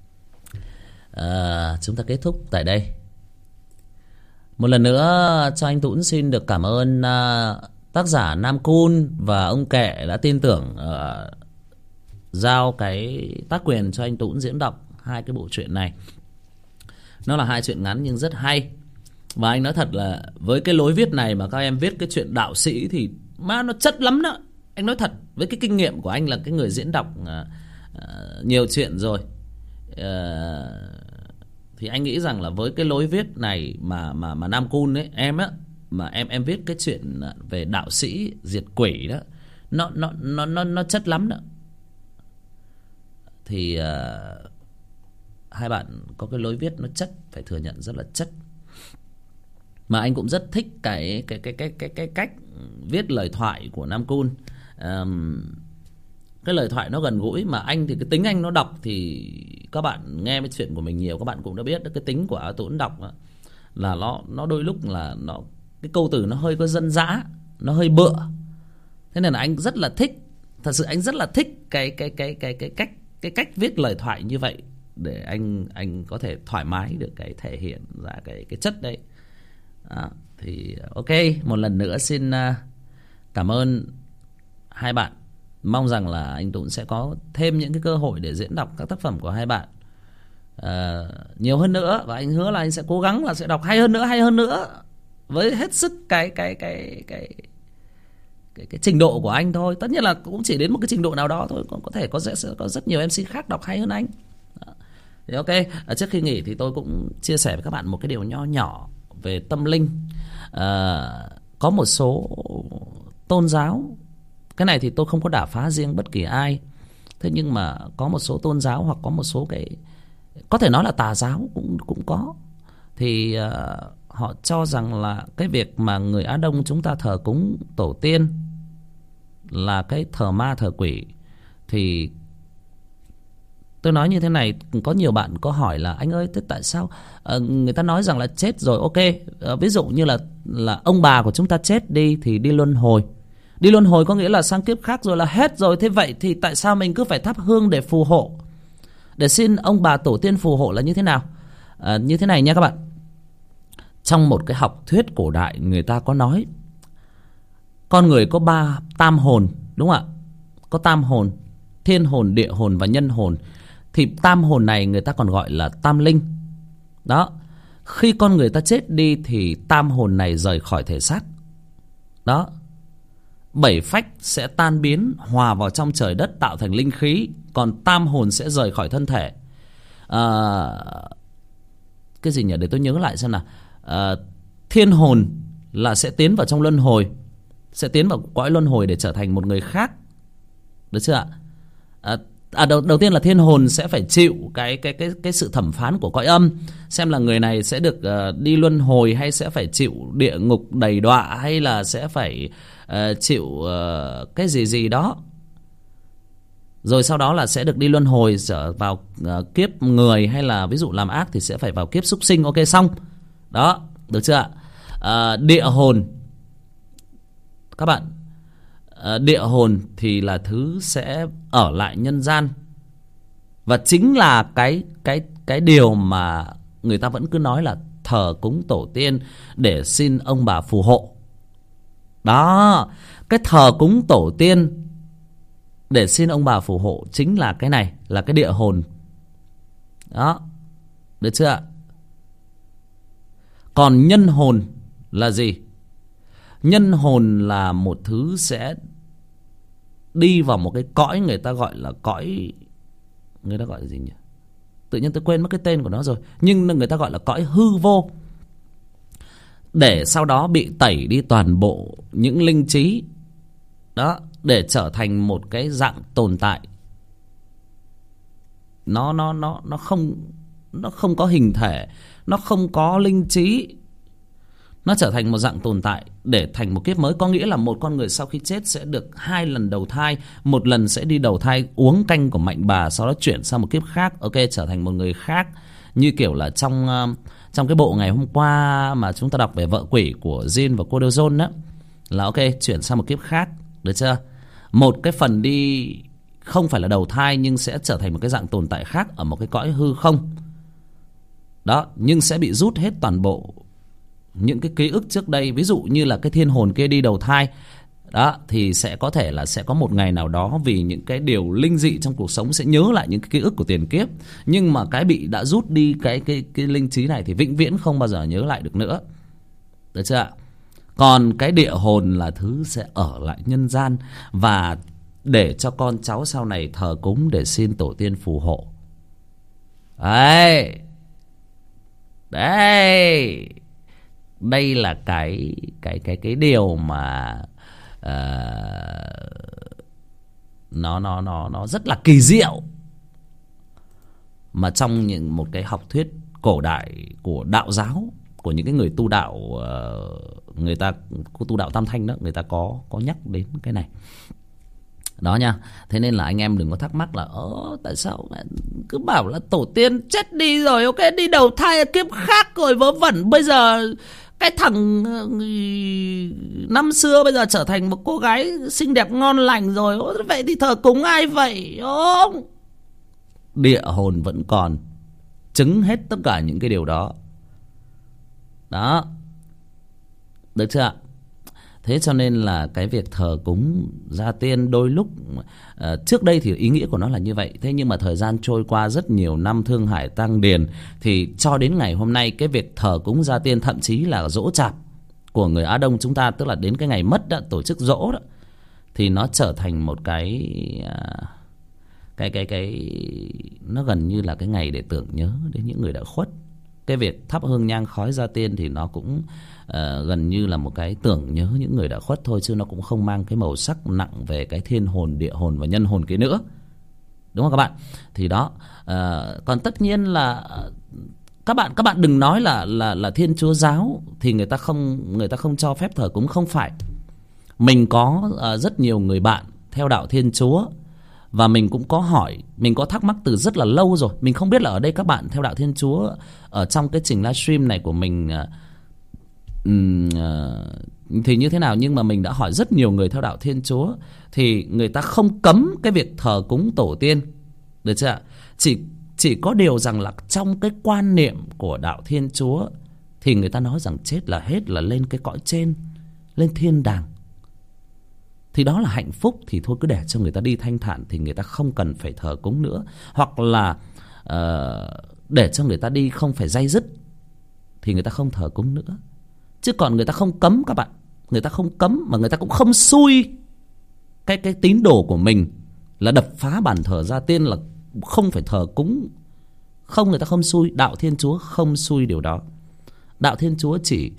Chúng ta kết thúc tại đây. Một lần nữa cho anh Tũng xin được cảm ơn tác giả Nam Cun và ông Kệ đã tin tưởng giao cái tác quyền cho anh Tũng diễn đọc hai cái bộ truyện này. Nó là hai chuyện ngắn nhưng rất hay. Và anh nói thật là với cái lối viết này mà các em viết cái chuyện đạo sĩ thì má nó chất lắm đó. Anh nói thật, với cái kinh nghiệm của anh là cái người diễn đọc nhiều chuyện rồi, thì anh nghĩ rằng là với cái lối viết này mà Nam Cun ấy, em á, mà em viết cái chuyện về đạo sĩ diệt quỷ đó, nó chất lắm đó. Thì hai bạn có cái lối viết nó chất, phải thừa nhận rất là chất. Mà anh cũng rất thích cái cách viết lời thoại của Nam Cun. Cái lời thoại nó gần gũi, mà anh thì cái tính anh nó đọc thì các bạn nghe cái chuyện của mình nhiều, các bạn cũng đã biết cái tính của A Tũng đọc là nó đôi lúc là nó cái câu từ nó hơi có dân dã, nó hơi bựa. Thế nên là anh rất là thích, thật sự anh rất là thích cái cách viết lời thoại như vậy, để anh có thể thoải mái được cái thể hiện ra cái chất đấy. Đó, thì ok, một lần nữa xin cảm ơn hai bạn. Mong rằng là anh Tũng sẽ có thêm những cái cơ hội để diễn đọc các tác phẩm của hai bạn nhiều hơn nữa, và anh hứa là anh sẽ cố gắng là sẽ đọc hay hơn nữa với hết sức cái trình độ của anh thôi. Tất nhiên là cũng chỉ đến một cái trình độ nào đó thôi, còn có thể sẽ có rất nhiều MC khác đọc hay hơn anh. Đó. Thì ok, trước khi nghỉ thì tôi cũng chia sẻ với các bạn một cái điều nho nhỏ về tâm linh. Có một số tôn giáo, cái này thì tôi không có đả phá riêng bất kỳ ai, thế nhưng mà có một số tôn giáo hoặc có một số cái có thể nói là tà giáo cũng có, thì họ cho rằng là cái việc mà người Á Đông chúng ta thờ cúng tổ tiên là cái thờ ma thờ quỷ. Thì tôi nói như thế này, có nhiều bạn có hỏi là anh ơi, thế tại sao người ta nói rằng là chết rồi ok, ví dụ như là ông bà của chúng ta chết đi thì đi luân hồi. Đi luân hồi có nghĩa là sang kiếp khác rồi là hết rồi. Thế vậy thì tại sao mình cứ phải thắp hương để phù hộ, để xin ông bà tổ tiên phù hộ là như thế nào? Như thế này nha các bạn. Trong một cái học thuyết cổ đại, người ta có nói con người có tam hồn, đúng không ạ? Có tam hồn: thiên hồn, địa hồn và nhân hồn. Thì tam hồn này người ta còn gọi là tam linh. Đó, khi con người ta chết đi thì tam hồn này rời khỏi thể xác. Đó, 7 phách sẽ tan biến, hòa vào trong trời đất tạo thành linh khí, còn tam hồn sẽ rời khỏi thân thể. Cái gì nhỉ, để tôi nhớ lại xem nào. Thiên hồn là sẽ tiến vào trong luân hồi, sẽ tiến vào cõi luân hồi để trở thành một người khác, được chưa ạ? Đầu tiên là thiên hồn sẽ phải chịu cái sự thẩm phán của cõi âm, xem là người này sẽ được đi luân hồi, hay sẽ phải chịu địa ngục đầy đọa, hay là sẽ phải chịu cái gì đó. Rồi sau đó là sẽ được đi luân hồi trở vào kiếp người, hay là ví dụ làm ác thì sẽ phải vào kiếp súc sinh. Ok, xong đó, được chưa ạ? Địa hồn các bạn, địa hồn thì là thứ sẽ ở lại nhân gian, và chính là cái điều mà người ta vẫn cứ nói là thờ cúng tổ tiên để xin ông bà phù hộ. Đó, cái thờ cúng tổ tiên để xin ông bà phù hộ chính là cái này, là cái địa hồn. Đó, được chưa ạ? Còn nhân hồn là gì? Nhân hồn là một thứ sẽ đi vào một cái cõi người ta gọi là cõi, người ta gọi là gì nhỉ, tự nhiên tôi quên mất cái tên của nó rồi, nhưng người ta gọi là cõi hư vô, để sau đó bị tẩy đi toàn bộ những linh trí đó, để trở thành một cái dạng tồn tại nó không có hình thể, nó không có linh trí, nó trở thành một dạng tồn tại để thành một kiếp mới. Có nghĩa là một con người sau khi chết sẽ được 2 lần đầu thai, một lần sẽ đi đầu thai uống canh của mạnh bà, sau đó chuyển sang một kiếp khác, ok, trở thành một người khác. Như kiểu là trong cái bộ ngày hôm qua mà chúng ta đọc về vợ quỷ của Jin và cô Dozon đó, là ok, chuyển sang một kiếp khác, được chưa? Một cái phần đi không phải là đầu thai, nhưng sẽ trở thành một cái dạng tồn tại khác ở một cái cõi hư không đó, nhưng sẽ bị rút hết toàn bộ những cái ký ức trước đây. Ví dụ như là cái thiên hồn kia đi đầu thai đó, thì sẽ có thể là sẽ có một ngày nào đó vì những cái điều linh dị trong cuộc sống sẽ nhớ lại những cái ký ức của tiền kiếp, nhưng mà cái bị đã rút đi cái linh trí này thì vĩnh viễn không bao giờ nhớ lại được nữa, được chưa ạ? Còn cái địa hồn là thứ sẽ ở lại nhân gian và để cho con cháu sau này thờ cúng để xin tổ tiên phù hộ. Đấy, đây là cái điều mà nó rất là kỳ diệu, mà trong một cái học thuyết cổ đại của đạo giáo, của những cái người tu đạo, người ta tu đạo Tam Thanh đó, người ta có nhắc đến cái này đó nha. Thế nên là anh em đừng có thắc mắc là tại sao cứ bảo là tổ tiên chết đi rồi, ok, đi đầu thai ở kiếp khác rồi vớ vẩn, bây giờ cái thằng năm xưa bây giờ trở thành một cô gái xinh đẹp ngon lành rồi, vậy thì thờ cúng ai vậy? Không, địa hồn vẫn còn chứng hết tất cả những cái điều đó đó, được chưa ạ? Thế cho nên là cái việc thờ cúng gia tiên đôi lúc trước đây thì ý nghĩa của nó là như vậy. Thế nhưng mà thời gian trôi qua rất nhiều năm thương hải tăng điền, thì cho đến ngày hôm nay cái việc thờ cúng gia tiên, thậm chí là giỗ chạp của người Á Đông chúng ta, tức là đến cái ngày mất đó, tổ chức giỗ đó, thì nó trở thành một cái nó gần như là cái ngày để tưởng nhớ đến những người đã khuất. Cái việc thắp hương nhang khói gia tiên thì nó cũng gần như là một cái tưởng nhớ những người đã khuất thôi, chứ nó cũng không mang cái màu sắc nặng về cái thiên hồn, địa hồn và nhân hồn kia nữa, đúng không các bạn? Thì đó, còn tất nhiên là các bạn đừng nói là Thiên Chúa giáo thì người ta không cho phép thờ cúng. Không phải, mình có rất nhiều người bạn theo đạo Thiên Chúa, và mình cũng có hỏi, mình có thắc mắc từ rất là lâu rồi. Mình không biết là ở đây các bạn theo đạo Thiên Chúa ở trong cái trình livestream này của mình thì như thế nào, nhưng mà mình đã hỏi rất nhiều người theo đạo Thiên Chúa thì người ta không cấm cái việc thờ cúng tổ tiên, được chưa ạ? Chỉ có điều rằng là trong cái quan niệm của đạo Thiên Chúa thì người ta nói rằng chết là hết, là lên cái cõi trên, lên thiên đàng, thì đó là hạnh phúc, thì thôi cứ để cho người ta đi thanh thản, thì người ta không cần phải thờ cúng nữa. Hoặc là để cho người ta đi không phải day dứt thì người ta không thờ cúng nữa. Chứ còn người ta không cấm các bạn, người ta không cấm, mà người ta cũng không xui cái tín đồ của mình là đập phá bàn thờ gia tiên, là không phải thờ cúng. Không, người ta không xui, đạo Thiên Chúa không xui điều đó. Đạo Thiên Chúa chỉ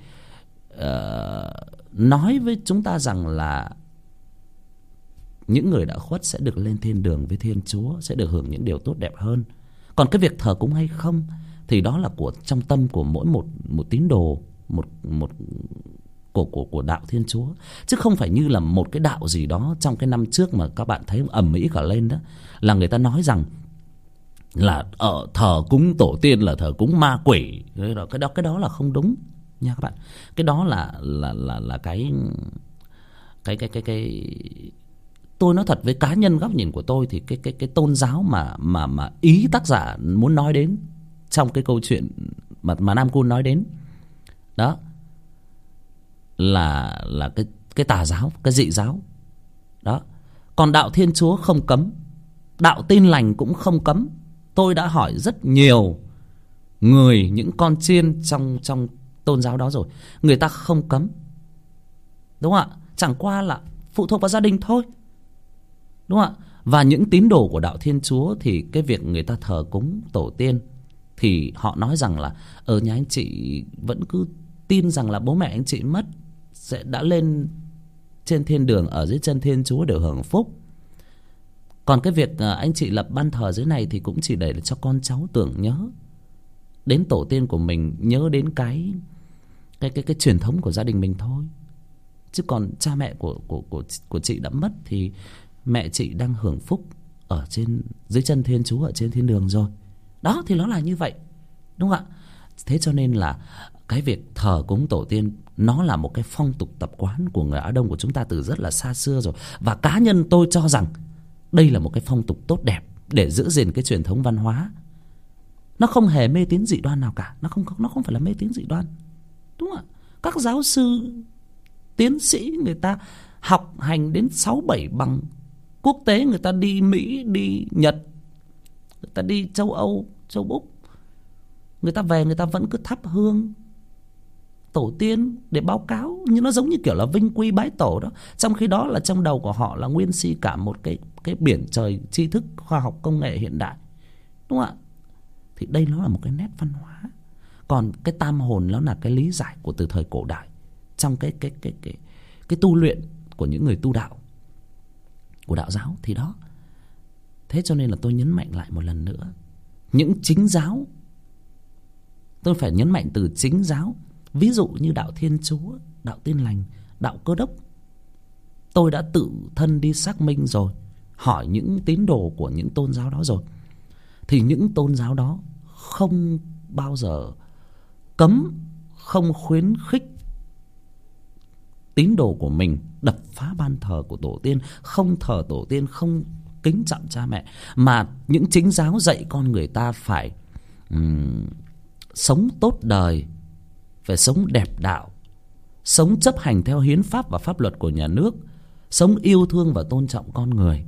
nói với chúng ta rằng là những người đã khuất sẽ được lên thiên đường với Thiên Chúa, sẽ được hưởng những điều tốt đẹp hơn. Còn cái việc thờ cúng hay không thì đó là trong tâm của mỗi một tín đồ, của đạo Thiên Chúa, chứ không phải như là một cái đạo gì đó trong cái năm trước mà các bạn thấy ầm ĩ cả lên đó, là người ta nói rằng là ở thờ cúng tổ tiên là thờ cúng ma quỷ. Cái đó là không đúng nha các bạn. Cái đó là cái tôi nói thật với cá nhân góc nhìn của tôi thì cái tôn giáo mà ý tác giả muốn nói đến trong cái câu chuyện mà Nam Cun nói đến đó là cái tà giáo, cái dị giáo đó. Còn đạo Thiên Chúa không cấm, đạo Tin Lành cũng không cấm. Tôi đã hỏi rất nhiều người, những con chiên trong tôn giáo đó rồi, người ta không cấm, đúng không ạ? Chẳng qua là phụ thuộc vào gia đình thôi. đúng không ạ? Và những tín đồ của đạo Thiên Chúa thì cái việc người ta thờ cúng tổ tiên thì họ nói rằng là ở nhà anh chị vẫn cứ tin rằng là bố mẹ anh chị mất sẽ đã lên trên thiên đường ở dưới chân Thiên Chúa để hưởng phúc. Còn cái việc anh chị lập ban thờ dưới này thì cũng chỉ để cho con cháu tưởng nhớ đến tổ tiên của mình, nhớ đến cái truyền thống của gia đình mình thôi. Chứ còn cha mẹ của chị đã mất thì mẹ chị đang hưởng phúc ở dưới chân Thiên Chúa ở trên thiên đường rồi. Đó, thì nó là như vậy, đúng không ạ? Thế cho nên là cái việc thờ cúng tổ tiên nó là một cái phong tục tập quán của người Á Đông của chúng ta từ rất là xa xưa rồi. Và cá nhân tôi cho rằng đây là một cái phong tục tốt đẹp để giữ gìn cái truyền thống văn hóa. Nó không hề mê tín dị đoan nào cả. Nó không phải là mê tín dị đoan, đúng không ạ? Các giáo sư tiến sĩ người ta học hành đến 6-7 bằng quốc tế, người ta đi Mỹ, đi Nhật, người ta đi châu Âu, châu Úc, người ta về người ta vẫn cứ thắp hương tổ tiên để báo cáo, nhưng nó giống như kiểu là vinh quy bái tổ đó. Trong khi đó là trong đầu của họ là nguyên si cả một cái biển trời tri thức khoa học công nghệ hiện đại, đúng không ạ? Thì đây nó là một cái nét văn hóa. Còn cái tam hồn nó là cái lý giải của từ thời cổ đại trong cái tu luyện của những người tu đạo, của đạo giáo thì đó. Thế cho nên là tôi nhấn mạnh lại một lần nữa, những chính giáo, tôi phải nhấn mạnh từ chính giáo, ví dụ như đạo Thiên Chúa, đạo Tin Lành, đạo Cơ Đốc. Tôi đã tự thân đi xác minh rồi, hỏi những tín đồ của những tôn giáo đó rồi, thì những tôn giáo đó không bao giờ cấm, không khuyến khích tín đồ của mình đập phá ban thờ của tổ tiên, không thờ tổ tiên, không kính trọng cha mẹ. Mà những chính giáo dạy con người ta phải sống tốt đời, phải sống đẹp đạo, sống chấp hành theo hiến pháp và pháp luật của nhà nước, sống yêu thương và tôn trọng con người,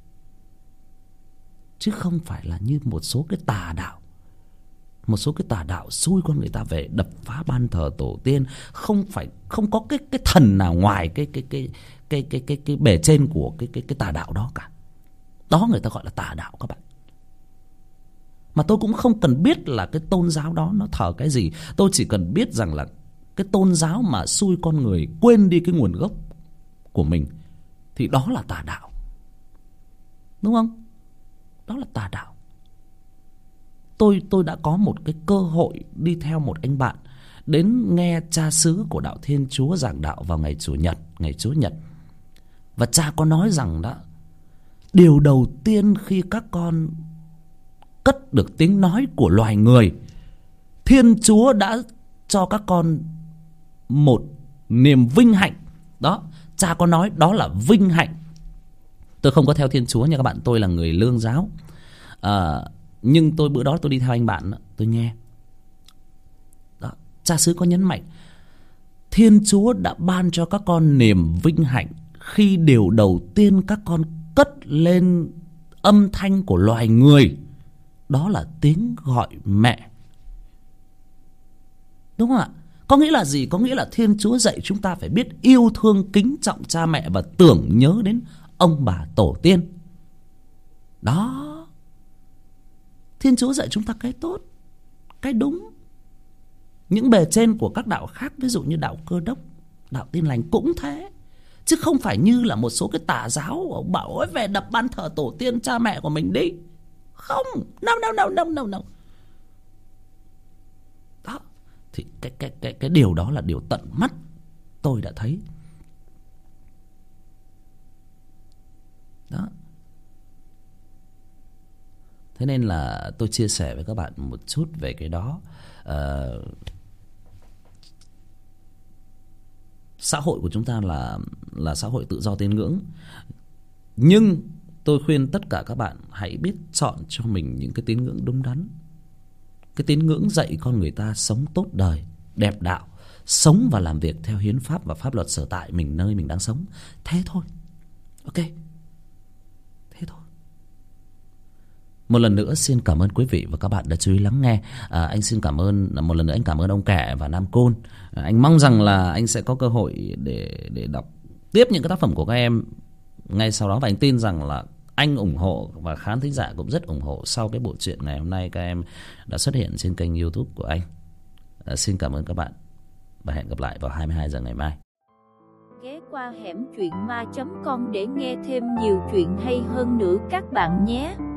chứ không phải là như một số cái tà đạo. Một số cái tà đạo xui con người ta về đập phá ban thờ tổ tiên, không có cái thần nào ngoài cái bề trên của cái tà đạo đó cả. Đó người ta gọi là tà đạo các bạn. Mà tôi cũng không cần biết là cái tôn giáo đó nó thờ cái gì. Tôi chỉ cần biết rằng là cái tôn giáo mà xui con người quên đi cái nguồn gốc của mình thì đó là tà đạo, đúng không? Đó là tà đạo. Tôi đã có một cái cơ hội đi theo một anh bạn đến nghe cha xứ của đạo Thiên Chúa giảng đạo vào ngày Chủ nhật, ngày Chúa nhật. Và cha có nói rằng đó, điều đầu tiên khi các con cất được tiếng nói của loài người, Thiên Chúa đã cho các con một niềm vinh hạnh. Đó, cha có nói đó là vinh hạnh. Tôi không có theo Thiên Chúa nha các bạn, tôi là người lương giáo. Nhưng bữa đó tôi đi theo anh bạn, tôi nghe đó, cha xứ có nhấn mạnh Thiên Chúa đã ban cho các con niềm vinh hạnh khi điều đầu tiên các con cất lên âm thanh của loài người, đó là tiếng gọi mẹ. Đúng không ạ? Có nghĩa là gì? Có nghĩa là Thiên Chúa dạy chúng ta phải biết yêu thương, kính trọng cha mẹ và tưởng nhớ đến ông bà tổ tiên. Đó, Thiên Chúa dạy chúng ta cái tốt, cái đúng. Những bề trên của các đạo khác, ví dụ như đạo Cơ Đốc, đạo Tin Lành cũng thế. Chứ không phải như là một số cái tà giáo ông bảo ôi về đập ban thờ tổ tiên cha mẹ của mình đi. Không, no. Đó, thì cái điều đó là điều tận mắt tôi đã thấy. Đó. Thế nên là tôi chia sẻ với các bạn một chút về cái đó. Xã hội của chúng ta là xã hội tự do tín ngưỡng. Nhưng tôi khuyên tất cả các bạn hãy biết chọn cho mình những cái tín ngưỡng đúng đắn. Cái tín ngưỡng dạy con người ta sống tốt đời, đẹp đạo, sống và làm việc theo hiến pháp và pháp luật sở tại mình, nơi mình đang sống. Thế thôi. Ok. Thế thôi. Một lần nữa xin cảm ơn quý vị và các bạn đã chú ý lắng nghe. Anh xin cảm ơn một lần nữa, anh cảm ơn ông Kẻ và Nam Côn. Anh mong rằng là anh sẽ có cơ hội để đọc tiếp những cái tác phẩm của các em ngay sau đó. Và anh tin rằng là anh ủng hộ và khán thính giả cũng rất ủng hộ sau cái bộ truyện ngày hôm nay các em đã xuất hiện trên kênh YouTube của anh. Xin cảm ơn các bạn và hẹn gặp lại vào 22 giờ ngày mai. Ghé qua hẻm truyện ma.com để nghe thêm nhiều chuyện hay hơn nữa các bạn nhé.